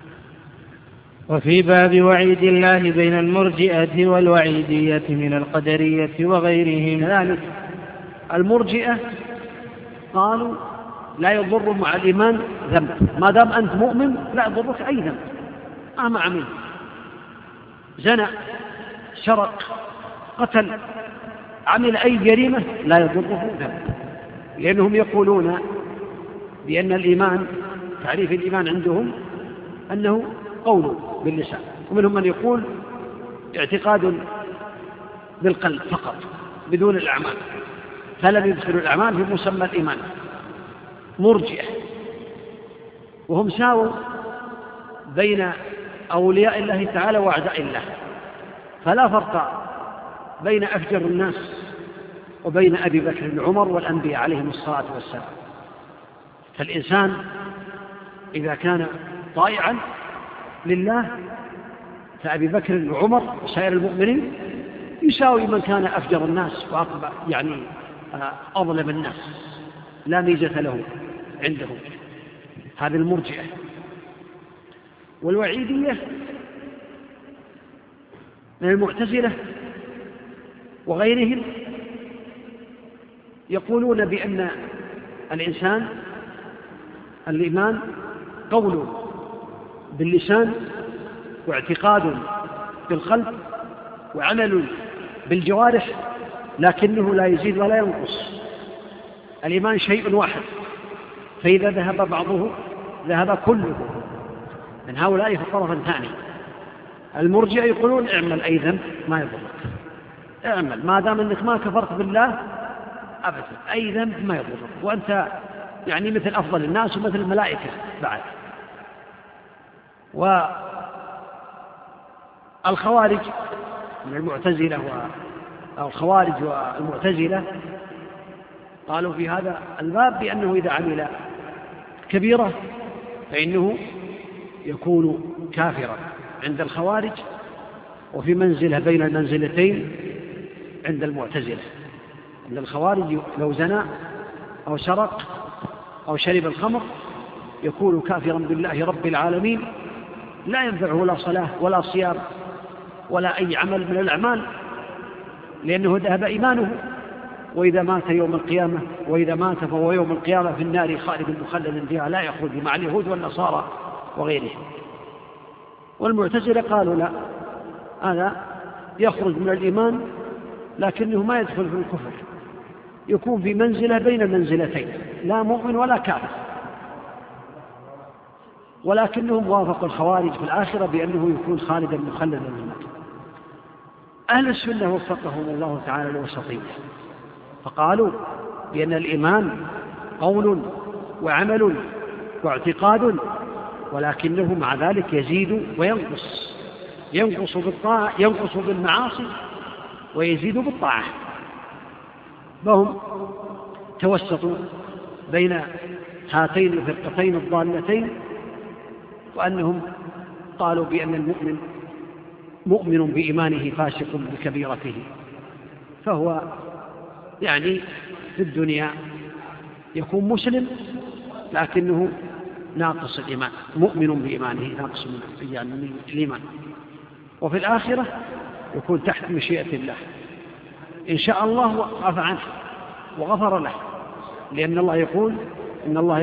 وفي باب وعيد الله بين المرجئة والوعيدية من القدرية وغيرهم. كذلك المرجئة قالوا لا يضر مع الإيمان ذنب، ما دام أنت مؤمن لا يضرك أي ذنب مهما عمل، زنى، سرق، قتل، عمل أي جريمة لا يضره ذنب، لأنهم يقولون بأن الإيمان، تعريف الإيمان عندهم أنه قول باللسان، ومنهم من يقول اعتقاد بالقلب فقط بدون الأعمال، فلم يدخلوا الأعمال في مسمى الإيمان. مرجئة، وهم ساووا بين أولياء الله تعالى وأعداء الله، فلا فرق بين أفجر الناس وبين أبي بكر وعمر والأنبياء عليهم الصلاة والسلام. فالإنسان إذا كان طائعا لله فأبي بكر وعمر وسائر المؤمنين يساوي من كان أفجر الناس وأقبع يعني أظلم الناس، لا ميزة له عندهم. هذه المرجئة. والوعيدية من المعتزلة وغيرهم يقولون بأن الإنسان الإيمان قول باللسان واعتقاد بالقلب وعمل بالجوارح، لكنه لا يزيد ولا ينقص. الإيمان شيء واحد، فإذا ذهب بعضه ذهب كله. من هؤلاء في الطرف الثاني المرجئة يقولون اعمل أي ذنب ما يضرك، اعمل ما دام أنك ما كفرت بالله أبدا، أي ذنب ما يضرك، وأنت يعني مثل أفضل الناس ومثل الملائكة بعد. والخوارج من المعتزلة والخوارج والمعتزلة قالوا في هذا الباب بأنه إذا عمل كبيرة فإنه يكون كافرا عند الخوارج، وفي منزلة بين المنزلتين عند المعتزلة. عند الخوارج لو زنى أو سرق أو شرب الخمر يكون كافرا بالله رب العالمين، لا ينفعه لا صلاة ولا صيام ولا أي عمل من الأعمال، لأنه ذهب إيمانه، وإذا مات يوم القيامة وإذا مات فهو يوم القيامة في النار خالد مخلد فيها لا يخرج مع اليهود والنصارى وغيرهم. والمعتزلة قالوا لا، هذا يخرج من الإيمان لكنه ما يدخل في الكفر، يكون في منزلة بين المنزلتين، لا مؤمن ولا كافر، ولكنهم وافقوا الخوارج في الآخرة بأنه يكون خالدا مخلدا في النار. أهل السنة وفقهم الله تعالى للوسطية، فقالوا بأن الإيمان قول وعمل واعتقاد، ولكنه مع ذلك يزيد وينقص، ينقص بالمعاصي ويزيد بالطاعة. فهم توسطوا بين هاتين الفرقتين الضالتين، وأنهم قالوا بأن المؤمن مؤمن بإيمانه فاسق بكبيرته، فهو يعني في الدنيا يكون مسلم لكنه ناقص الإيمان، مؤمن بإيمانه ناقص من الإيمان، وفي الآخرة يكون تحت مشيئة الله، إن شاء الله عفى عنه وغفر له، لأن الله يقول إن الله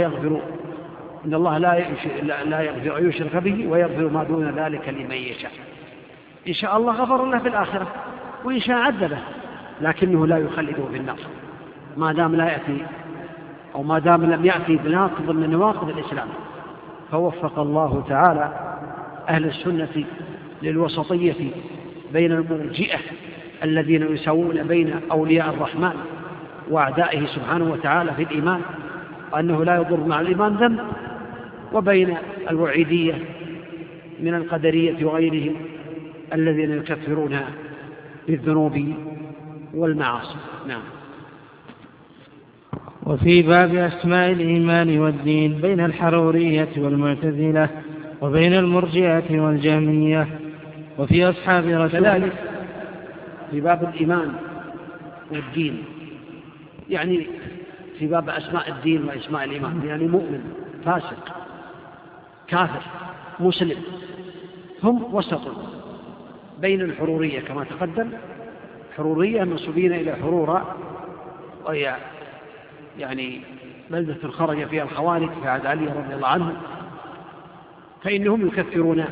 لا يغفر أن يشرك به ويغفر ما دون ذلك لمن يشاء. إن شاء الله غفر له في الآخرة، وإن شاء عذبه، لكنه لا يخلده في النار ما دام لا يأتي أو ما دام لم يأتي بناقض من نواقض الإسلام. فوفق الله تعالى أهل السنة للوسطية بين المرجئة الذين يساوون بين أولياء الرحمن وأعدائه سبحانه وتعالى في الإيمان، وأنه لا يضر مع الإيمان ذنب، وبين الوعيدية من القدرية وغيرهم الذين يكفرون بالذنوب والمعاصي. نعم. وفي باب أسماء الإيمان والدين بين الحرورية والمعتزلة وبين المرجئة والجهمية. وفي أصحاب رسول كذلك في باب الإيمان والدين، يعني في باب أسماء الدين وأسماء الإيمان، يعني مؤمن فاسق كافر مسلم، هم وسط بين الحرورية كما تقدم، حرورية منسوبين إلى حرورة، وهي يعني بلدة خرج فيها الخوارج في عهد علي رضي الله عنه، فإنهم يكفرون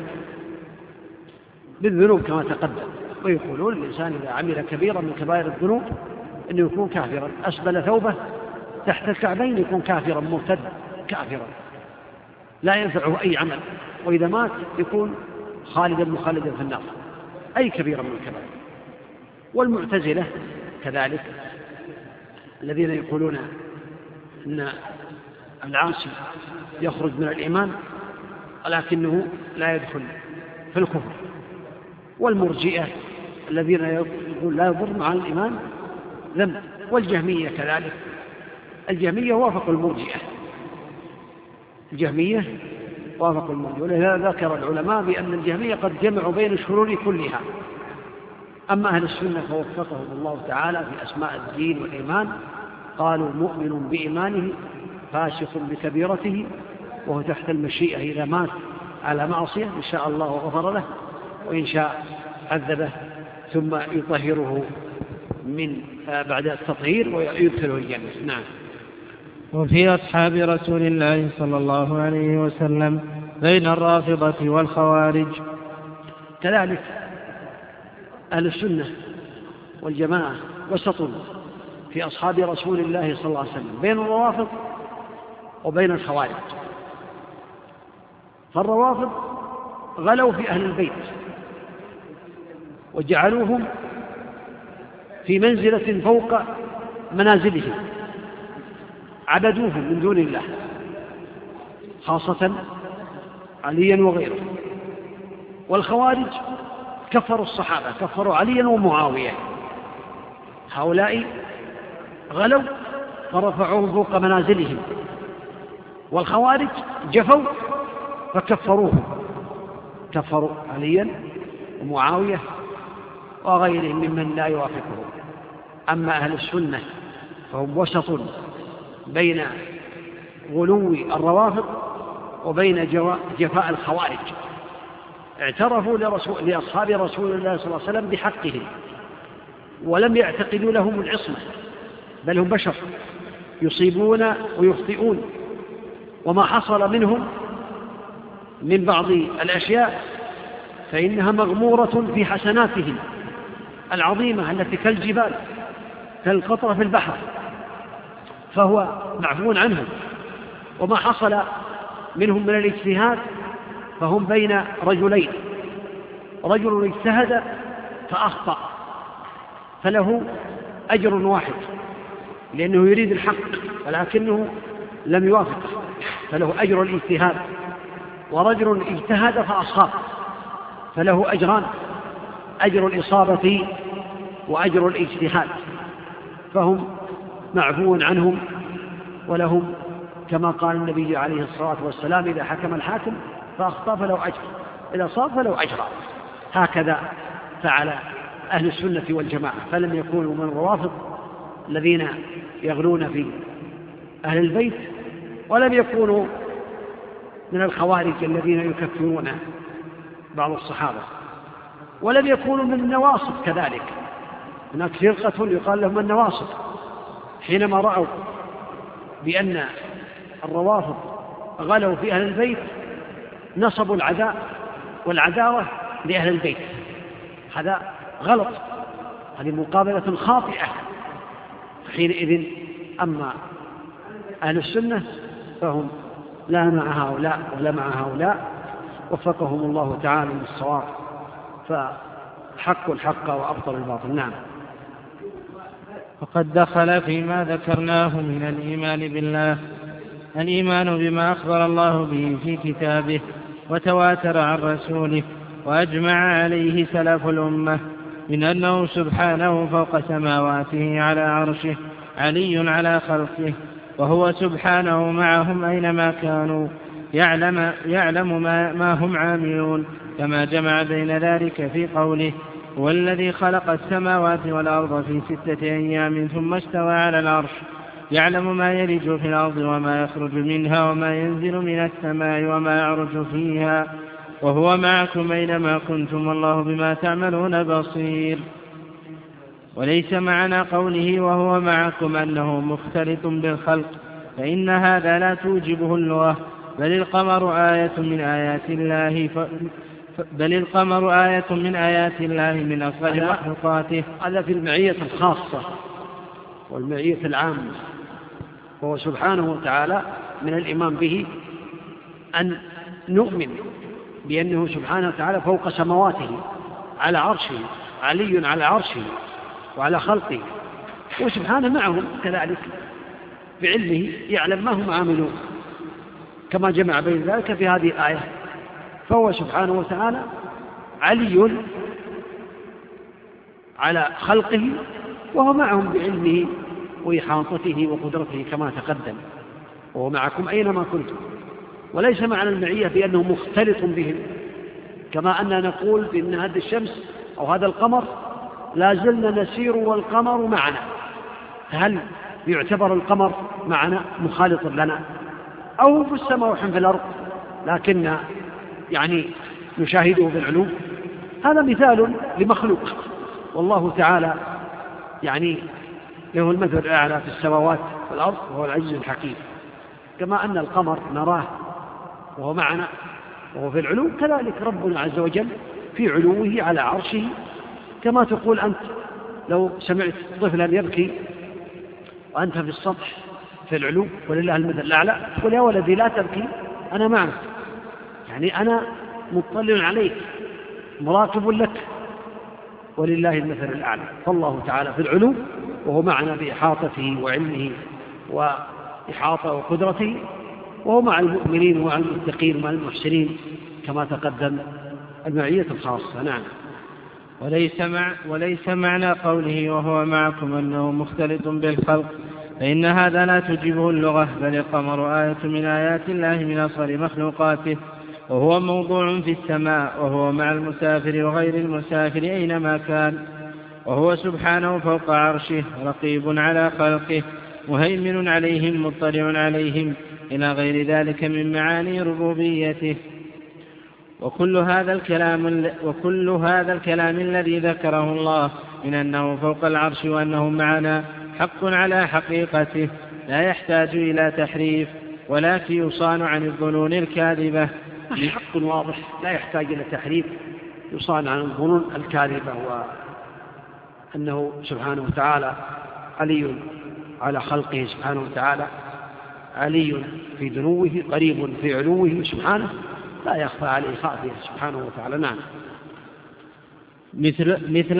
بالذنوب كما تقدم، ويقولون الإنسان إذا عمل كبيرا من كبائر الذنوب أنه يكون كافرا، أسبل ثوبه تحت الكعبين يكون كافرا مرتد كافرا لا ينفعه أي عمل، وإذا مات يكون خالدا مخلدا في النار، أي كبيرا من الكبائر. والمعتزلة كذلك الذين يقولون أن العاصي يخرج من الإيمان ولكنه لا يدخل في الكفر. والمرجئة الذين يقول لا يضر مع الإيمان ذنب. والجهمية كذلك، الجهمية وافقوا المرجئة، الجهمية وافقوا المرجئة، ولهذا ذكر العلماء بأن الجهمية قد جمعوا بين الشرور كلها. أما أهل السنة فوفقهم الله تعالى في أسماء الدين والإيمان، قالوا مؤمن بإيمانه فاسق بكبيرته، وهو تحت المشيئة إذا مات على معصية إن شاء الله غفر له، وإن شاء عذبه ثم يطهره من بعد التطهير ويدخله الجنة. نعم. وفي أصحاب رسول الله صلى الله عليه وسلم بين الرافضة والخوارج. كذلك أهل السنة والجماعة وسط في أصحاب رسول الله صلى الله عليه وسلم بين الروافض وبين الخوارج. فالروافض غلوا في أهل البيت وجعلوهم في منزلة فوق منازلهم، عبدوهم من دون الله، خاصة عليا وغيره. والخوارج كفروا الصحابة، كفروا عليا ومعاوية. هؤلاء غلوا فرفعوهم فوق منازلهم، والخوارج جفوا فكفروهم، كفروا عليا ومعاوية وغيرهم ممن لا يوافقهم. أما أهل السنة فهم وسط بين غلو الروافض وبين جفاء الخوارج. اعترفوا لأصحاب رسول الله صلى الله عليه وسلم بحقهم، ولم يعتقدوا لهم العصمة، بل هم بشر يصيبون ويخطئون، وما حصل منهم من بعض الأشياء فإنها مغمورة في حسناتهم العظيمة التي كالجبال، كالقطرة في البحر، فهو معفو عنهم. وما حصل منهم من الاجتهاد فهم بين رجلين، رجل اجتهد فأخطأ فله أجر واحد لأنه يريد الحق ولكنه لم يوافق، فله أجر الاجتهاد. ورجل اجتهد فأصاب فله أجران، أجر الإصابة وأجر الاجتهاد، فهم معفو عنهم ولهم كما قال النبي عليه الصلاة والسلام: إذا حكم الحاكم فأخطأ فله أجر، إذا صاب فله أجر. هكذا فعل أهل السنة والجماعة، فلم يكونوا من الروافض الذين يغلون في أهل البيت، ولم يكونوا من الخوارج الذين يكفرون بعض الصحابة، ولم يكونوا من النواصب كذلك. هناك فرقة يقال لهم النواصب، حينما رأوا بأن الروافض غلوا في أهل البيت نصبوا العداء والعداوة لأهل البيت. هذا غلط، هذه مقابلة خاطئة. حينئذ أما أهل السنة فهم لا مع هؤلاء ولا مع هؤلاء، وفقهم الله تعالى للصواب، فحق الحق وأبطل الباطل. نعم. وقد دخل فيما ذكرناه من الإيمان بالله الإيمان بما أخبر الله به في كتابه وتواتر عن رسوله وأجمع عليه سلف الأمة من أنه سبحانه فوق سماواته على عرشه علي على خلقه، وهو سبحانه معهم أينما كانوا يعلم ما هم عاملون، كما جمع بين ذلك في قوله: هو الذي خلق السماوات والأرض في 6 أيام ثم استوى على العرش، يعلم ما يلج في الأرض وما يخرج منها وما ينزل من السماء وما يعرج فيها، وهو معكم أينما كنتم والله بما تعملون بصير. وليس معنى قوله وهو معكم أنه مختلط بالخلق، فإن هذا لا توجبه اللغة، بل القمر آية من آيات الله من أصغر مخلوقاته. هذا في المعية الخاصة والمعية العامة. وهو سبحانه وتعالى من الإيمان به أن نؤمن بأنه سبحانه وتعالى فوق سماواته على عرشه، علي على عرشه وعلى خلقه، وسبحانه معهم كذلك بعلمه، يعلم ما هم عاملون، كما جمع بين ذلك في هذه الآية. فهو سبحانه وتعالى علي على خلقه وهو معهم بعلمه وإحاطته وقدرته كما تقدم، وهو معكم أينما كنتم. وليس معنى المعية بأنه مختلط بهم، كما أننا نقول بأن هذه الشمس أو هذا القمر لا زلنا نسير والقمر معنا، هل يعتبر القمر معنا مخالط لنا، أو في السماء وحن في الأرض لكن يعني نشاهده بالعلو؟ هذا مثال لمخلوق، والله تعالى يعني له المثل الأعلى في السماوات والأرض وهو العزيز الحكيم. كما أن القمر نراه وهو معنا وهو في العلو، كذلك ربنا عز وجل في علوه على عرشه. كما تقول أنت لو سمعت طفلا يبكي وأنت في السطح في العلو ولله المثل الأعلى، تقول: يا ولدي لا تبكي، أنا معك، يعني أنا مطلع عليك مراقب لك، ولله المثل الأعلى. فالله تعالى في العلو وهو معنا بإحاطته وعلمه وإحاطة وقدرته، وهو مع المؤمنين ومع المتقين ومع المحسنين كما تقدم المعية الخاصة. نعم. وليس معنى قوله وهو معكم أنه مختلط بالخلق، فإن هذا لا تجيبه اللغة، بل القمر آية من آيات الله من أصغر مخلوقاته، وهو موضوع في السماء، وهو مع المسافر وغير المسافر أينما كان، وهو سبحانه فوق عرشه رقيب على خلقه مهيمن عليهم مطلع عليهم، إلى غير ذلك من معاني ربوبيته. وكل هذا الكلام الذي ذكره الله من أنه فوق العرش وأنه معنا حق على حقيقته، لا يحتاج إلى تحريف، ولكن يصان عن الظنون الكاذبة. حق واضح لا يحتاج إلى تحريف، يصان عن الظنون الكاذبة، وأنه سبحانه وتعالى علي على خلقه، سبحانه وتعالى علي في دنوه قريب في علوه سبحانه، لا يخفى عليه خافية سبحانه وتعالى. نعم. مثل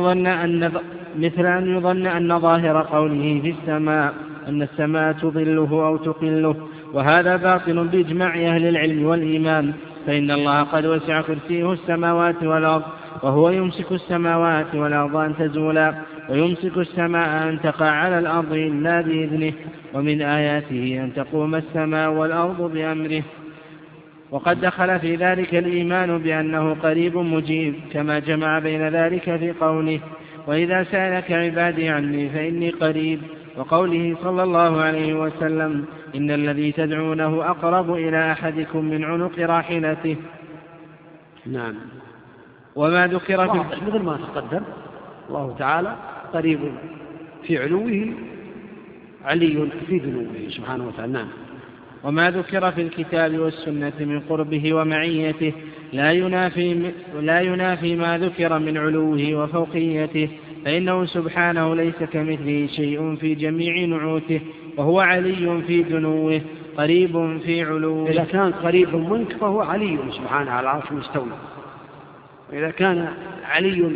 أن يظن أن ظاهر قوله في السماء أن السماء تظله أو تقله، وهذا باطل بإجماع أهل العلم والإيمان، فإن الله قد وسع كرسيه السماوات والأرض، وهو يمسك السماوات والأرض أن تزولا، ويمسك السماء أن تقع على الأرض إلا بإذنه، ومن آياته أن تقوم السماء والأرض بأمره. وقد دخل في ذلك الإيمان بأنه قريب مجيب، كما جمع بين ذلك في قوله وإذا سألك عبادي عني فإني قريب، وقوله صلى الله عليه وسلم إن الذي تدعونه أقرب إلى أحدكم من عنق راحلته. نعم. وما ذكر في مثل ما تقدم، الله تعالى قريب في علوه علي في دنوه سبحانه وتعالى. نعم. وما ذكر في الكتاب والسنة من قربه ومعيته لا ينافي ما ذكر من علوه وفوقيته، فإنه سبحانه ليس كمثله شيء في جميع نعوته، وهو علي في دنوه قريب في علوه. إذا كان قريب منك فهو علي سبحانه على العرش مستوى، وإذا كان علي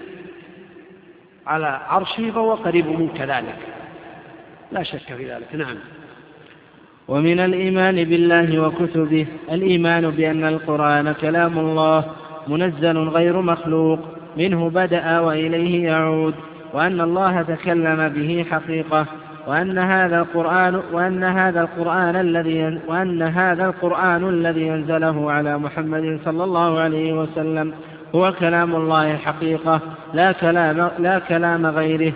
على عرشه فهو قريب منك كذلك، لا شك في ذلك. نعم. ومن الإيمان بالله وكتبه الإيمان بأن القرآن كلام الله منزل غير مخلوق، منه بدأ وإليه يعود، وأن الله تكلم به حقيقة، وأن هذا القرآن الذي أنزله على محمد صلى الله عليه وسلم هو كلام الله حقيقة لا كلام غيره.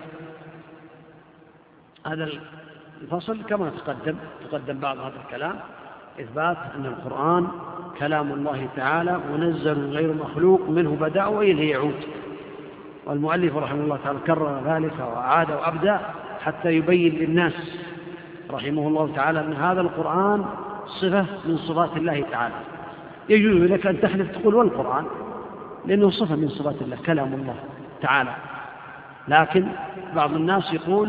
هذا الفصل كما تقدم بعض هذا الكلام إثبات أن القرآن كلام الله تعالى منزل غير مخلوق، منه بدأ وإليه يعود. والمؤلف رحمه الله تعالى كرر ذلك وأعاد وأبدأ حتى يبين للناس رحمه الله تعالى أن هذا القرآن صفة من صفات الله تعالى. يجوز لك أن تحلف تقول والقرآن، لأنه صفة من صفات الله كلام الله تعالى، لكن بعض الناس يقول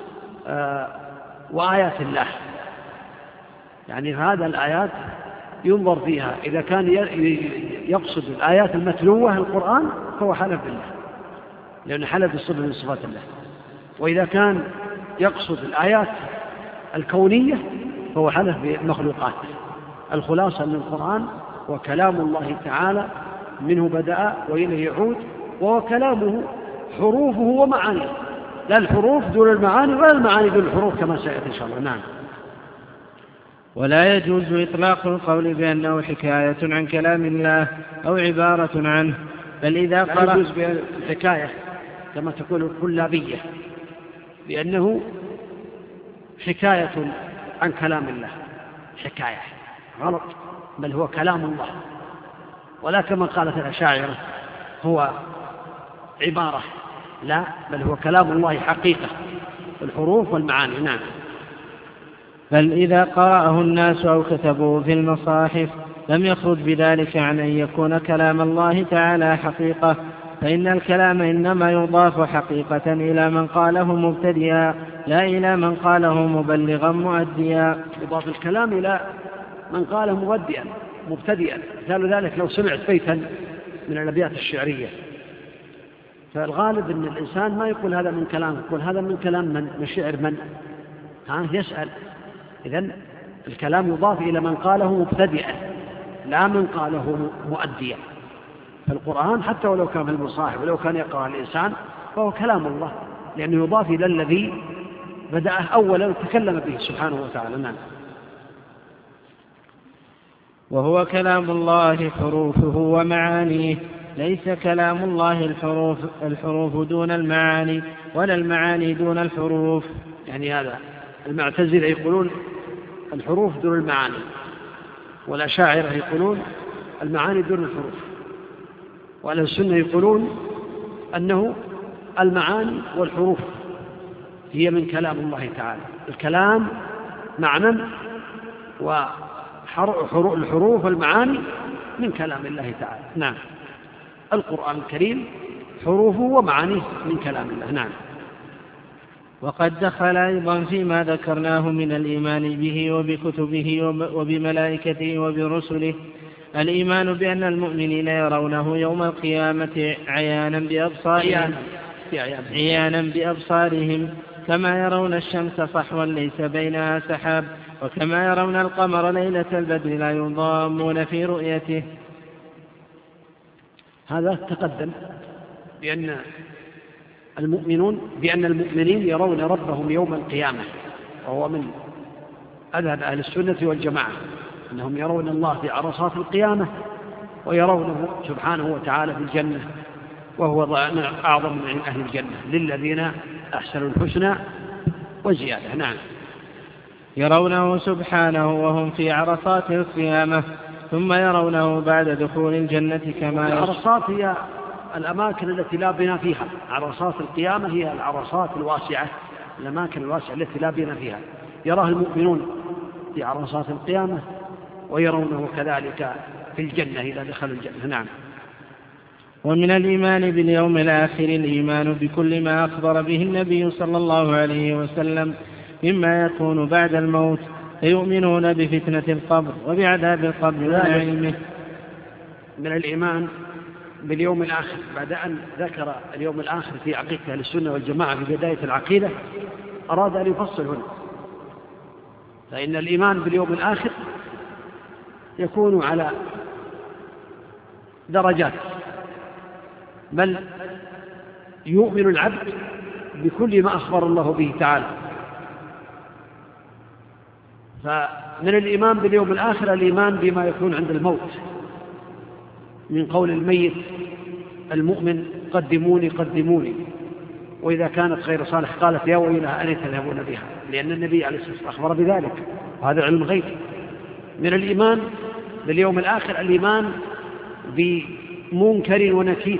وآيات الله، يعني هذا الآيات ينظر فيها، إذا كان يقصد الآيات المتلوة القرآن فهو حلف بالله، لأنه حلف بالصفة من صفات الله. وإذا كان يقصد الآيات الكونية فهو حلف بمخلوقات. الخلاصة أن القرآن وكلام الله تعالى منه بدأ وإليه يعود، وهو كلامه حروفه ومعانيه، لا الحروف دون المعاني ولا المعاني دون الحروف كما سيأتي إن شاء الله. نعم. ولا يجوز إطلاق القول بأنه حكاية عن كلام الله أو عبارة عنه، بل إذا لا يجوز بالحكاية كما تقول الكلابية بأنه حكاية عن كلام الله، حكاية غلط، بل هو كلام الله، ولا كما قالت الأشاعرة هو عبارة، لا بل هو كلام الله حقيقة الحروف والمعاني. نعم. بل إذا قرأه الناس أو كتبوه في المصاحف لم يخرج بذلك عن أن يكون كلام الله تعالى حقيقة، فإن الكلام إنما يضاف حقيقة إلى من قاله مبتدئا لا إلى من قاله مبلغا مؤديا. يضاف الكلام إلى من قاله مبتدئا. مثال ذلك لو سمعت بيتا من الأبيات الشعرية، فالغالب أن الإنسان ما يقول هذا من كلام، يقول هذا من كلام من شعر من، يسأل. إذن الكلام يضاف إلى من قاله مبتدئا لا من قاله مؤديا. القرآن حتى ولو كان في المصاحف ولو كان يقرأ الإنسان فهو كلام الله، لأنه يضاف إلى الذي بدأه أولا وتكلم به سبحانه وتعالى. نعم. وهو كلام الله حروفه ومعانيه، ليس كلام الله الحروف دون المعاني ولا المعاني دون الحروف. يعني هذا المعتزلة يقولون الحروف دون المعاني، والأشاعرة يقولون المعاني دون الحروف، وأهل السنة يقولون أنه المعاني والحروف هي من كلام الله تعالى. الكلام معنى، والحروف والمعاني من كلام الله تعالى. نعم. القرآن الكريم حروفه ومعانيه من كلام الله. نعم. وقد دخل أيضا فيما ذكرناه من الإيمان به وبكتبه وبملائكته وبرسله الإيمان بأن المؤمنين يرونه يوم القيامة عيانا بأبصارهم كما يرون الشمس صحوا ليس بينها سحاب، وكما يرون القمر ليلة البدر لا يضامون في رؤيته. هذا تقدم بأن المؤمنين يرون ربهم يوم القيامة، وهو من أذهب أهل السنة والجماعة أنهم يرون الله في عرصات القيامة ويرونه سبحانه وتعالى في الجنة، وهو أعظم من أهل الجنة للذين أحسنوا الحسنى وزيادة. نعم. يرونه سبحانه وهم في عرصات القيامة، ثم يرونه بعد دخول الجنة كما العرصات هي الأماكن التي لا بنا فيها. عرصات القيامة هي العرصات الواسعة، الأماكن الواسعة التي لا بنا فيها، يراه المؤمنون في عرصات القيامة ويرونه كذلك في الجنة إذا دخلوا الجنة. نعم. ومن الإيمان باليوم الآخر الإيمان بكل ما أخبر به النبي صلى الله عليه وسلم مما يكون بعد الموت، فيؤمنون بفتنة القبر وبعذاب القبر ونعيمه. من الإيمان باليوم الآخر بعد أن ذكر اليوم الآخر في عقيدة أهل السنة والجماعة في بداية العقيدة أراد أن يفصل هنا، فإن الإيمان باليوم الآخر يكون على درجات، بل يؤمن العبد بكل ما أخبر الله به تعالى. فمن الإيمان باليوم الآخر الإيمان بما يكون عند الموت، من قول الميت المؤمن قدموني قدموني، وإذا كانت غير صالح قالت يا ويلها أن تذهبون بها، لأن النبي عليه الصلاة والسلام أخبر بذلك، وهذا علم غيب. من الإيمان باليوم الآخر الإيمان بمنكر ونكير،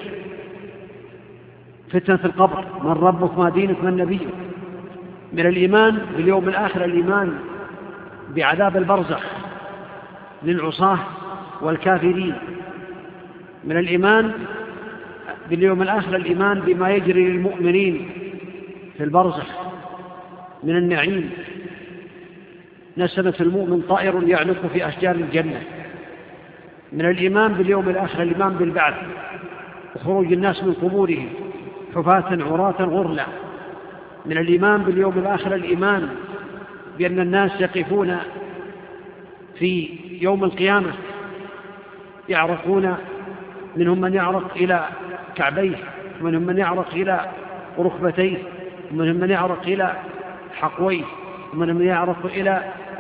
فتنة القبر، من ربك ما دينك من نبيك. من الإيمان باليوم الآخر الإيمان بعذاب البرزخ للعصاة والكافرين. من الإيمان باليوم الآخر الإيمان بما يجري للمؤمنين في البرزخ من النعيم. نسمة المؤمن طائر يعلق في أشجار الجنة. من الإيمان باليوم الآخر الإيمان بالبعث وخروج الناس من قبورهم حفاة عراة غرلا. من الإيمان باليوم الآخر الإيمان بأن الناس يقفون في يوم القيامة يعرقون، منهم من يعرق إلى كعبيه، ومنهم من يعرق إلى ركبتيه، ومنهم من يعرق إلى حقويه، ومنهم من يعرق إلى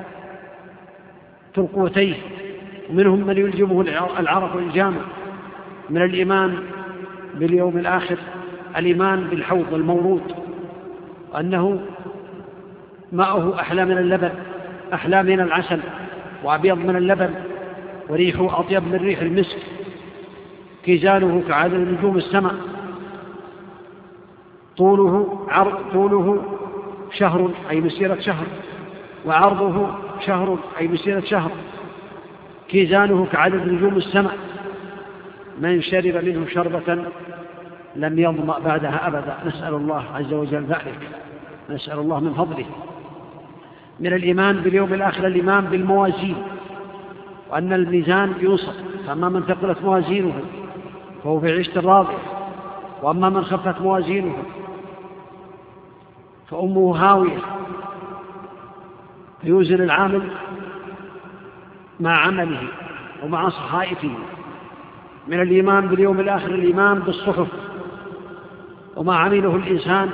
ترقوتيه، ومنهم من يلجمه العرق الجامع. من الإيمان باليوم الآخر الإيمان بالحوض المورود، أنه ماءه أحلى من اللبن، أحلى من العسل، وأبيض من اللبن، وريحه أطيب من ريح المسك، كيزانه كعدد نجوم السماء، طوله شهر أي مسيرة شهر، وعرضه شهر أي مسيرة شهر، كيزانه كعدد نجوم السماء، من شرب منه شربة لم يظمأ بعدها أبدا. نسأل الله عز وجل ذلك، نسأل الله من فضله. من الإيمان باليوم الآخر الإيمان بالموازين، وأن الميزان يوصل، فأما من ثقلت موازينه فهو في عيشة راضية، وأما من خفت موازينه فأمه هاوية. فيوزن العامل مع عمله ومع صحائفه، من الإيمان باليوم الآخر الإيمان بالصحف وما عمله الإنسان.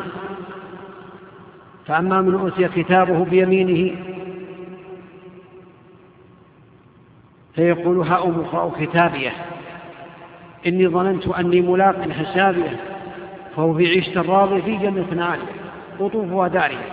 فأما من أوتي كتابه بيمينه فيقول هاؤم اقرءوا كتابيه إني ظننت أني ملاق حسابيه فهو في عيشة راضية في جنة عالية قطوفها دانية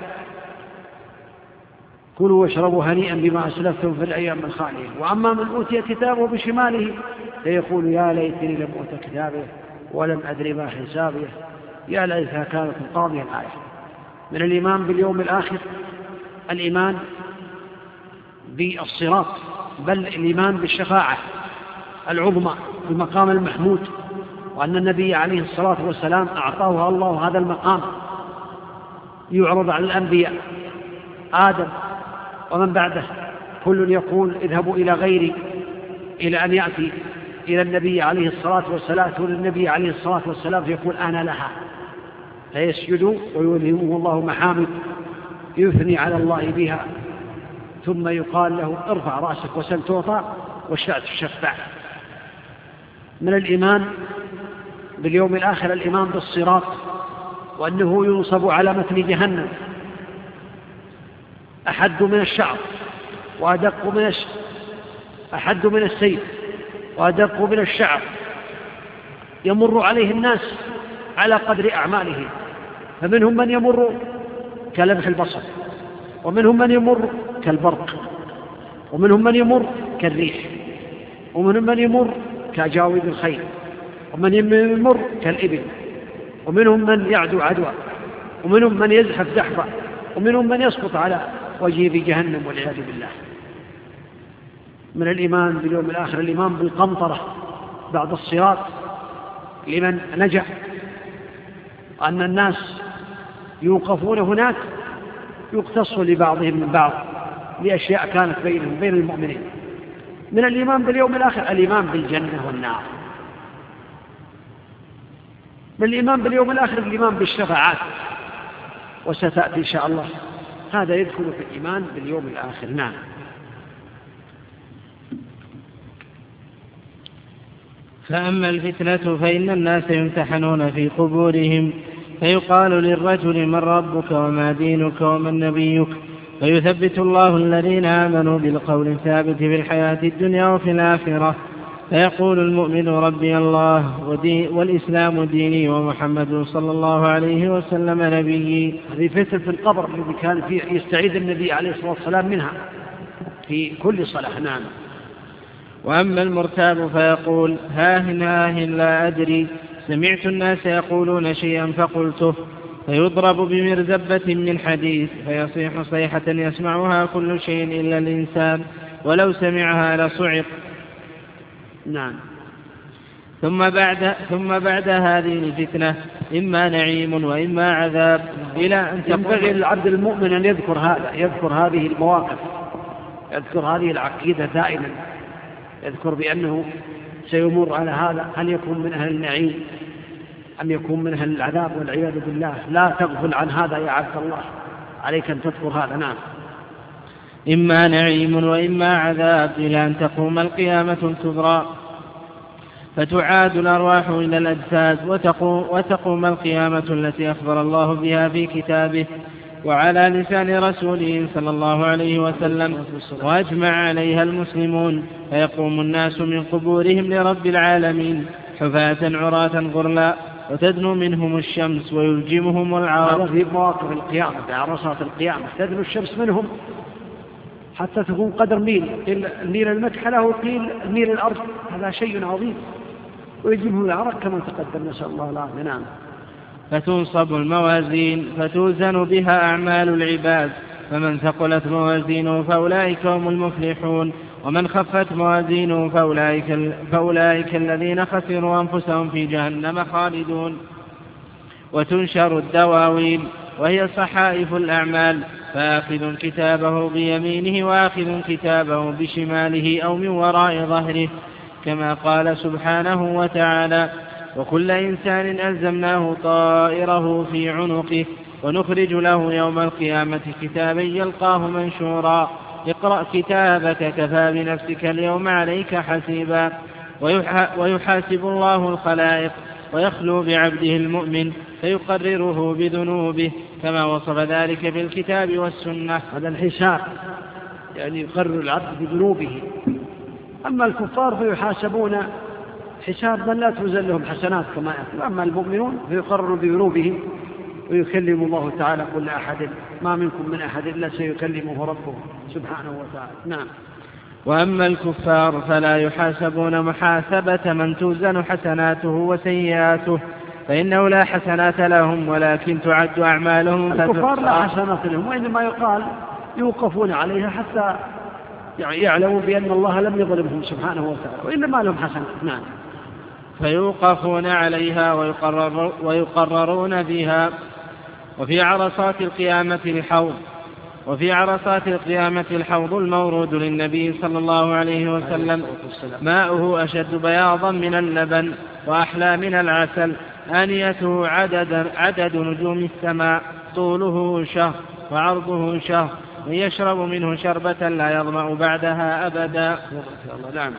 كلوا واشربوا هنيئا بما أسلفتم في الأيام الخالية. وأما من أوتي كتابه بشماله فيقول يا ليتني لم أوت كتابه ولم أدري ما حسابيه يا ليتها كانت القاضية. الآية. من الإيمان باليوم الآخر الإيمان بالصراط، بل الإيمان بالشفاعة العظمى في المقام المحمود، وأن النبي عليه الصلاة والسلام أعطاه الله هذا المقام يعرض على الأنبياء آدم ومن بعده كل يقول اذهبوا إلى غيري إلى أن يأتي إلى النبي عليه الصلاة والسلام والنبي عليه الصلاة والسلام فيقول أنا لها فيسجدوا ويلهمه الله محامد يثني على الله بها ثم يقال له ارفع رأسك وسل تعطى والشاة تشفع. من الإيمان باليوم الآخر الإيمان بالصراط، وأنه ينصب على متن جهنم أحد من الشعر وأدق أحد من السيف وأدق من الشعر، يمر عليه الناس على قدر أعمالهم، فمنهم من يمر كلمح البصر، ومنهم من يمر كالبرق، ومنهم من يمر كالريح، ومنهم من يمر كجاويد الخيل، ومن يمر كالإبل، ومنهم من يعدو عدوى، ومنهم من يزحف زحفا، ومنهم من يسقط على وجهه في جهنم والعياذ بالله. من الإيمان باليوم الآخر الإيمان بالقنطرة بعد الصراط لمن نجا، أن الناس يوقفون هناك يقتص لبعضهم من بعض لأشياء كانت بينهم بين المؤمنين. من الإيمان باليوم الآخر الإيمان بالجنة والنار. من الإيمان باليوم الآخر الإيمان بالشفاعات وستأتي إن شاء الله، هذا يدخل في الإيمان باليوم الآخر. نعم. فأما الفتنة فإن الناس يمتحنون في قبورهم فيقال للرجل من ربك وما دينك ومن نبيك فيثبت الله الذين آمنوا بالقول الثابت في الحياة الدنيا وفي الآخرة فيقول المؤمن ربي الله والإسلام ديني ومحمد صلى الله عليه وسلم نبيي. هذه فتنة القبر الذي كان فيه يستعيذ النبي عليه الصلاة والسلام منها في كل صلاة. نعم. وأما المرتاب فيقول هاهن لا أدري سمعت الناس يقولون شيئا فقلته فيضرب بمرزبة من حديد فيصيح صيحة يسمعها كل شيء إلا الإنسان ولو سمعها لصعق. نعم. ثم بعد هذه الفتنة إما نعيم وإما عذاب إلى أن ينبغي للعبد المؤمن أن يذكر هذه المواقف، يذكر هذه العقيدة دائما، يذكر بأنه سيمر على هذا، هل يكون من أهل النعيم أم يكون من أهل العذاب والعياذ بالله. لا تغفل عن هذا يا عبد الله، عليك أن تذكر هذا. نعم. إما نعيم وإما عذاب إلى أن تقوم القيامة الكبرى فتعاد الأرواح إلى الأجساد وتقوم القيامة التي أخبر الله بها في كتابه وعلى لسان رسوله صلى الله عليه وسلم وأجمع عليها المسلمون فيقوم الناس من قبورهم لرب العالمين حفاة عراة غرلا وتدنو منهم الشمس ويلجمهم العرب. هذا في مواقف القيامة، في عرصات القيامة تدنو الشمس منهم حتى تكون قدر ميل، الميل المكحلة وقيل الميل الأرض، هذا شيء عظيم، ويجمهم العرق كما تقدم، نسأل الله العافية. نعم. فتنصب الموازين فتوزن بها أعمال العباد فمن ثقلت موازينه فأولئك هم المفلحون ومن خفت موازينه فأولئك الذين خسروا أنفسهم في جهنم خالدون. وتنشر الدواوين وهي صحائف الأعمال فآخذ كتابه بيمينه وآخذ كتابه بشماله أو من وراء ظهره كما قال سبحانه وتعالى وكل إنسان ألزمناه طائره في عنقه ونخرج له يوم القيامة كتابا يلقاه منشورا اقرأ كتابك كفى بنفسك اليوم عليك حسيبا. ويحاسب الله الخلائق ويخلو بعبده المؤمن فيقرره بذنوبه كما وصف ذلك في الكتاب والسنة. هذا الحساب يعني يقرر العبد بذنوبه. أما الكفار فيحاسبون حساب من لا توزن لهم حسنات كما يقول. أما المؤمنون فيقرروا بذنوبهم ويكلم الله تعالى كل أحد ما منكم من أحد إلا سيكلمه ربه سبحانه وتعالى. نعم. وأما الكفار فلا يحاسبون محاسبة من توزن حسناته وسيئاته فإنه لا حسنات لهم ولكن تعد أعمالهم. الكفار لا حسنات لهم وإنما يقال يوقفون عليها حتى يعلموا بأن الله لم يظلمهم سبحانه وتعالى وإنما لهم حسنات. نعم. فيوقفون عليها ويقررون فيها. وفي عرصات القيامة الحوض المورود للنبي صلى الله عليه وسلم ماؤه أشد بياضا من اللبن وأحلى من العسل آنيته عدد نجوم السماء طوله شهر وعرضه شهر ويشرب منه شربة لا يظمأ بعدها أبدا. نعم.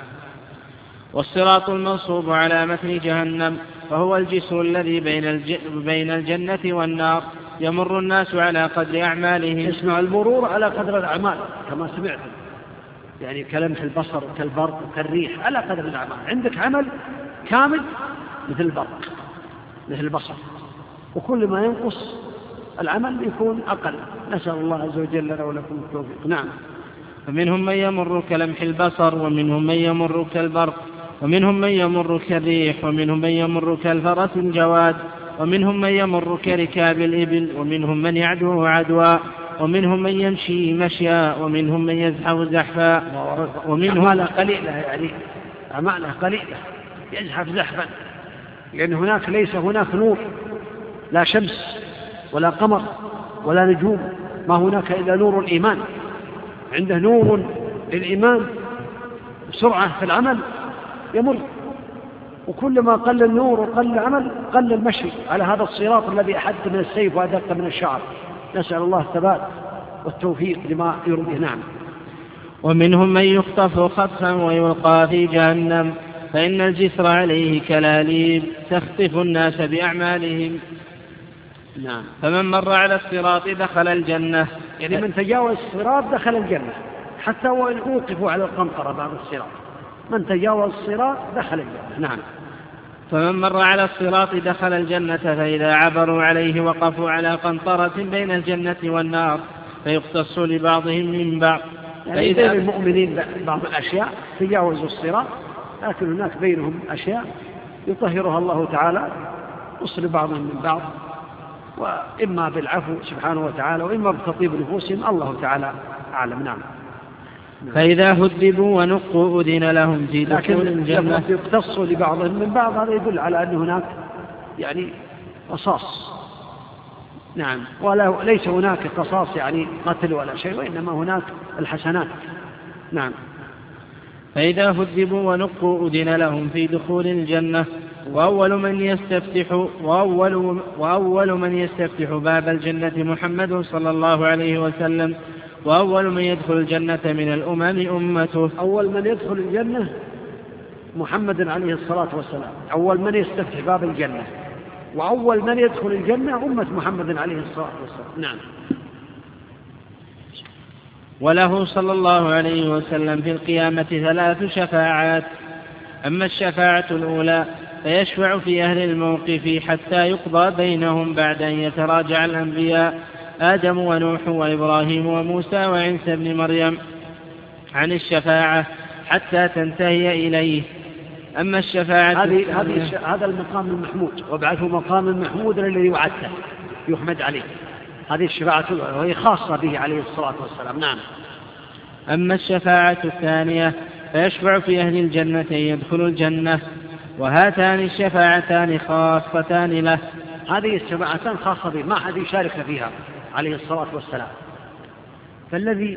والصراط المنصوب على متن جهنم وهو الجسر الذي بين الجنة والنار يمر الناس على قدر أعمالهم. يسمع المرور على قدر الأعمال كما سمعت يعني كلمح البصر كالبرق كالريح على قدر الأعمال. عندك عمل كامل مثل البرق مثل البصر وكل ما ينقص العمل يكون أقل. نسأل الله عز وجل لنا ولكم التوفيق. نعم. فمنهم من يمر كلمح البصر ومنهم من يمر كالبرق ومنهم من يمر كالريح ومنهم من يمر كالفرس الجواد ومنهم من يمر كركاب الإبل ومنهم من يعدو عدوا ومنهم من يمشي مشيا ومنهم من يزحف زحفا ومنهم أعماله قليلة يعني أعماله قليلة يزحف زحفا لأن هناك ليس هناك نور لا شمس ولا قمر ولا نجوم ما هناك إلا نور الإيمان. عنده نور للإيمان سرعة في العمل يمر وكل ما قل النور وقل العمل قل المشي على هذا الصراط الذي أحد من السيف وأدق من الشعر. نسأل الله الثبات والتوفيق لما يرضيه. نعم. ومنهم من يخطف خطفا ويلقى في جهنم فإن الجسر عليه كلاليب تخطف الناس بأعمالهم. نعم. فمن مر على الصراط دخل الجنة يعني من تجاوز الصراط دخل الجنة حتى وإن أوقفوا على القنطرة بعد الصراط من تجاوز الصراط دخل الجنة. نعم. فمن مر على الصراط دخل الجنة فإذا عبروا عليه وقفوا على قنطرة بين الجنة والنار فيقتص لبعضهم من بعض. يعني بين المؤمنين بعض الأشياء تجاوزوا الصراط لكن هناك بينهم أشياء يطهرها الله تعالى يصل بعضهم من بعض وإما بالعفو سبحانه وتعالى وإما بتطيب نفوسهم الله تعالى أعلم. نعم. فإذا هذبوا ونقوا أذن لهم في دخول الجنة. لكن يقتصوا لبعضهم من بعض هذا يدل على أن هناك يعني قصاص. نعم. وليس هناك قصاص يعني قتل ولا شيء وإنما هناك الحسنات. نعم. فإذا هذبوا ونقوا أذن لهم في دخول الجنة وأول من يستفتح باب الجنة محمد صلى الله عليه وسلم وأول من يدخل الجنة من الأمم أمته. أول من يدخل الجنة محمد عليه الصلاة والسلام أول من يستفتح باب الجنة وأول من يدخل الجنة أمة محمد عليه الصلاة والسلام. نعم. وله صلى الله عليه وسلم في القيامة 3 شفاعات. أما الشفاعة الأولى فيشفع في أهل الموقف حتى يقضى بينهم بعد أن يتراجع الأنبياء آدم ونوح وإبراهيم وموسى وعيسى بن مريم عن الشفاعة حتى تنتهي إليه. أما الشفاعة هذا المقام المحمود وابعثه مقام المحمود الذي وعدته يحمد عليه. هذه الشفاعة وهي خاصة به عليه الصلاة والسلام. نعم. أما الشفاعة الثانية فيشفع في أهل الجنة يدخلوا الجنة وهاتان الشفاعتان خاصتان له. هذه الشفاعتان خاصة به ما أحد يشارك فيها عليه الصلاة والسلام. فالذي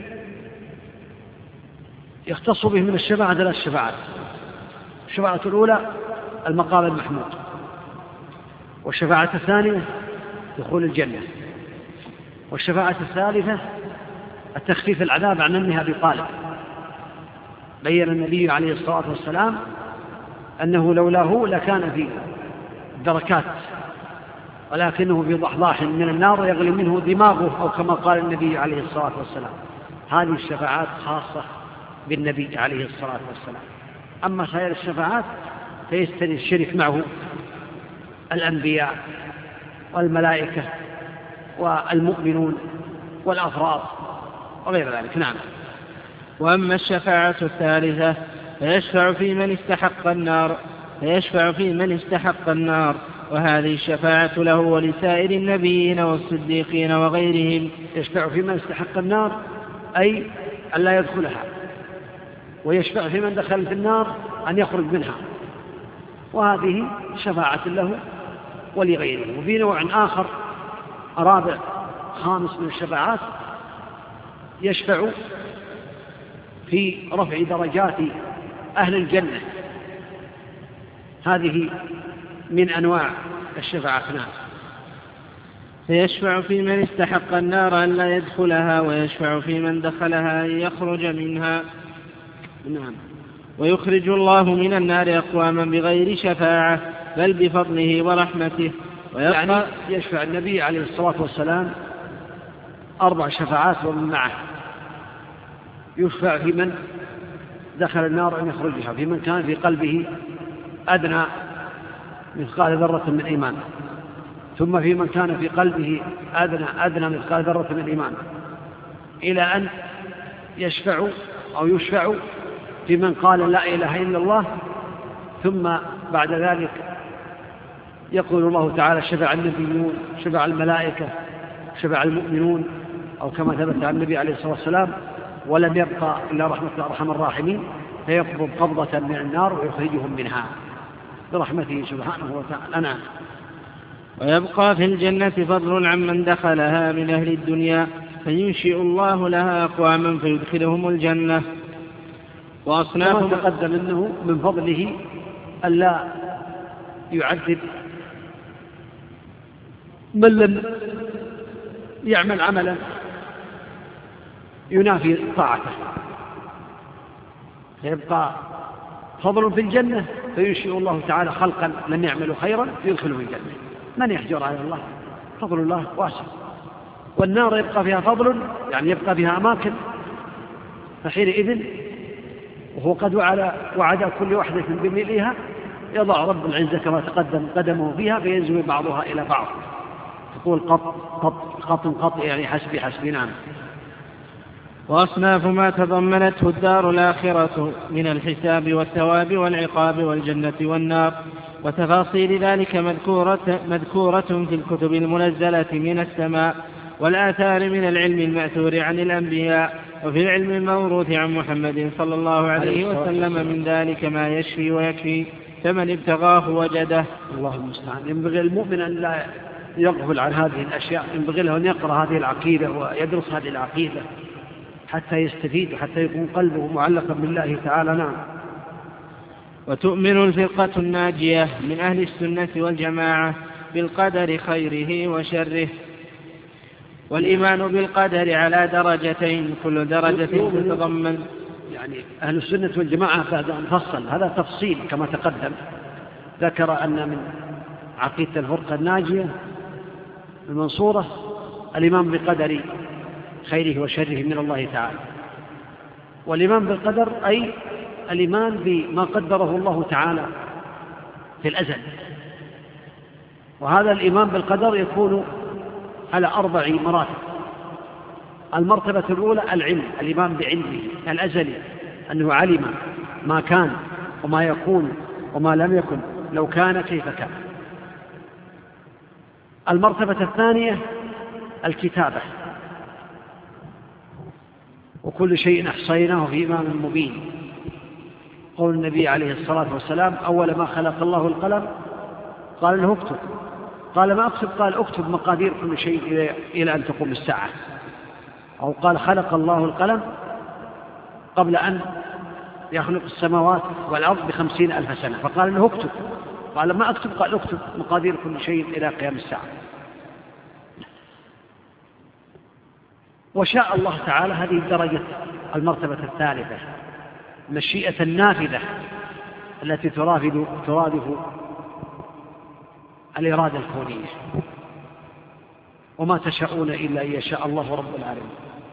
يختص به من الشفاعة 3 شفاعات. الشفاعة الأولى المقام المحمود والشفاعة الثانية دخول الجنة والشفاعة الثالثة التخفيف العذاب عن ابن أبي طالب. بين النبي عليه الصلاة والسلام أنه لولاه لكان في دركات، ولكنه في ضحضاح من النار يغلي منه دماغه، أو كما قال النبي عليه الصلاة والسلام. هذه الشفاعات خاصة بالنبي عليه الصلاة والسلام. أما سائر الشفاعات فيستدعي الشرك معه الأنبياء والملائكة والمؤمنون والأفراد وغير ذلك. نعم. وأما الشفاعة الثالثة فيشفع في من استحق النار، وهذه الشفاعة له ولسائر النبيين والصديقين وغيرهم. يشفع في من استحق النار أي أن لا يدخلها، ويشفع في من دخل في النار أن يخرج منها، وهذه شفاعة له ولغيره. وفي نوع آخر رابع خامس من الشفاعات يشفع في رفع درجات أهل الجنة، هذه من أنواع الشفاعة. نعم. فيشفع في من استحق النار أن لا يدخلها، ويشفع في من دخلها أن يخرج منها. نعم. ويخرج الله من النار أقواما بغير شفاعة بل بفضله ورحمته. يعني يشفع النبي عليه الصلاة والسلام 4 شفاعات ومن معه. يشفع في من دخل النار أن يخرجها، في من كان في قلبه أدنى مثقال ذرة من إيمان، ثم في من كان في قلبه أدنى مثقال ذرة من إيمان، إلى أن يشفع في من قال لا إله إلا الله، ثم بعد ذلك يقول الله تعالى شفع النبيون، شفع الملائكة، شفع المؤمنون، أو كما ثبت عن النبي عليه الصلاة والسلام، ولم يبقى إلا رحمة أرحم الراحمين، فيقبض قبضة من النار ويخرجهم منها برحمته سبحانه وتعالى. نعم. ويبقى في الجنة فضل عمن دخلها من أهل الدنيا، فينشئ الله لها أقواما فيدخلهم الجنة. وأصناف كما تقدم أنه من فضله ألا يعذب من لم يعمل عملا ينافي طاعته، فيبقى فضل في الجنة، فينشئ الله تعالى خلقا لم يعملوا خيرا يدخلهم الجنة. من يحجر على الله؟ فضل الله واسع. والنار يبقى فيها فضل، يعني يبقى فيها أماكن، فحينئذ وهو قد وعد كل واحدة بملئها، يضع رب العزة كما تقدم قدمه فيها فينزوي بعضها إلى بعض، تقول قط يعني حسبي. نعم. وأصناف ما تضمنته الدار الآخرة من الحساب والثواب والعقاب والجنة والنار، وتفاصيل ذلك مذكورة في الكتب المنزلة من السماء والآثار من العلم المأثور عن الأنبياء، وفي العلم الموروث عن محمد صلى الله عليه وسلم من ذلك ما يشفي ويكفي، فمن ابتغاه وجده. الله المستعان. ينبغي المؤمن أن لا يغفل عن هذه الأشياء، ينبغي له أن يقرأ هذه العقيدة ويدرس هذه العقيدة حتى يستفيد وحتى يكون قلبه معلقا بالله تعالى. نعم. وتؤمن الفرقة الناجية من أهل السنة والجماعة بالقدر خيره وشره. والإيمان بالقدر على درجتين، كل درجة تتضمن، يعني أهل السنة والجماعة بعد أن فصل هذا تفصيل كما تقدم، ذكر أن من عقيدة الفرقة الناجية المنصورة الإيمان بقدر خيره وشره من الله تعالى. والإيمان بالقدر أي الإيمان بما قدره الله تعالى في الأزل، وهذا الإيمان بالقدر يكون على 4 مراتب. المرتبة الأولى العلم، الإيمان بعلمه الأزلي، أنه علم ما كان وما يكون وما لم يكن، لو كان كيف كان. المرتبة الثانية الكتابة، وكل شيء أحصيناه في إمام مبين. قول النبي عليه الصلاة والسلام أول ما خلق الله القلم قال له اكتب، قال ما أكتب؟ قال اكتب مقادير كل شيء إلى أن تقوم الساعة. أو قال خلق الله القلم قبل أن يخلق السماوات والأرض ب50,000 سنة، فقال له اكتب، قال ما أكتب؟ قال اكتب مقادير كل شيء إلى قيام الساعة. وشاء الله تعالى هذه الدرجة المرتبة الثالثة، مشيئة النافذة التي ترادف الإرادة الكونية، وما تشاءون إلا أن يشاء الله رب العالمين.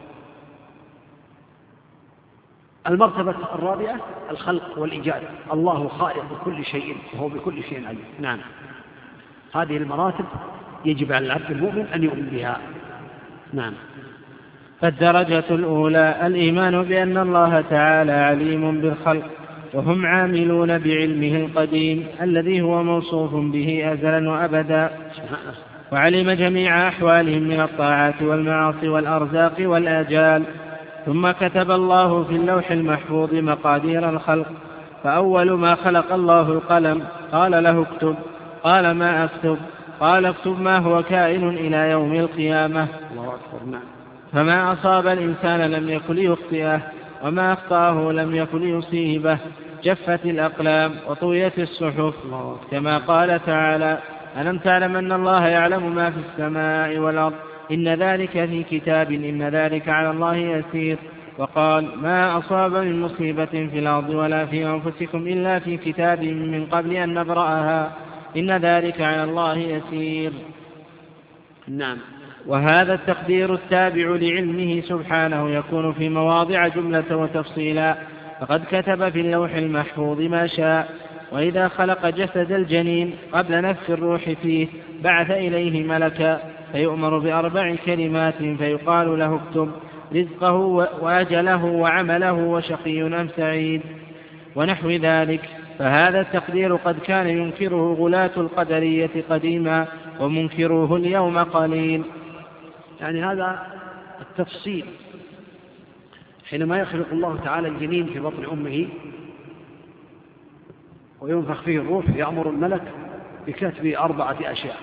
المرتبة الرابعة الخلق والإيجاد، الله خالق كل شيء وهو بكل شيء عليم. نعم، هذه المراتب يجب على العبد المؤمن أن يؤمن بها. نعم. فالدرجة الأولى الإيمان بأن الله تعالى عليم بالخلق، وهم عاملون بعلمه القديم الذي هو موصوف به أزلا وأبدا، وعلم جميع أحوالهم من الطاعات والمعاصي والأرزاق والآجال. ثم كتب الله في اللوح المحفوظ مقادير الخلق، فأول ما خلق الله القلم، قال له اكتب، قال ما أكتب؟ قال اكتب ما هو كائن إلى يوم القيامة. فما أصاب الإنسان لم يكن ليخطئه، وما أخطأه لم يكن ليصيبه. جفت الأقلام وطويت الصحف، كما قال تعالى: ألم تعلم أن الله يعلم ما في السماء والأرض، إن ذلك في كتاب، إن ذلك على الله يسير. وقال: ما أصاب من مصيبة في الأرض ولا في أنفسكم إلا في كتاب من قبل أن نبرأها، إن ذلك على الله يسير. نعم. وهذا التقدير التابع لعلمه سبحانه يكون في مواضع جملة وتفصيلا، فقد كتب في اللوح المحفوظ ما شاء. وإذا خلق جسد الجنين قبل نفخ الروح فيه بعث إليه ملكا، فيؤمر بأربع كلمات فيقال له اكتب رزقه وأجله وعمله وشقي أم سعيد ونحو ذلك. فهذا التقدير قد كان ينكره غلاة القدرية قديما، ومنكروه اليوم قليل. يعني هذا التفصيل حينما يخلق الله تعالى الجنين في بطن أمه وينفخ فيه الروح، يأمر الملك بكتب 4 أشياء: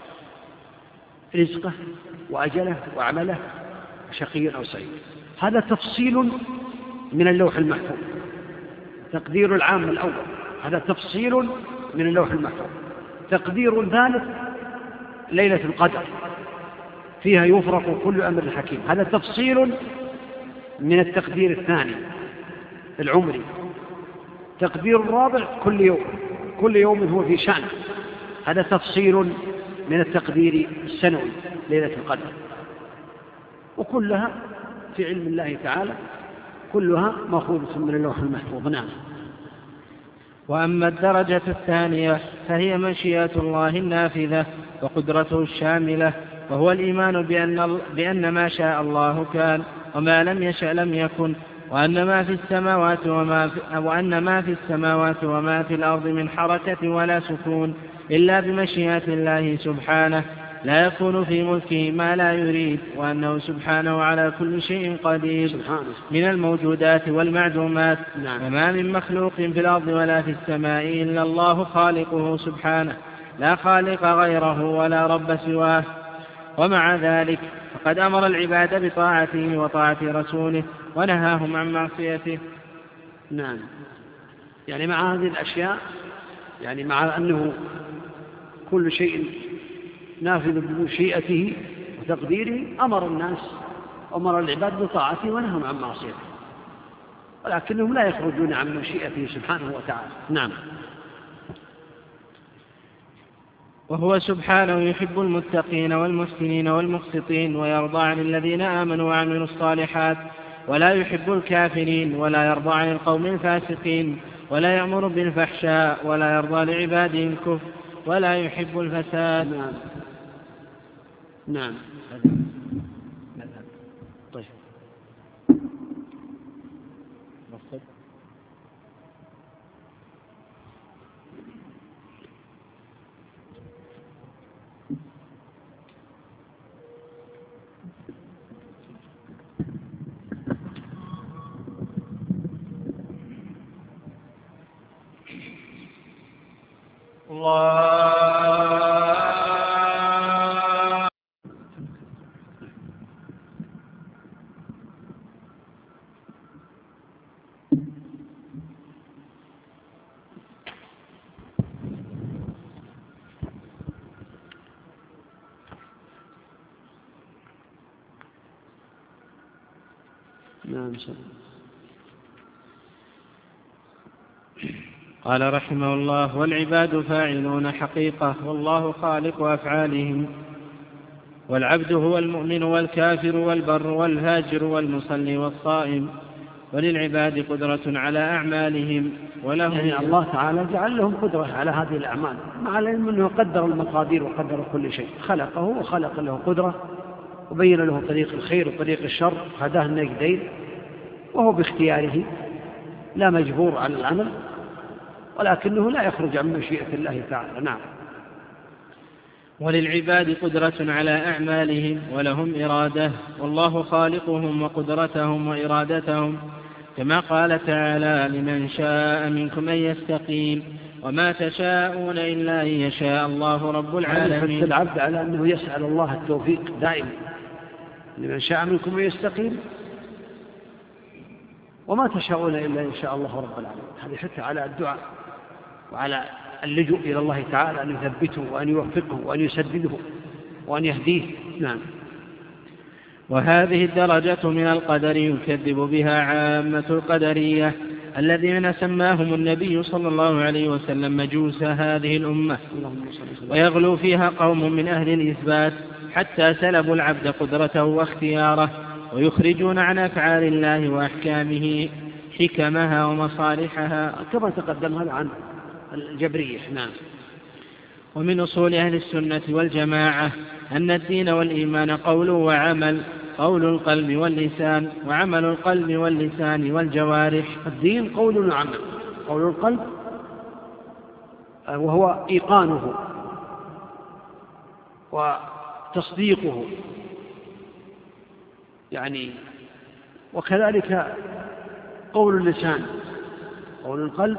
رزقه وأجله وعمله وشقي أو سعيد. هذا تفصيل من اللوح المحفوظ، تقدير العام الأول، هذا تفصيل من اللوح المحفوظ. تقدير ثالث ليلة القدر، فيها يفرق كل أمر حكيم، هذا تفصيل من التقدير الثاني العمري. تقدير الرابع كل يوم هو في شأن، هذا تفصيل من التقدير السنوي ليلة القدر. وكلها في علم الله تعالى، كلها مأخوذة من اللوح المحفوظ. نعم. وأما الدرجة الثانية فهي مشيئة الله النافذة وقدرته الشاملة، وهو الإيمان بأن ما شاء الله كان، وما لم يشأ لم يكن، وأن ما في السماوات وما في الأرض من حركة ولا سكون إلا بمشيئة الله سبحانه، لا يكون في ملكه ما لا يريد، وأنه سبحانه على كل شيء قدير من الموجودات والمعدومات. وما من مخلوق في الأرض ولا في السماء إلا الله خالقه سبحانه، لا خالق غيره ولا رب سواه. ومع ذلك فقد أمر العباد بطاعته وطاعة رسوله، ونهاهم عن معصيته. نعم. يعني مع هذه الأشياء، يعني مع أنه كل شيء نافذ بمشيئته وتقديره، أمر العباد بطاعته ونهاهم عن معصيته، ولكنهم لا يخرجون عن مشيئته سبحانه وتعالى. نعم. وهو سبحانه يحب المتقين والمحسنين والمقسطين، ويرضى عن الذين آمنوا وعملوا الصالحات، ولا يحب الكافرين، ولا يرضى عن القوم الفاسقين، ولا يأمر بالفحشاء، ولا يرضى لعباده الكفر، ولا يحب الفساد. نعم. نعم. طيب. قال رحمه الله: والعباد فاعلون حقيقة، والله خالق أفعالهم. والعبد هو المؤمن والكافر والبر والهاجر والمصلي والصائم، وللعباد قدرة على أعمالهم ولهم. يعني الله تعالى جعل لهم قدرة على هذه الأعمال، مع العلم أنه قدر المقادير وقدر كل شيء، خلقه وخلق له قدرة وبين له طريق الخير وطريق الشر، هداه النجدين، وهو باختياره لا مجبور على العمل، ولكنه لا يخرج عن مشيئة الله تعالى. نعم. وللعباد قدرة على أعمالهم ولهم إرادة، والله خالقهم وقدرتهم وإرادتهم، كما قال تعالى: لمن شاء منكم أن يستقيم وما تشاءون إلا أن يشاء الله رب العالمين. يحث العبد على أنه يسأل الله التوفيق دائما، لمن شاء منكم أن يستقيم وما تشاءون إلا أن يشاء الله رب العالمين. هذا يحث على الدعاء وعلى اللجوء إلى الله تعالى أن يثبته وأن يوفقه وأن يسدده وأن يهديه. نعم. وهذه الدرجة من القدر يكذب بها عامة القدرية الذين سماهم النبي صلى الله عليه وسلم مجوس هذه الأمة، ويغلو فيها قوم من أهل الإثبات حتى سلبوا العبد قدرته واختياره، ويخرجون عن أفعال الله وأحكامه حكمها ومصالحها، كما تقدم هذا عن الجبرية. نعم. ومن أصول أهل السنة والجماعة أن الدين والإيمان قول وعمل، قول القلب واللسان، وعمل القلب واللسان والجوارح. الدين قول وعمل، قول القلب وهو إيقانه وتصديقه، يعني وكذلك قول اللسان، قول القلب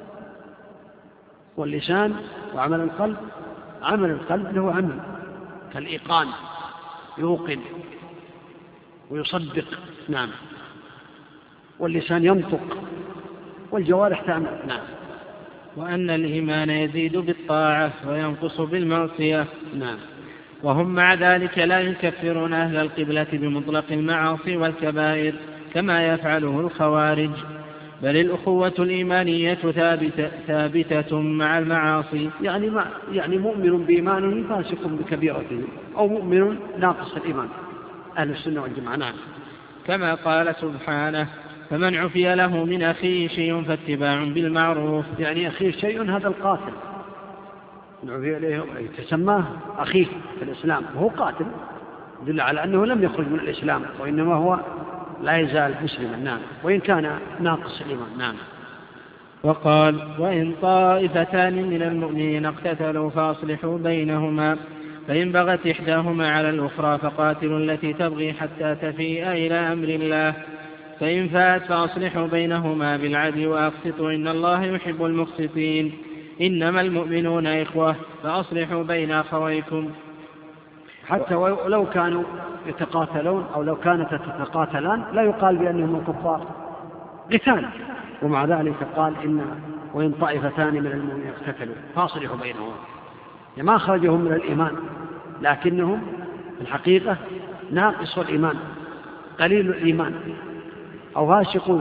واللسان وعمل القلب. عمل القلب له عمل كالإيقان، يوقن ويصدق. نعم. واللسان ينطق والجوارح تعمل. نعم. وأن الإيمان يزيد بالطاعة وينقص بالمعصية. نعم. وهم مع ذلك لا يكفرون أهل القبلة بمطلق المعاصي والكبائر كما يفعله الخوارج، بل الأخوة الإيمانية ثابتة مع المعاصي. يعني مؤمن بإيمانه فاسق بكبيرته، أو مؤمن ناقص الإيمان، أهل السنة والجماعة. نعم. كما قال سبحانه: فمن عفي له من أخيه شيء فاتباع بالمعروف. يعني أخيه شيء هذا القاتل، من عفي له تسماه أخيه في الإسلام وهو قاتل، يدل على أنه لم يخرج من الإسلام، وإنما هو لا يزال مسلما. نعم. وإن كان ناقص الإيمان. نعم. وقال: وإن طائفتان من المؤمنين اقتتلوا فأصلحوا بينهما، فإن بغت إحداهما على الأخرى فقاتلوا التي تبغي حتى تفيء إلى أمر الله، فإن فاءت فأصلحوا بينهما بالعدل وأقسطوا إن الله يحب المقسطين. إنما المؤمنون إخوة فأصلحوا بين أخويكم. حتى ولو كانوا يتقاتلون أو لو كانت تتقاتلان لا يقال بأنهم الكفار، قتال، ومع ذلك قال: وإن طائفتان من المؤمنين اقتتلوا فاصلحوا بينهم. يعني ما خرجهم من الإيمان، لكنهم في الحقيقة ناقص الإيمان، قليل الإيمان، أو فاسقون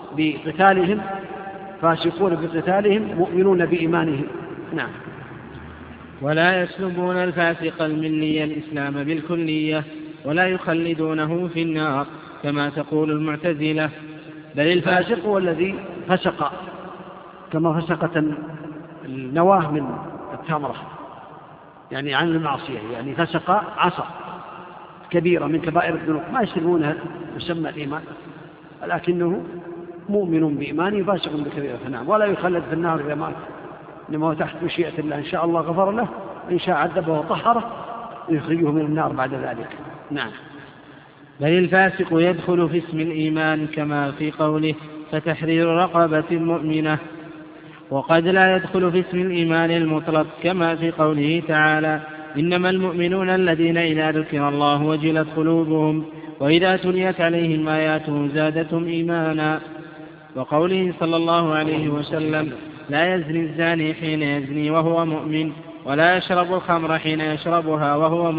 بقتالهم مؤمنون بإيمانهم. نعم. ولا يسلبون الفاسق الملي الإسلام بالكلية، ولا يخلدونه في النار كما تقول المعتزلة، بل الفاسق هو الذي فسق كما فسقت النواه من التمرة، يعني عن المعصية، يعني فسق عصى كبيرة من كبائر الذنوب، ما يسلمونها يسمى الإيمان، لكنه مؤمن بإيمانه فاسق بكبيرة. نعم. ولا يخلد في النار إذا مات، إنما هو تحت مشيئة الله، إن شاء الله غفر له، إن شاء عذبه وطهره ويخرجه من النار بعد ذلك. نعم. بل الفاسق يدخل في اسم الإيمان كما في قوله: فتحرير رقبة مؤمنة. وقد لا يدخل في اسم الإيمان المطلق كما في قوله تعالى: إنما المؤمنون الذين إذا ذكر الله وجلت قلوبهم وإذا تليت عليهم آياته زادتهم إيمانا. وقوله صلى الله عليه وسلم: لا يزني الزاني حين يزني وهو مؤمن، ولا يشرب الخمر حين يشربها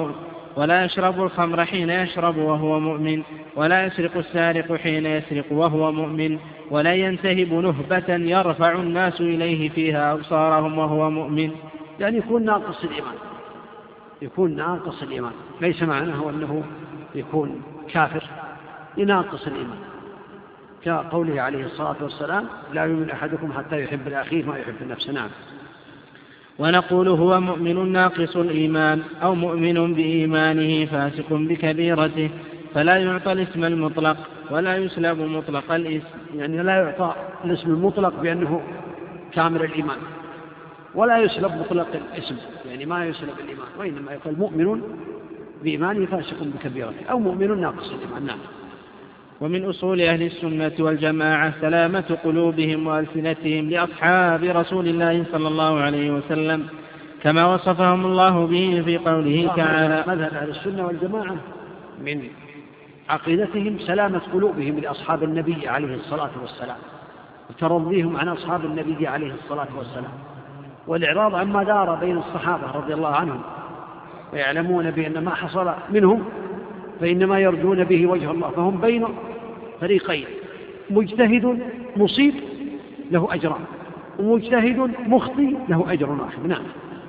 ولا يشرب الخمر حين يشرب وهو مؤمن، ولا يسرق السارق حين يسرق وهو مؤمن، ولا ينتهب نهبة يرفع الناس إليه فيها أبصارهم وهو مؤمن. يعني يكون ناقص الإيمان، يكون ناقص الإيمان، ليس معناه أنه يكون كافر، يناقص الإيمان، كقوله عليه الصلاة والسلام: لا يؤمن أحدكم حتى يحب لأخيه ما يحب لنفسه. نعم. ونقول هو مؤمن ناقص الإيمان أو مؤمن بإيمانه فاسق بكبيرته، فلا يعطى الاسم المطلق ولا يسلب مطلق الاسم. يعني لا يعطى الاسم المطلق بأنه كامل الإيمان، ولا يسلب مطلق الاسم، يعني ما يسلب الإيمان، وإنما يقول مؤمن بإيمانه فاسق بكبيرته أو مؤمن ناقص الإيمان. نعم. ومن أصول أهل السنة والجماعة سلامة قلوبهم وألسنتهم لأصحاب رسول الله صلى الله عليه وسلم كما وصفهم الله به في قوله تعالى. مذهب أهل السنة والجماعة من عقيدتهم سلامة قلوبهم لأصحاب النبي عليه الصلاة والسلام، وترضيهم عن أصحاب النبي عليه الصلاة والسلام، والإعراض عما دار بين الصحابة رضي الله عنهم، ويعلمون بأن ما حصل منهم فإنما يرجون به وجه الله، فهم بين فريقين: مجتهد مصيب له أجران، ومجتهد مخطئ له أجر واحد. نعم.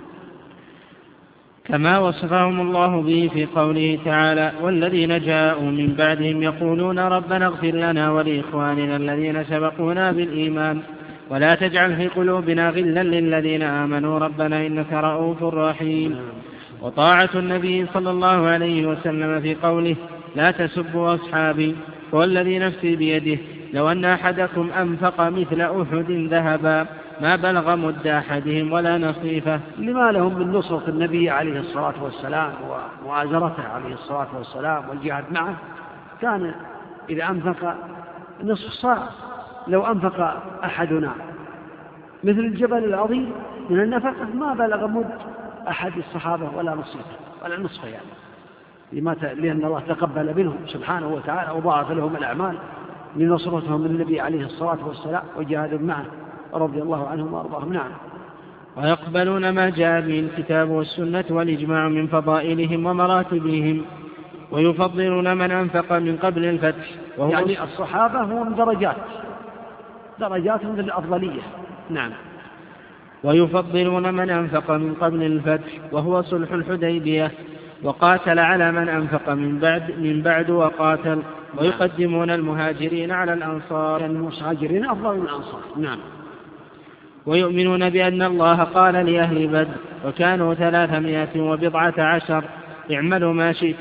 كما وصفهم الله به في قوله تعالى: والذين جاءوا من بعدهم يقولون ربنا اغفر لنا ولإخواننا الذين سبقونا بالإيمان ولا تجعل في قلوبنا غلا للذين آمنوا ربنا إنك رؤوف رحيم. وطاعة النبي صلى الله عليه وسلم في قوله: لا تسبوا أصحابي والذي نفسي بيده لو أن أحدكم أنفق مثل أحد ذهبا ما بلغ مد أحدهم ولا نصيفه. لما لهم من نصرة النبي عليه الصلاة والسلام ومؤازرته عليه الصلاة والسلام والجهاد معه، كان إذا أنفق نصف صاع، لو أنفق أحدنا مثل الجبل العظيم من النفقة ما بلغ مد أحد الصحابة ولا نصيفه ولا نصفه، يعني لأن الله تقبل منهم سبحانه وتعالى وضاعف لهم الأعمال لنصرتهم النبي عليه الصلاة والسلام وجهاد معه رضي الله عنهم وأرضاهم. نعم. ويقبلون ما جاء به الكتاب والسنة والإجماع من فضائلهم ومراتبهم، ويفضلون من أنفق من قبل الفتح، وهو يعني الصحابة هم درجات من الأفضلية. نعم. ويفضلون من أنفق من قبل الفتح وهو صلح الحديبية، وقاتل على من أنفق من بعد وقاتل، ويقدمون المهاجرين على الأنصار، يعني المهاجرين أفضل من الأنصار. نعم. ويؤمنون بأن الله قال لأهل بدر وكانوا 319: اعملوا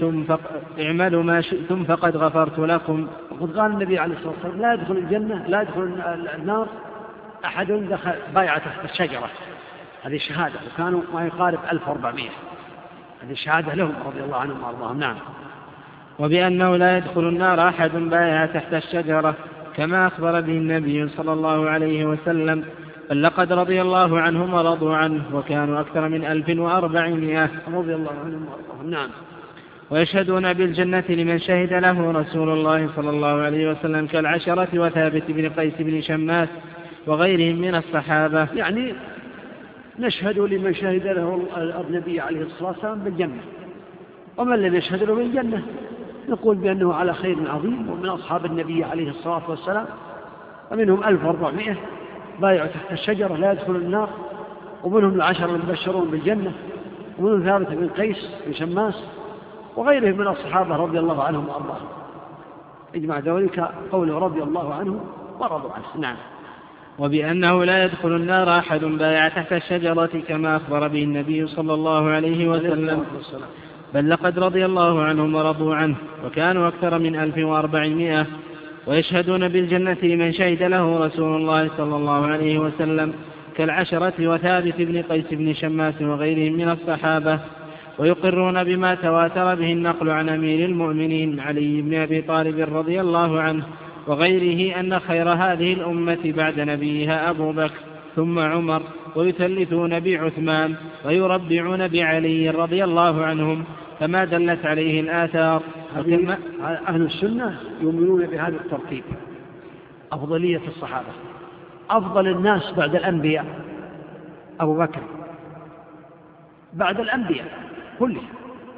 ما شئتم فقد غفرت لكم. وقد قال النبي عليه الصلاة والسلام: لا يدخل الجنة، لا يدخل النار أحد دخل بايع تحت الشجرة. هذه شهادة، وكانوا ما يقارب 1400. هذه شهادة لهم رضي الله عنهم وأرضاهم. نعم. وبأنه لا يدخل النار أحد بايع تحت الشجرة كما أخبر به النبي صلى الله عليه وسلم: بل لقد رضي الله عنهم ورضوا عنه وكانوا أكثر من 1400 رضي الله عنهم وأرضاهم. نعم. ويشهدون بالجنة لمن شهد له رسول الله صلى الله عليه وسلم كالعشرة وثابت بن قيس بن شماس وغيرهم من الصحابة. يعني نشهد لمن شهد له النبي عليه الصلاة والسلام بالجنة، ومن لم يشهد له بالجنة نقول بأنه على خير عظيم، ومن أصحاب النبي عليه الصلاة والسلام ومنهم 1400 بايعوا تحت الشجرة لا يدخل النار، ومنهم العشر المبشرون بالجنة، ومنهم ثابت بن قيس بن شماس وغيرهم من الصحابة رضي الله عنهم وأرضاهم. اجمع ذلك قوله رضي الله عنهم ورضوا عنه. نعم. وبأنه لا يدخل النار أحد بايع تحت الشجرة كما أخبر به النبي صلى الله عليه وسلم: بل لقد رضي الله عنهم ورضوا عنه وكانوا أكثر من 1400. ويشهدون بالجنة لمن شهد له رسول الله صلى الله عليه وسلم كالعشرة وثابت بن قيس بن شماس وغيرهم من الصحابة. ويقرون بما تواتر به النقل عن أمير المؤمنين علي بن أبي طالب رضي الله عنه وغيره أن خير هذه الأمة بعد نبيها أبو بكر ثم عمر، ويثلثون بعثمان ويربعون بعلي رضي الله عنهم كما دلت عليه الآثار. أهل السنة يؤمنون بهذا الترتيب: أفضلية الصحابة، أفضل الناس بعد الأنبياء أبو بكر، بعد الأنبياء كلهم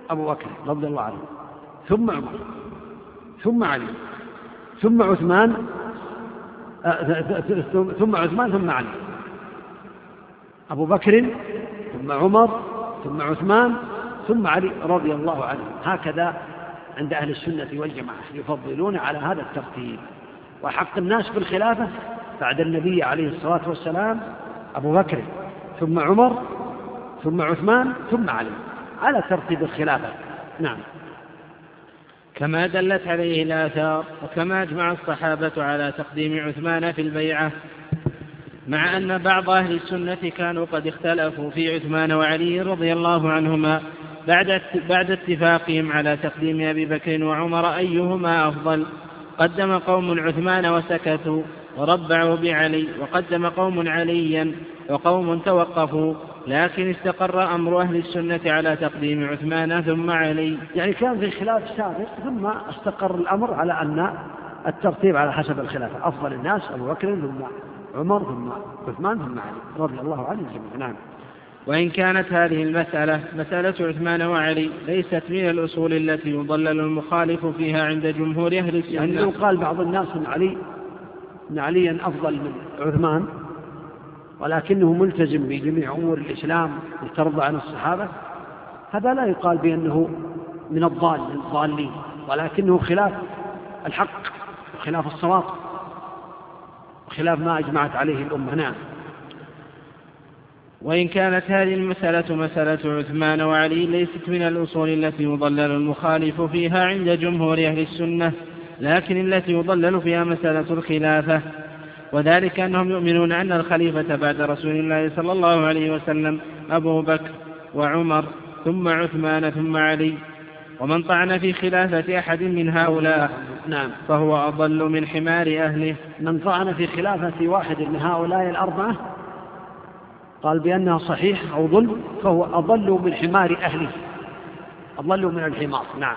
أبو بكر رضي الله عنه، ثم عمر، ثم علي، ثم عثمان، ثم علي. أبو بكر ثم عمر ثم عثمان ثم علي رضي الله عنه. هكذا عند أهل السنة والجماعة يفضلون على هذا الترتيب. وحق الناس بالخلافة بعد النبي عليه الصلاة والسلام أبو بكر ثم عمر ثم عثمان ثم علي، على ترتيب الخلافة. نعم. كما دلت عليه الآثار، وكما أجمع الصحابة على تقديم عثمان في البيعة، مع أن بعض أهل السنة كانوا قد اختلفوا في عثمان وعلي رضي الله عنهما بعد اتفاقهم على تقديم أبي بكر وعمر أيهما أفضل. قدم قوم عثمان وسكتوا وربعوا بعلي، وقدم قوم عليا وقوم توقفوا، لكن استقر أمر أهل السنة على تقديم عثمان ثم علي. يعني كان في خلاف سابق ثم استقر الأمر على أن الترتيب على حسب الخلافة، أفضل الناس أبو بكر ثم عمر ثم عثمان ثم علي رضي الله عنهم جميعا. نعم. وإن كانت هذه المسألة مسألة عثمان وعلي ليست من الأصول التي يضلل المخالف فيها عند جمهور أهل السنة. يعني لو قال بعض الناس إن عليا أفضل من عثمان ولكنه ملتزم بجميع أمور الإسلام وترضى عن الصحابة، هذا لا يقال بأنه من الضالين، ولكنه خلاف الحق وخلاف الصواب وخلاف ما أجمعت عليه الأمة. نعم. وإن كانت هذه المسألة مسألة عثمان وعلي ليست من الأصول التي يضلل المخالف فيها عند جمهور أهل السنة، لكن التي يضلل فيها مسألة الخلافة، وذلك أنهم يؤمنون أن الخليفة بعد رسول الله صلى الله عليه وسلم أبو بكر وعمر ثم عثمان ثم علي، ومن طعن في خلافة أحد من هؤلاء نعم فهو أضل من حمار أهله. من طعن في خلافة واحد من هؤلاء الأربعة قال بأنها صحيح أو ظلم فهو أضل من حمار أهله، أضل من الحمار. نعم.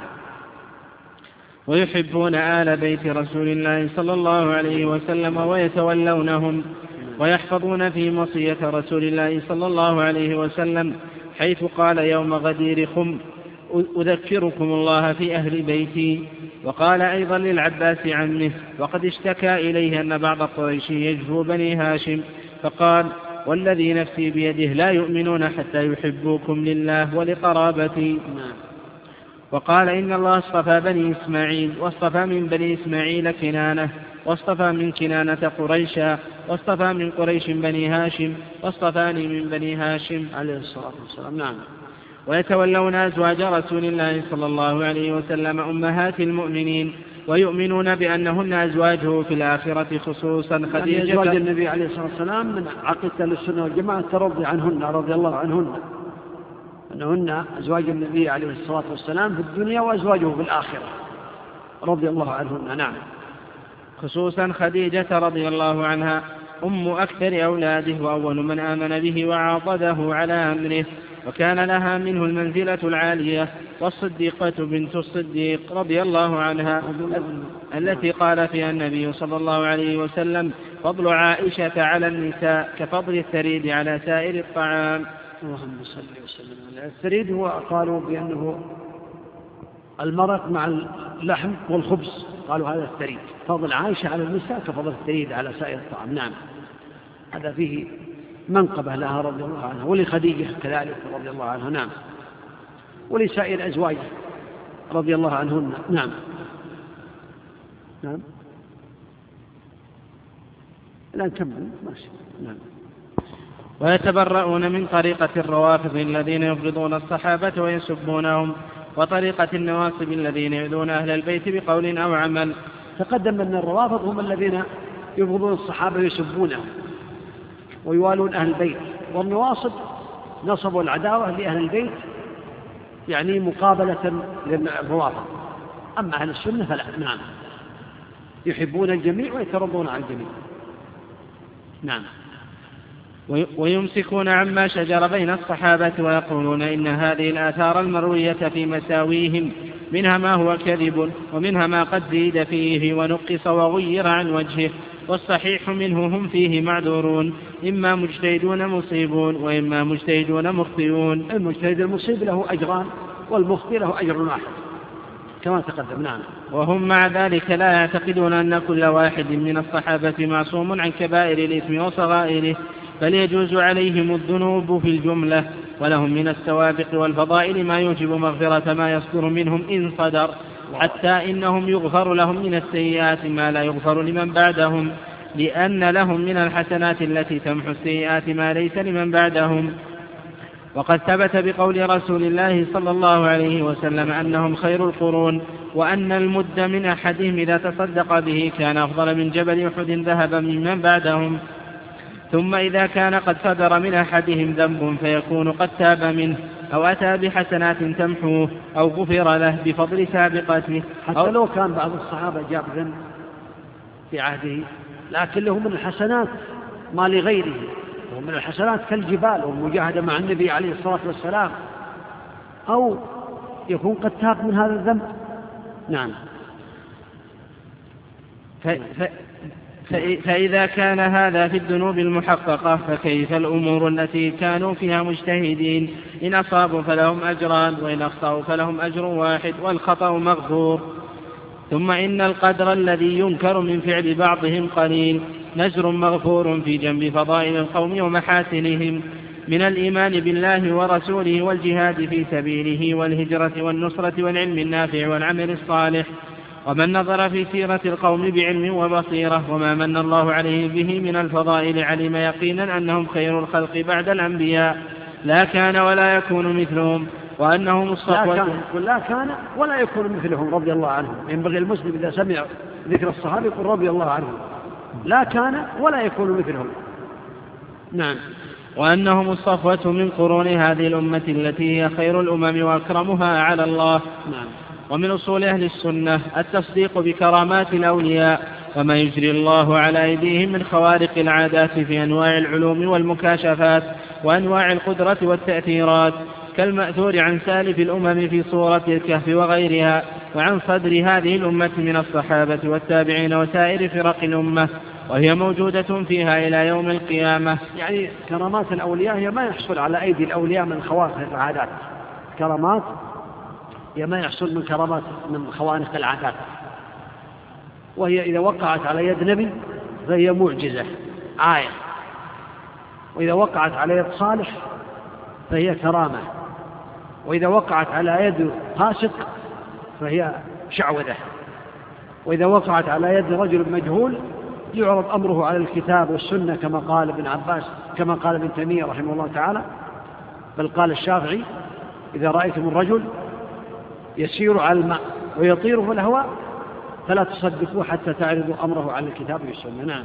ويحبون آل بيت رسول الله صلى الله عليه وسلم ويتولونهم، ويحفظون في مصية رسول الله صلى الله عليه وسلم حيث قال يوم غدير خم أذكركم الله في أهل بيتي. وقال أيضا للعباس عمه وقد اشتكى إليه أن بعض قريش يجفو بني هاشم، فقال والذي نفسي بيده لا يؤمنون حتى يحبوكم لله ولقرابتي. وقال إن الله اصطفى بني إسماعيل، واصطفى من بني إسماعيل كنانة، واصطفى من كنانة قريشا، واصطفى من قريش بني هاشم، واصطفاني من بني هاشم عليه الصلاة والسلام. نعم. ويتولون أزواج رسول الله صلى الله عليه وسلم أمهات المؤمنين، ويؤمنون بأنهن أزواجه في الآخرة خصوصا خديجة. أزواج النبي عليه الصلاة والسلام من عقيدة السنة والجماعة الترضي عنهن رضي الله عنهن، أنهن أزواج النبي عليه الصلاة والسلام في الدنيا وأزواجه في الآخرة رضي الله عنهن. نعم. خصوصا خديجة رضي الله عنها أم أكثر أولاده وأول من آمن به وعاضده على أمره، وكان لها منه المنزلة العالية. والصديقة بنت الصديق رضي الله عنها التي قال فيها النبي صلى الله عليه وسلم فضل عائشة على النساء كفضل الثريد على سائر الطعام. اللهم صل وسلم على الثريد. هو قالوا بأنه المرق مع اللحم والخبز، قالوا هذا الثريد. فضل عائشة على النساء كفضل الثريد على سائر الطعام. نعم. هذا فيه منقبة لها رضي الله عنها، ولخديجة كذلك رضي الله عنها. نعم. ولسائر أزواجه رضي الله عنهن. نعم. نعم. لا نكمل ماشي. نعم. ويتبرؤون من طريقة الروافض الذين يبغضون الصحابة ويسبونهم، وطريقة النواصب الذين يؤذون أهل البيت بقول أو عمل. تقدم أن الروافض هم الذين يبغضون الصحابة ويسبونهم ويوالون أهل البيت، والنواصب نصبوا العداوة لأهل البيت يعني مقابلة للروافض. أما أهل السنة فلا. نعم. يحبون الجميع ويترضون عن الجميع. نعم. ويمسكون عما شجر بين الصحابة ويقولون إن هذه الآثار المروية في مساويهم منها ما هو كذب ومنها ما قد زيد فيه ونقص وغير عن وجهه، والصحيح منه هم فيه معذورون، إما مجتهدون مصيبون وإما مجتهدون مخطئون. المجتهد المصيب له أجران، والمخطئ له أجر واحد كما تقدم. نعم. وهم مع ذلك لا يعتقدون أن كل واحد من الصحابة معصوم عن كبائر الإثم وصغائره، بل يجوز عليهم الذنوب في الجملة، ولهم من السوابق والفضائل ما يوجب مغفرة ما يصدر منهم إن صدر، حتى إنهم يغفر لهم من السيئات ما لا يغفر لمن بعدهم، لأن لهم من الحسنات التي تمحو السيئات ما ليس لمن بعدهم. وقد ثبت بقول رسول الله صلى الله عليه وسلم أنهم خير القرون، وأن المد من أحدهم إذا تصدق به كان أفضل من جبل أحد ذهبا ممن بعدهم. ثم إذا كان قد صدر من أحدهم ذنب فيكون قد تاب منه، أو أتى بحسنات تمحوه، أو غفر له بفضل سابقته. حتى لو كان بعض الصحابة جاب ذنب في عهده، لكن له من الحسنات ما لغيره، ومن الحسنات كالجبال والمجاهدة مع النبي عليه الصلاة والسلام، أو يكون قد تاب من هذا الذنب. نعم. فإذا كان هذا في الذنوب المحققة، فكيف الأمور التي كانوا فيها مجتهدين؟ إن أصابوا فلهم أجران، وإن أخطأوا فلهم أجر واحد، والخطأ مغفور. ثم إن القدر الذي ينكر من فعل بعضهم قليل، نزر مغفور في جنب فضائل القوم ومحاسنهم من الإيمان بالله ورسوله والجهاد في سبيله والهجرة والنصرة والعلم النافع والعمل الصالح. ومن نظر في سيرة القوم بعلم وبصيرة وما من الله عليه به من الفضائل علم يقينا أنهم خير الخلق بعد الأنبياء، لا كان ولا يكون مثلهم، وأنهم الصفوة. لا كان ولا يكون مثلهم رضي الله عنهم. ينبغي المسلم إذا سمع ذكر الصحابة يقول رضي الله عنهم، لا كان ولا يكون مثلهم. نعم. وأنهم الصفوة من قرون هذه الأمة التي هي خير الأمم وأكرمها على الله. نعم. ومن أصول أهل السنة التصديق بكرامات الأولياء وما يجري الله على أيديهم من خوارق العادات في أنواع العلوم والمكاشفات وأنواع القدرة والتأثيرات، كالمأثور عن سالف الأمم في سورة الكهف وغيرها، وعن صدر هذه الأمة من الصحابة والتابعين وسائر فرق الأمة، وهي موجودة فيها إلى يوم القيامة. يعني كرامات الأولياء هي ما يحصل على أيدي الأولياء من خوارق العادات، كرامات هي ما يحصل من كرامات من خوارق العادات، وهي إذا وقعت على يد نبي فهي معجزة آية، وإذا وقعت على يد صالح فهي كرامة، وإذا وقعت على يد فاسق فهي شعوذة، وإذا وقعت على يد رجل مجهول يعرض أمره على الكتاب والسنة كما قال ابن عباس، كما قال ابن تيمية رحمه الله تعالى، بل قال الشافعي إذا رأيتم الرجل يسير على الماء ويطير في الهواء فلا تصدقوه حتى تعرضوا أمره على الكتاب والسنة. نعم.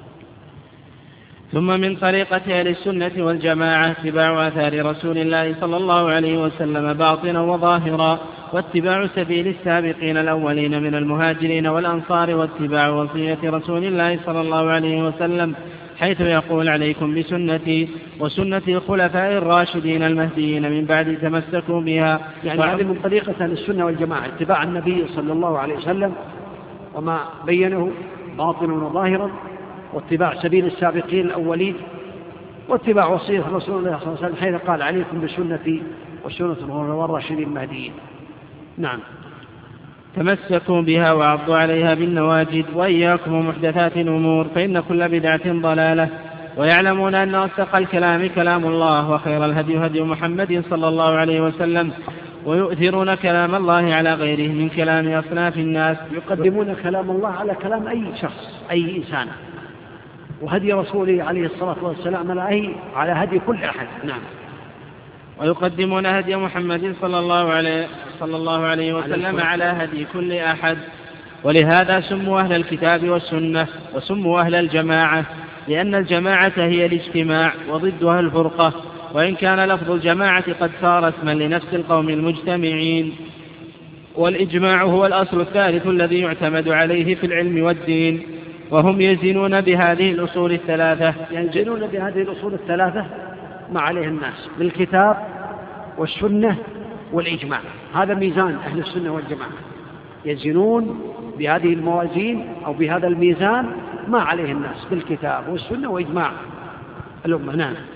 ثم من طريقة أهل السنة والجماعة اتباع آثار رسول الله صلى الله عليه وسلم باطنا وظاهرا، واتباع سبيل السابقين الأولين من المهاجرين والأنصار، واتباع وصية رسول الله صلى الله عليه وسلم حيث يقول عليكم بسنتي وسنة الخلفاء الراشدين المهديين من بعد تمسكوا بها. يعني هذه من طريقة أهل السنة والجماعة اتباع النبي صلى الله عليه وسلم وما بينه باطنا وظاهرا، واتباع سبيل السابقين الأولين، واتباع وصية رسول الله صلى الله عليه وسلم حيث قال عليكم بسنتي وسنة الخلفاء الراشدين المهديين. نعم. تمسكوا بها وعضوا عليها بالنواجذ، وإياكم ومحدثات الأمور فإن كل بدعة ضلالة، ويعلمون أن أصدق الكلام كلام الله، وخير الهدي هدي محمد صلى الله عليه وسلم، ويؤثرون كلام الله على غيره من كلام أصناف الناس. يقدمون كلام الله على كلام أي شخص أي إنسان، وهدي رسوله عليه الصلاة والسلام على هدي كل أحد. نعم. ويقدمون هدي محمد صلى الله عليه وسلم على هدي كل أحد. ولهذا سموا أهل الكتاب والسنة وسموا أهل الجماعة، لأن الجماعة هي الاجتماع وضدها الفرقة، وإن كان لفظ الجماعة قد صار اسما لنفس القوم المجتمعين. والإجماع هو الأصل الثالث الذي يعتمد عليه في العلم والدين، وهم يزنون بهذه الأصول الثلاثة. ينزلون بهذه الأصول الثلاثة ما عليه الناس بالكتاب والسنة والإجماع، هذا ميزان أهل السنة والجماعة، يزنون بهذه الموازين أو بهذا الميزان ما عليه الناس بالكتاب والسنة وإجماع الأمة. نعم.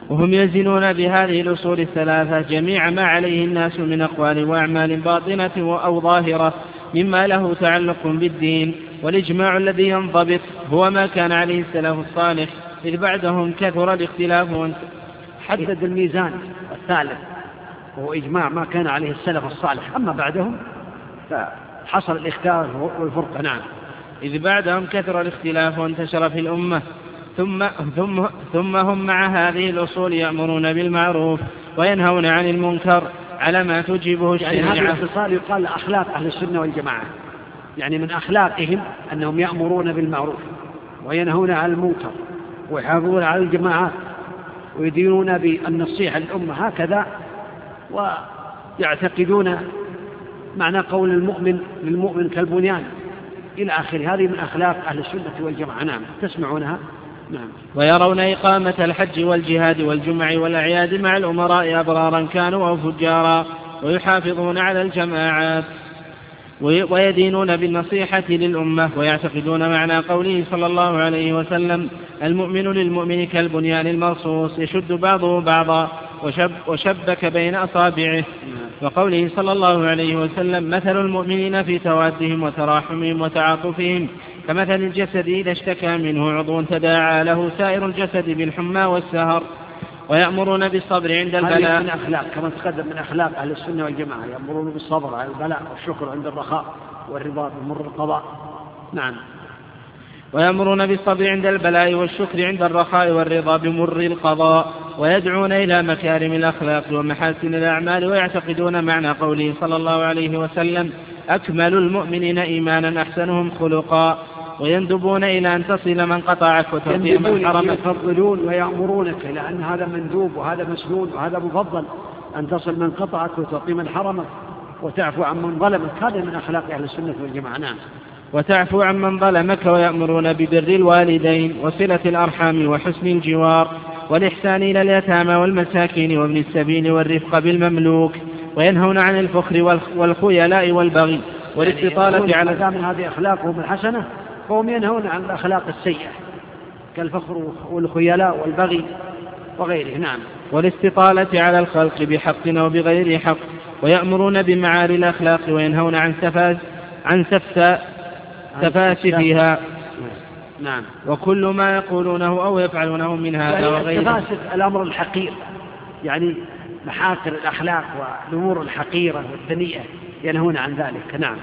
وهم يزنون بهذه الأصول الثلاثة جميع ما عليه الناس من أقوال وأعمال باطنة أو ظاهرة مما له تعلق بالدين. والإجماع الذي ينضبط هو ما كان عليه السلف الصالح، إذ بعدهم كثر الاختلاف. حدد الميزان الثالث وهو إجماع ما كان عليه السلف الصالح، أما بعدهم فحصل الاختلاف والفرقة. نعم. إذ بعدهم كثر الاختلاف وانتشر في الأمة، ثم هم مع هذه الأصول يأمرون بالمعروف وينهون عن المنكر على ما تجيبه الشريعة. يعني هذا الاتصال يقال أخلاق أهل السنة والجماعة، يعني من أخلاقهم أنهم يأمرون بالمعروف وينهون عن المنكر ويحافظون على الجماعات ويدينون بالنصيحة للأمة هكذا، ويعتقدون معنى قول المؤمن للمؤمن كالبنيان إلى آخره. هذه من أخلاق أهل السنة والجماعة. نعم. تسمعونها. نعم. ويرون إقامة الحج والجهاد والجمع والأعياد مع الأمراء أبرارا كانوا أو فجارا، ويحافظون على الجماعات ويدينون بالنصيحة للأمة، ويعتقدون معنى قوله صلى الله عليه وسلم: المؤمن للمؤمن كالبنيان المرصوص يشد بعضه بعضا وشبك بين أصابعه. وقوله صلى الله عليه وسلم: مثل المؤمنين في توادهم وتراحمهم وتعاطفهم كمثل الجسد إذا اشتكى منه عضو تداعى له سائر الجسد بالحمى والسهر. ويأمرون بالصبر عند البلاء. من أخلاق كما تقدم من أخلاق أهل السنة والجماعة، يأمرون بالصبر على البلاء والشكر عند الرخاء والرضا بمر القضاء. نعم. ويأمرون بالصبر عند البلاء والشكر عند الرخاء والرضا بمر القضاء، ويدعون إلى مكارم الأخلاق ومحاسن الأعمال، ويعتقدون معنى قوله صلى الله عليه وسلم: أكمل المؤمنين إيمانا أحسنهم خلقا، ويندبون إلى أن تصل من قطعك وتعطي من حرمك. يفضلون ويأمرونك لأن هذا مندوب وهذا مسنون وهذا مفضل، أن تصل من قطعك وتعطي من حرمك وتعفو عن من ظلمك. هذا من أخلاق أهل السنة والجماعة. نعم. وتعفو عن من ظلمك. ويأمرون ببر الوالدين وصلة الأرحام وحسن الجوار والإحسان إلى اليتامى والمساكين وابن السبيل والرفق بالمملوك. وينهون عن الفخر والخيلاء والبغي والاستطالة على من هذه أخلاقهم الحسنة، فهم ينهون عن الأخلاق السيئة كالفخر والخيلاء والبغي وغيره. نعم. والاستطالة على الخلق بحق أو بغير حق. ويأمرون بمعالي الأخلاق وينهون عن سفاسفها. نعم. وكل ما يقولونه أو يفعلونه من هذا وغيره. السفاسف الأمر الحقير، يعني محاكر الأخلاق والأمور الحقيرة والدنيئة ينهون عن ذلك. نعم.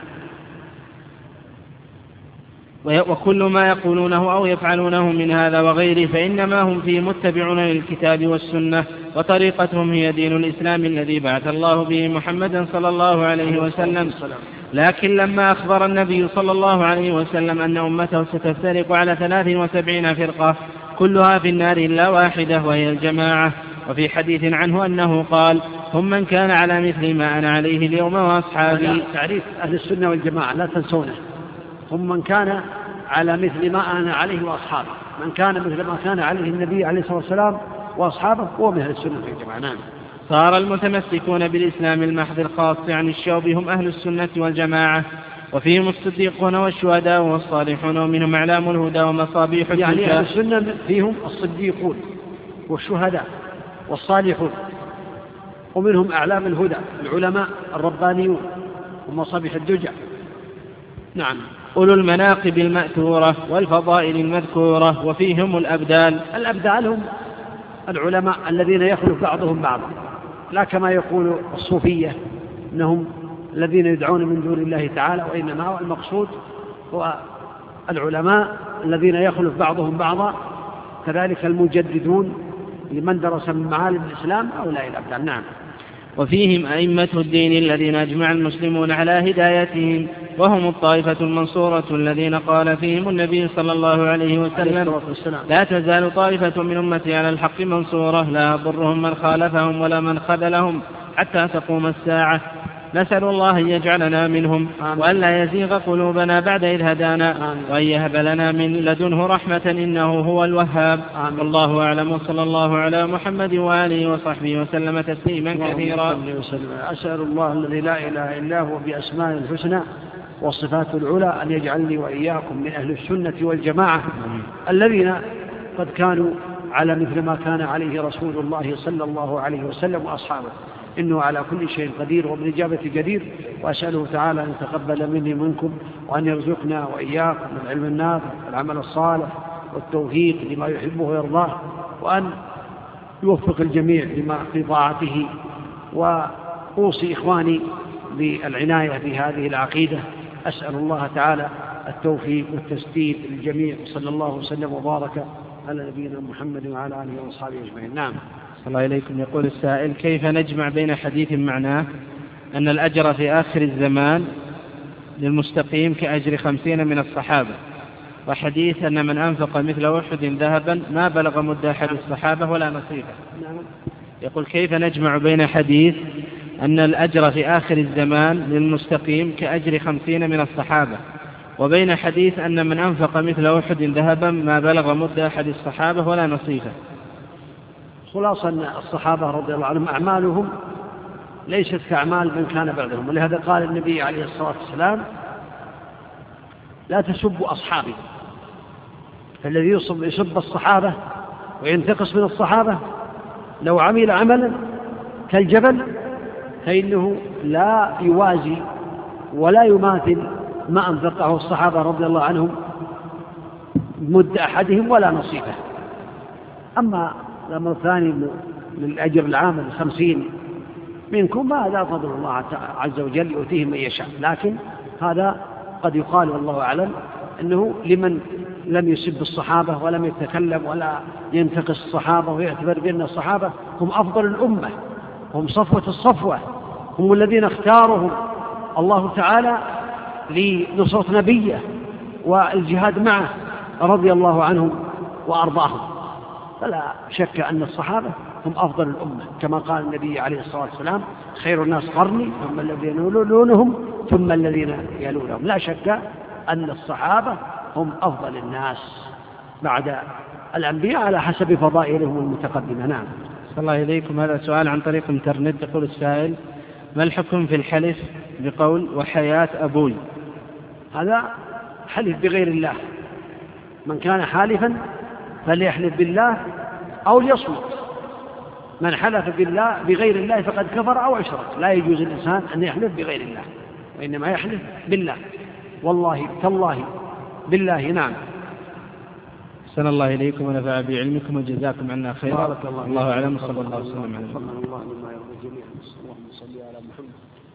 وكل ما يقولونه أو يفعلونه من هذا وغيره فإنما هم فيه متبعون للكتاب والسنة، وطريقتهم هي دين الإسلام الذي بعث الله به محمدا صلى الله عليه وسلم. لكن لما أخبر النبي صلى الله عليه وسلم أن أمته ستفترق على 73 فرقة كلها في النار إلا واحدة وهي الجماعة، وفي حديث عنه أنه قال: هم من كان على مثل ما أنا عليه اليوم وأصحابي. تعريف أهل السنة والجماعة لا تنسونه، هم من كان على مثل ما أنا عليه وأصحابه. من كان مثل ما كان عليه النبي عليه الصلاة والسلام وأصحابه هو من أهل السنة والجماعة. نعم. صار المتمسكون بالإسلام المحض الخاص عن الشوب هم أهل السنة والجماعة، وفيهم الصديقون والشهداء والصالحون، ومنهم أعلام الهدى ومصابيح الهدى. يعني أهل السنة فيهم الصديقون والشهداء والصالحون، ومنهم أعلام الهدى العلماء الربانيون ومصابيح الدجى. نعم. أولو المناقب المأثورة والفضائل المذكورة، وفيهم الأبدال. الأبدال هم العلماء الذين يخلف بعضهم بعضا، لا كما يقول الصوفية إنهم الذين يدعون من دون الله تعالى، وإنما المقصود هو العلماء الذين يخلف بعضهم بعضا، كذلك المجددون لمن درس من معالم الإسلام أولئك الأبدال. نعم. وفيهم أئمة الدين الذين أجمع المسلمون على هدايتهم، وهم الطائفة المنصورة الذين قال فيهم النبي صلى الله عليه وسلم: لا تزال طائفة من أمتي على الحق منصورة لا يضرهم من خالفهم ولا من خذلهم حتى تقوم الساعة. نسأل الله أن يجعلنا منهم، وأن لا يزيغ قلوبنا بعد إذ هدانا، وأن يهب لنا من لدنه رحمة إنه هو الوهاب. والله أعلم، وصلى الله على محمد وآله وصحبه وسلم تسليما كثيرا. أسأل الله الذي لا إله إلا هو بأسماء الحسنى والصفات العلى أن يجعلني وإياكم من أهل السنة والجماعة الذين قد كانوا على مثل ما كان عليه رسول الله صلى الله عليه وسلم وأصحابه، إنه على كل شيء قدير وبالإجابة جدير. وأسأله تعالى أن يتقبل مني منكم، وأن يرزقنا وإياكم العلم النافع والعمل الصالح والتوفيق لما يحبه ويرضاه، وأن يوفق الجميع لما في طاعته. وأوصي إخواني بالعناية بهذه العقيدة. أسأل الله تعالى التوفيق والتسديد للجميع. صلى الله وسلم وبارك على نبينا محمد وعلى آله وأصحابه أجمعين. نعم. صلى الله إليكم. يقول السائل: كيف نجمع بين حديث معناه أن الأجر في آخر الزمان للمستقيم كأجر 50 من الصحابة، وحديث أن من أنفق مثل أحد ذهبا ما بلغ مد أحد الصحابة ولا نصيبه؟ يقول: كيف نجمع بين حديث أن الأجر في آخر الزمان للمستقيم كأجر 50 من الصحابة، وبين حديث أن من أنفق مثل أحد ذهبا ما بلغ مد أحد الصحابة ولا نصيفه؟ خلاصة أن الصحابة رضي الله عنهم أعمالهم ليست كأعمال من كان بعدهم، ولهذا قال النبي عليه الصلاة والسلام: لا تسبوا أصحابي. فالذي يسب الصحابة وينتقص من الصحابة لو عمل عملا كالجبل فإنه لا يوازي ولا يماثل ما أنفقه الصحابة رضي الله عنهم مد أحدهم ولا نصيبه. أما الأمر الثاني من الأجر العام 50 منكم، فهذا فضل الله عز وجل يؤتيه من يشاء، لكن هذا قد يقال والله أعلم أنه لمن لم يسب الصحابة ولم يتكلم ولا ينتقص الصحابة ويعتبر بأن الصحابة هم أفضل الأمة، هم صفوة الصفوة، هم الذين اختارهم الله تعالى لنصرة نبيه والجهاد معه رضي الله عنهم وأرضاهم. فلا شك أن الصحابة هم أفضل الأمة، كما قال النبي عليه الصلاة والسلام: خير الناس قرني ثم الذين يلونهم ثم الذين يلونهم. لا شك أن الصحابة هم أفضل الناس بعد الأنبياء على حسب فضائلهم المتقدمة. نعم. صلى الله إليكم. هذا سؤال عن طريق الإنترنت. يقول السائل: ما الحكم في الحلف بقول وحياة أبوي؟ هذا حلف بغير الله. من كان حالفا فليحلف بالله أو ليصمت. من حلف بالله بغير الله فقد كفر أو أشرك. لا يجوز الإنسان أن يحلف بغير الله، وإنما يحلف بالله. والله تالله بالله. نعم. أحسن الله إليكم ونفع بعلمكم وجزاكم عنا خيرا. بارك الله. الله أعلم. صلى الله عليه وسلم. الله مما يرضى جميعا. اللهم صل على محمد.